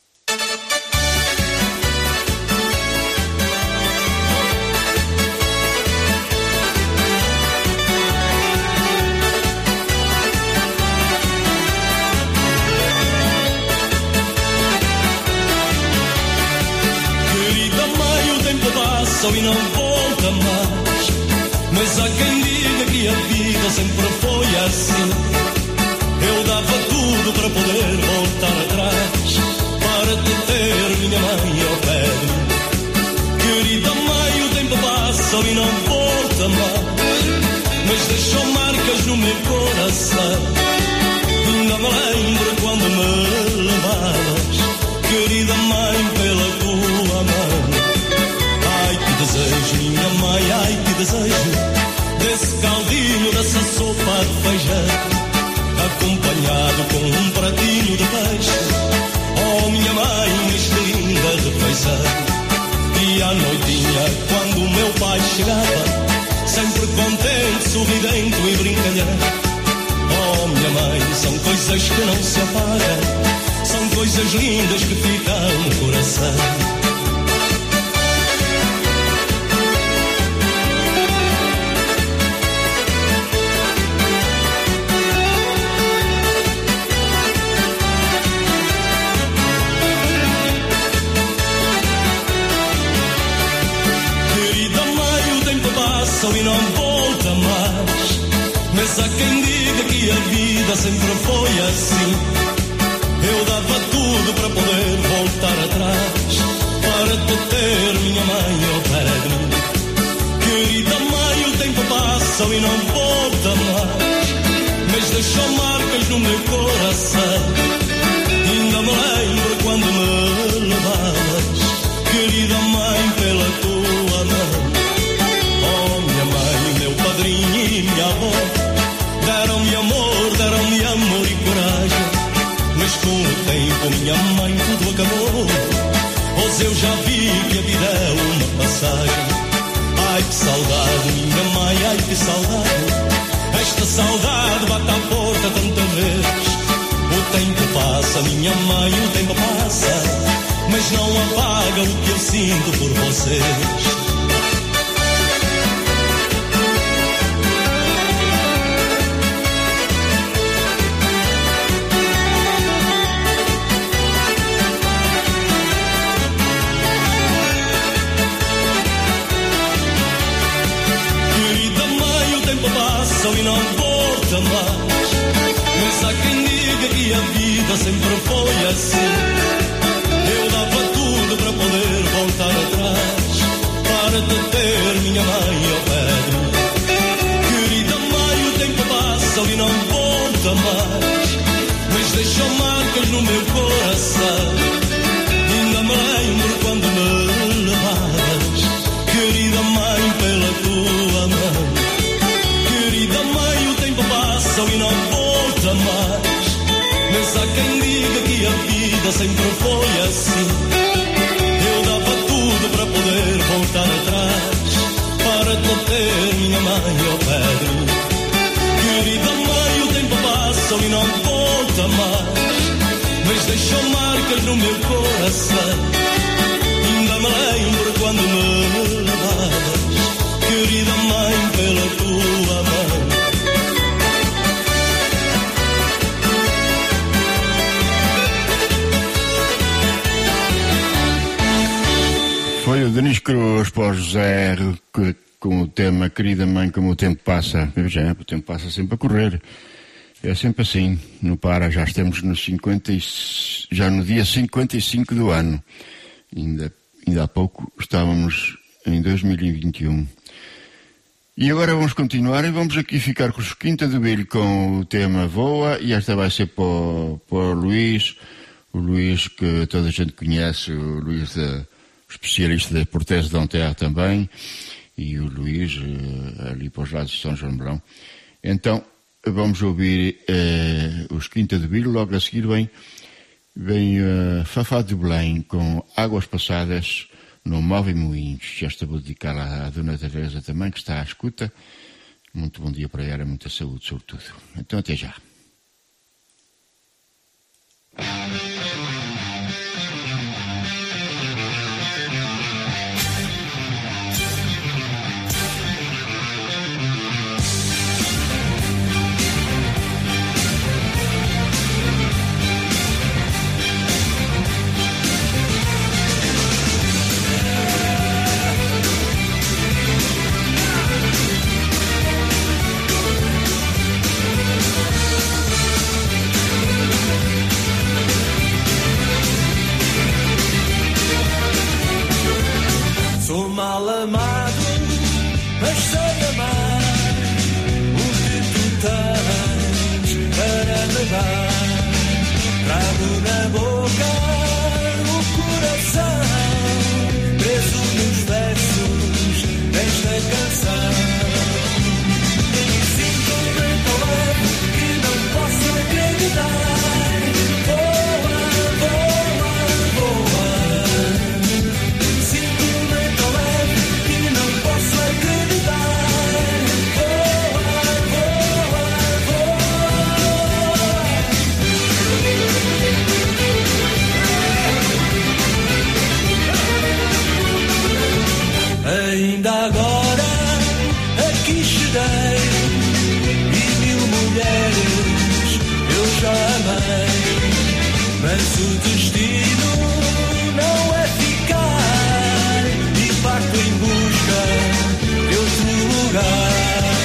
E não volta mais, mas há quem diga que a vida sempre foi assim. Eu dava tudo para poder voltar atrás, para te ter, minha mãe, ao pé de mim. Querida mãe, o tempo passa e não volta mais, mas deixou marcas no meu coração. Ainda me lembro quando me levavas, querida mãe, pela tua mão. Ai que desejo, minha mãe, ai que desejo, desse caldinho, dessa sopa de feijão, acompanhado com um pratinho de peixe. Oh minha mãe, nesta linda refeição. E à noitinha, quando o meu pai chegava, sempre contente, sorridente e brincalhão. Oh minha mãe, são coisas que não se apagam, são coisas lindas que ficam no coração. E não volta mais, mas há quem diga que a vida sempre foi assim. Eu dava tudo para poder voltar atrás, para te ter, minha mãe, ao pé de mim. Querida mãe, o tempo passa e não volta mais, mas deixou marcas no meu coração. Ainda me lembro quando me levavas, querida mãe, pela tua mão. Padrinho e minha avó deram-me amor, deram-me amor e coragem, mas com o tempo, minha mãe, tudo acabou. Pois eu já vi que a vida é uma passagem. Ai que saudade, minha mãe, ai que saudade. Esta saudade bate à porta tanta vez. O tempo passa, minha mãe, o tempo passa, mas não apaga o que eu sinto por vocês. E não volta mais. Mas há quem diga que a vida sempre foi assim. Eu dava tudo para poder voltar atrás, para te ter, minha mãe, ao pé de mim. Querida mãe, o tempo passa e não volta mais, mas deixou marcas no meu coração. Ainda me lembro quando me levavas, querida mãe, pela tua mão. Querida mãe, o tempo passa e não volta mais, mas há quem diga que a vida sempre foi assim. Eu dava tudo para poder voltar atrás, para te ter, minha mãe, ao pé de mim. Querida mãe, o tempo passa e não volta mais, mas deixou marcas no meu coração. Ainda me lembro quando me levavas, querida mãe, pela tua mão. Foi o Denis Cruz para o José com o tema Querida Mãe, como o tempo passa. Já, o tempo passa sempre a correr. É sempre assim, não para. Já estamos no cinquenta e, já no dia cinquenta e cinco do ano. Ainda, ainda há pouco estávamos em dois mil e vinte e um. E agora vamos continuar e vamos aqui ficar com os Quinta do Bilho com o tema Voa, e esta vai ser para o, para o Luís, o Luís que toda a gente conhece, o Luís da, especialista da Portese de Terra também, e o Luís ali para os lados de São João de Belém. Então vamos ouvir eh, os Quinta do Bilho, logo a seguir vem, vem uh, Fafá de Belém com Águas Passadas no Move Moinhos. Esta vou dedicar à Dona Teresa também, que está à escuta. Muito bom dia para ela, muita saúde, sobretudo. Então, até já. Sou mal amado, mas sei amar o que tu tens para me dar. Trago na boca o coração, preso nos versos desta canção. Sinto-me tão leve que não posso acreditar. Ainda agora aqui cheguei e mil mulheres eu já amei, mas o destino não é ficar e parto em busca de outro lugar.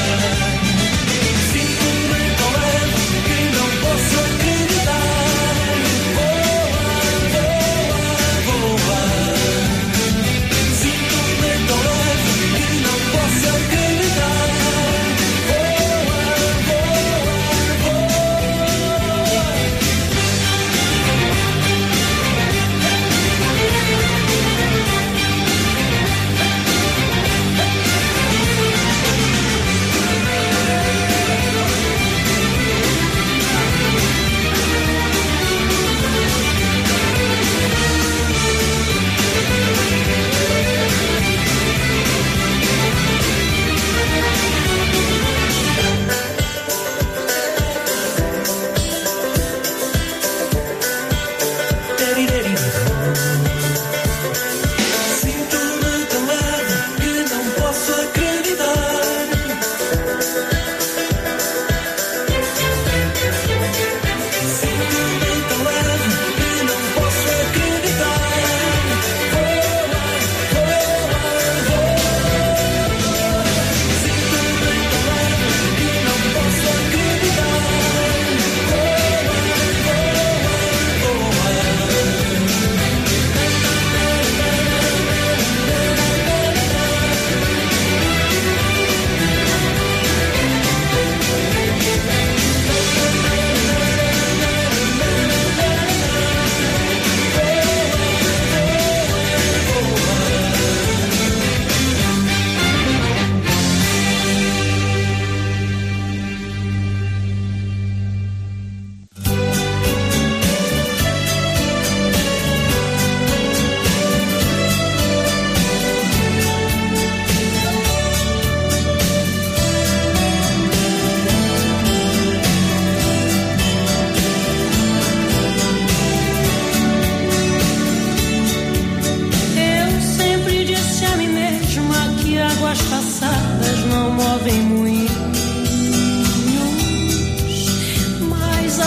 Sinto-me tão leve que não posso acreditar. Voa, voa, voa. Sinto-me tão leve que não posso acreditar. Voa, voa, voa.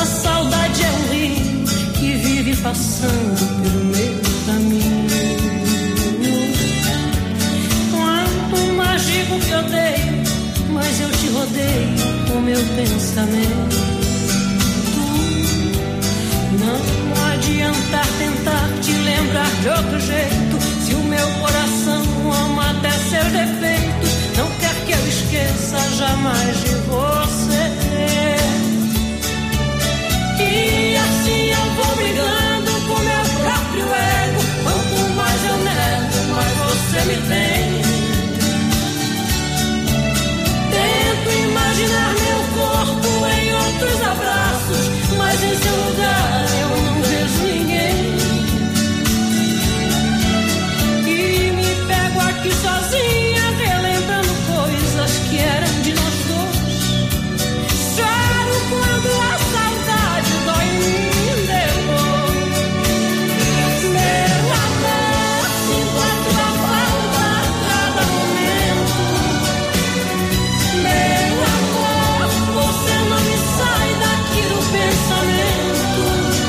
A saudade é um rio que vive passando pelo meu caminho. Quanto mais digo que odeio, mas eu te rodeio com meu pensamento. Não adianta tentar te lembrar de outro jeito. Se o meu coração ama até seus defeitos, não quer que eu esqueça jamais de você. E assim eu vou brigando com meu próprio ego. Quanto mais eu nego, mais você me tem. Tento imaginar meu corpo em outros abraços, mas em seu lugar eu não vejo ninguém. E me pego aqui sozinha, relembrando coisas que eram de nós dois. Choro quando a saudade dói em mim depois. Meu amor, sinto a tua falta a cada momento. Meu amor, você não me sai daqui do pensamento.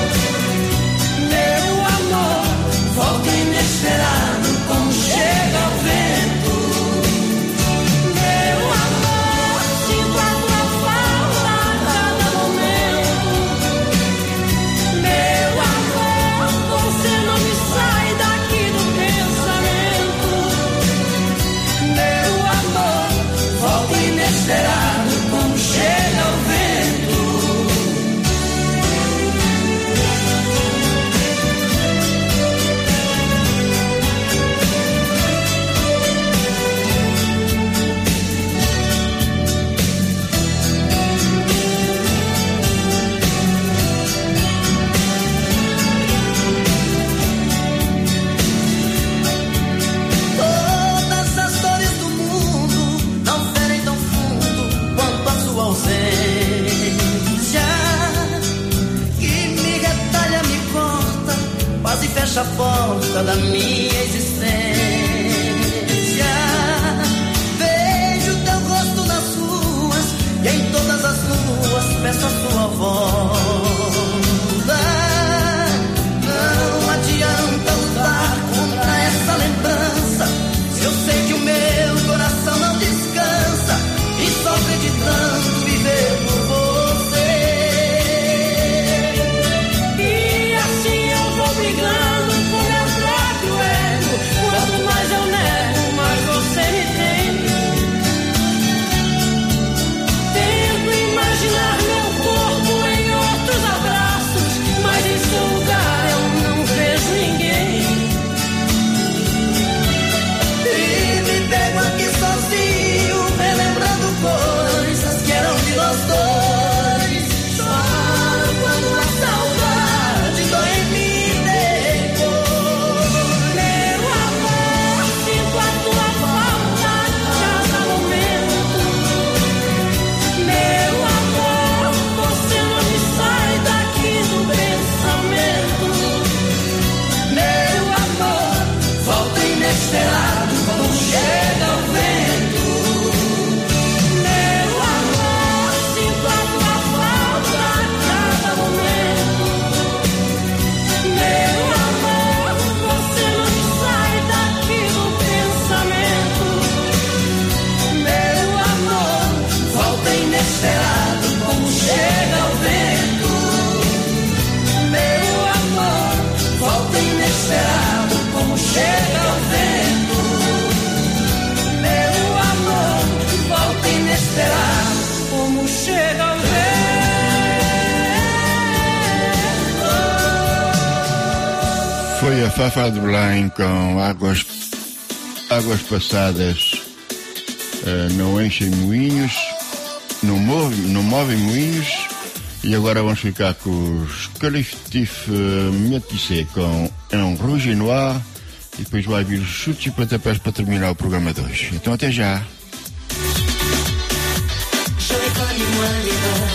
Meu amor, volta inesperado como chega o vento. Meu amor, sinto a tua falta a cada momento. Meu amor, você não me sai daqui do pensamento. Meu amor, volta inesperado como chega o vento. Todas as dores do mundo não ferem tão fundo quanto a sua ausência, que me retalha, me corta, quase fecha a porta da minha existência. Vejo teu rosto nas ruas e em todas as luas peço a sua volta. Não adianta lutar contra essa lembrança, eu sei que o meu coração não descansa e sofre de tanto viver por você. E assim eu vou brigando com meu próprio ego. Quanto mais eu nego, mais você me tem. Tento imaginar meu corpo em outros abraços, mas em seu lugar eu não vejo ninguém. E me pego aqui sozinho, relembrando coisas que eram de nós dois. Choro quando a saudade dói em mim depois. Meu amor, sinto a tua falta a cada momento. Meu amor, você não me sai daqui do pensamento. Meu amor, volta inesperado como chega o vento. Meu amor, sinto a tua falta a cada momento. Meu amor, você não me sai daqui do pensamento. Meu amor, volta inesperado como chega o vento. Meu amor, volta inesperado como chega o vento. Meu amor, volta inesperado como chega o vento. Foi a Fafá de Belém com águas, águas passadas, eh, não enchem moinhos, não movem, não movem moinhos. E agora vamos ficar com os Collectif Métissé com um Rouge Noir e depois vai vir os chutes e pontapés para terminar o programa de hoje. Então até já. J'aurais connu moins l'erreur,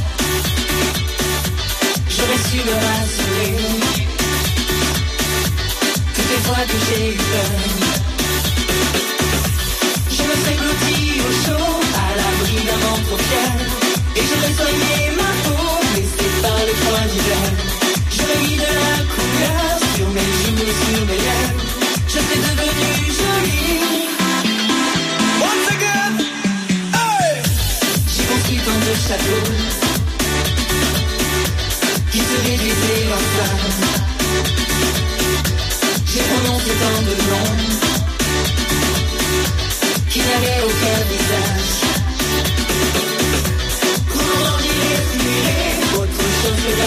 j'aurais su me rassurer. Toutes les fois que j'ai eu peur, je me serais blotti au chaud, à l'abri d'un vent trop fier, et j'aurais soigné ma peau, laissé par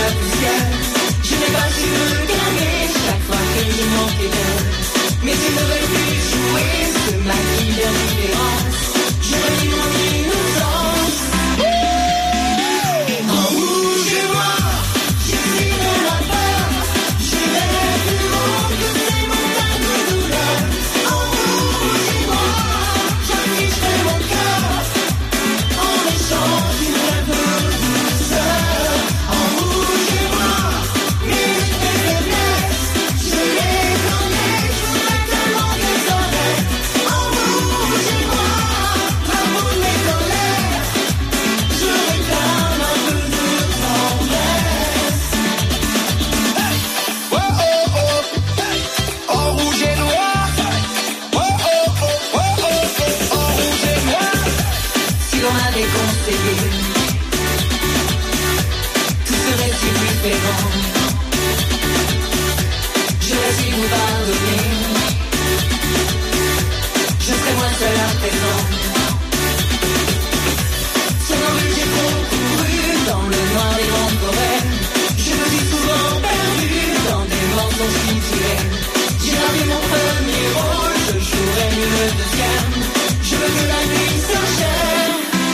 la poussière. Je n'ai pas su me calmer chaque fois que je manquais d'air. Mais ils ne veulent plus jouer ce maquis d'indifférence. Je revis mon innocence. En rouge et noir, j'estimerai ma peur. J'irai plus loin que ces montagnes de douleur. En rouge et noir, j'afficherai mon cœur. En échange d'une rêve de douceur. En rouge et noir, mes luttes, mes faiblesses, je les connais, je voudrais tellement qu'elles arrêtent. En rouge et noir, l'amour de mes colères, je réclame un peu de tendresse. Oh oh oh, en rouge et noir. Oh oh oh, oh oh oh, en rouge et noir. Si l'on m'avait conseillé, tout serait si différent. J'aurais su vous pardonner. Je serais moins seul à présent. Somnambule, j'ai concouru dans le noir des grandes forêts. Je me suis souvent perdu dans des mensonges qui tuaient. J'ai raté mon premier rôle, je jouerai mieux le deuxième. Je veux que la nuit s'enchaîne.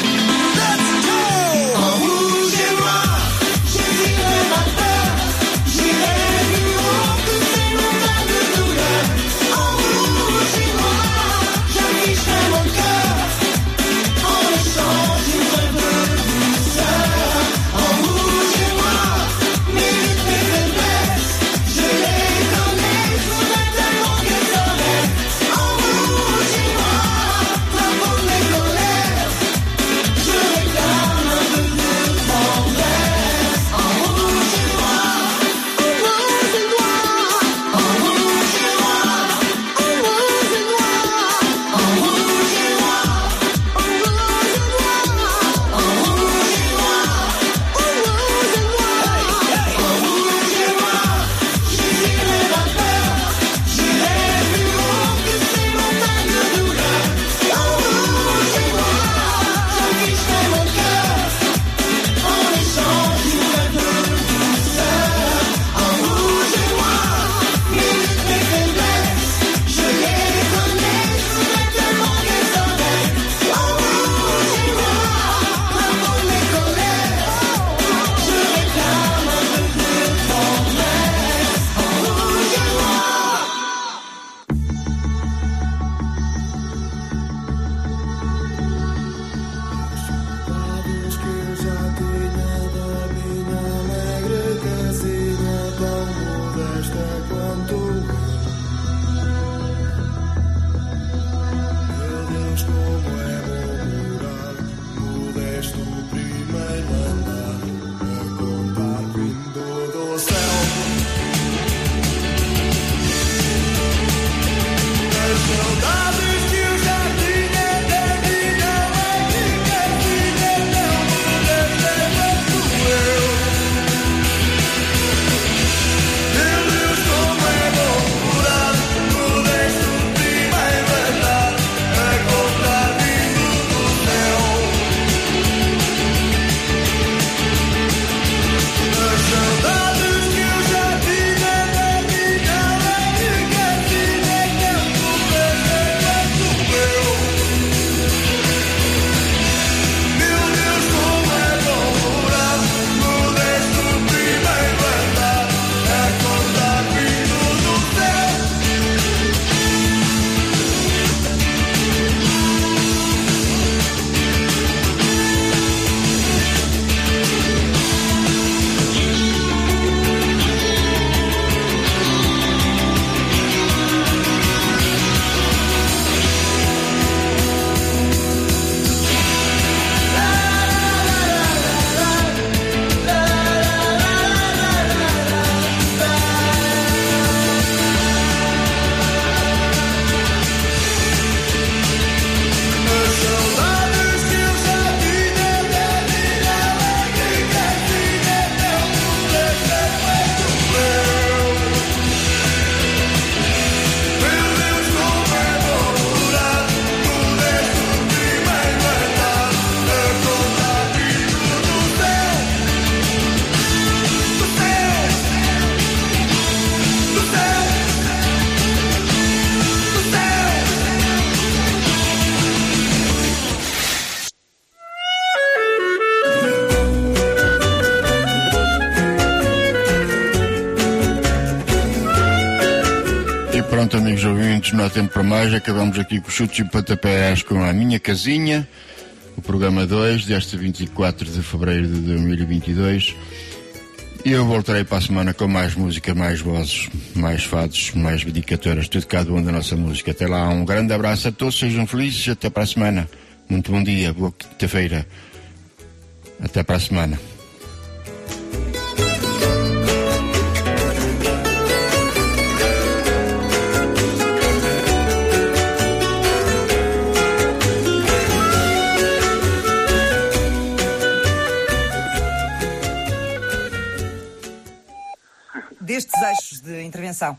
En rouge et noir, j'estimerai ma peur. J'irai plus haut que ces montagnes de douleur. En rouge et noir, j'afficherai mon cœur. En échange d'une rêve de douceur. En rouge et noir, mes luttes, mes faiblesses, je les connais, je voudrais tellement qu'elles arrêtent. En rouge et noir, l'amour de mes colères, je réclame un peu de tendresse. En rouge et noir, en rouge et noir, en rouge et noir, en rouge et noir, en rouge et noir, en rouge et noir, en rouge et noir, en rouge et noir, en rouge et noir, j'estimerai ma peur. J'irai plus haut que ces montagnes de douleur. En rouge et noir, j'afficherai mon cœur. En échange d'une rêve de douceur. En rouge et noir, mes luttes, mes faiblesses, je les connais, je voudrais tellement qu'elles arrêtent. En rouge et noir, l'amour de mes colères, je réclame un peu de tendresse. En rouge et noir. Saudades que eu já tinha da minha alegre casinha, tão modesta quanto meu Deus, como é bom morar modesto primeiro andar, a contar vindo do céu. As saudades que eu já tinha da minha alegre casinha, tão modesta quanto eu. Meu Deus, como é bom Pronto, amigos ouvintes, não há tempo para mais. Acabamos aqui com chutes e pontapés com a Minha Casinha, o programa dois, desta vinte e quatro de fevereiro de dois mil e vinte e dois. E eu voltarei para a semana com mais música, mais vozes, mais fados, mais dedicatórias, tudo cada um da nossa música. Até lá, um grande abraço a todos, sejam felizes, até para a semana. Muito bom dia, boa quinta-feira. Até para a semana. Destes eixos de intervenção.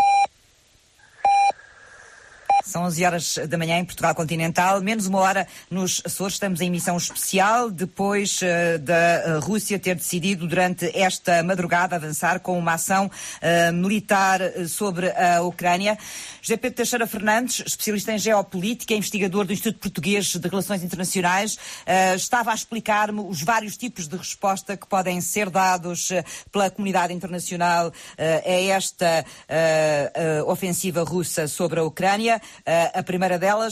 São onze horas da manhã em Portugal Continental, menos uma hora nos Açores. Estamos em emissão especial depois uh, da uh, Rússia ter decidido durante esta madrugada avançar com uma ação uh, militar uh, sobre a Ucrânia. José Pedro Teixeira Fernandes, especialista em geopolítica, investigador do Instituto Português de Relações Internacionais, uh, estava a explicar-me os vários tipos de resposta que podem ser dados uh, pela comunidade internacional uh, a esta uh, uh, ofensiva russa sobre a Ucrânia. Uh, a primeira delas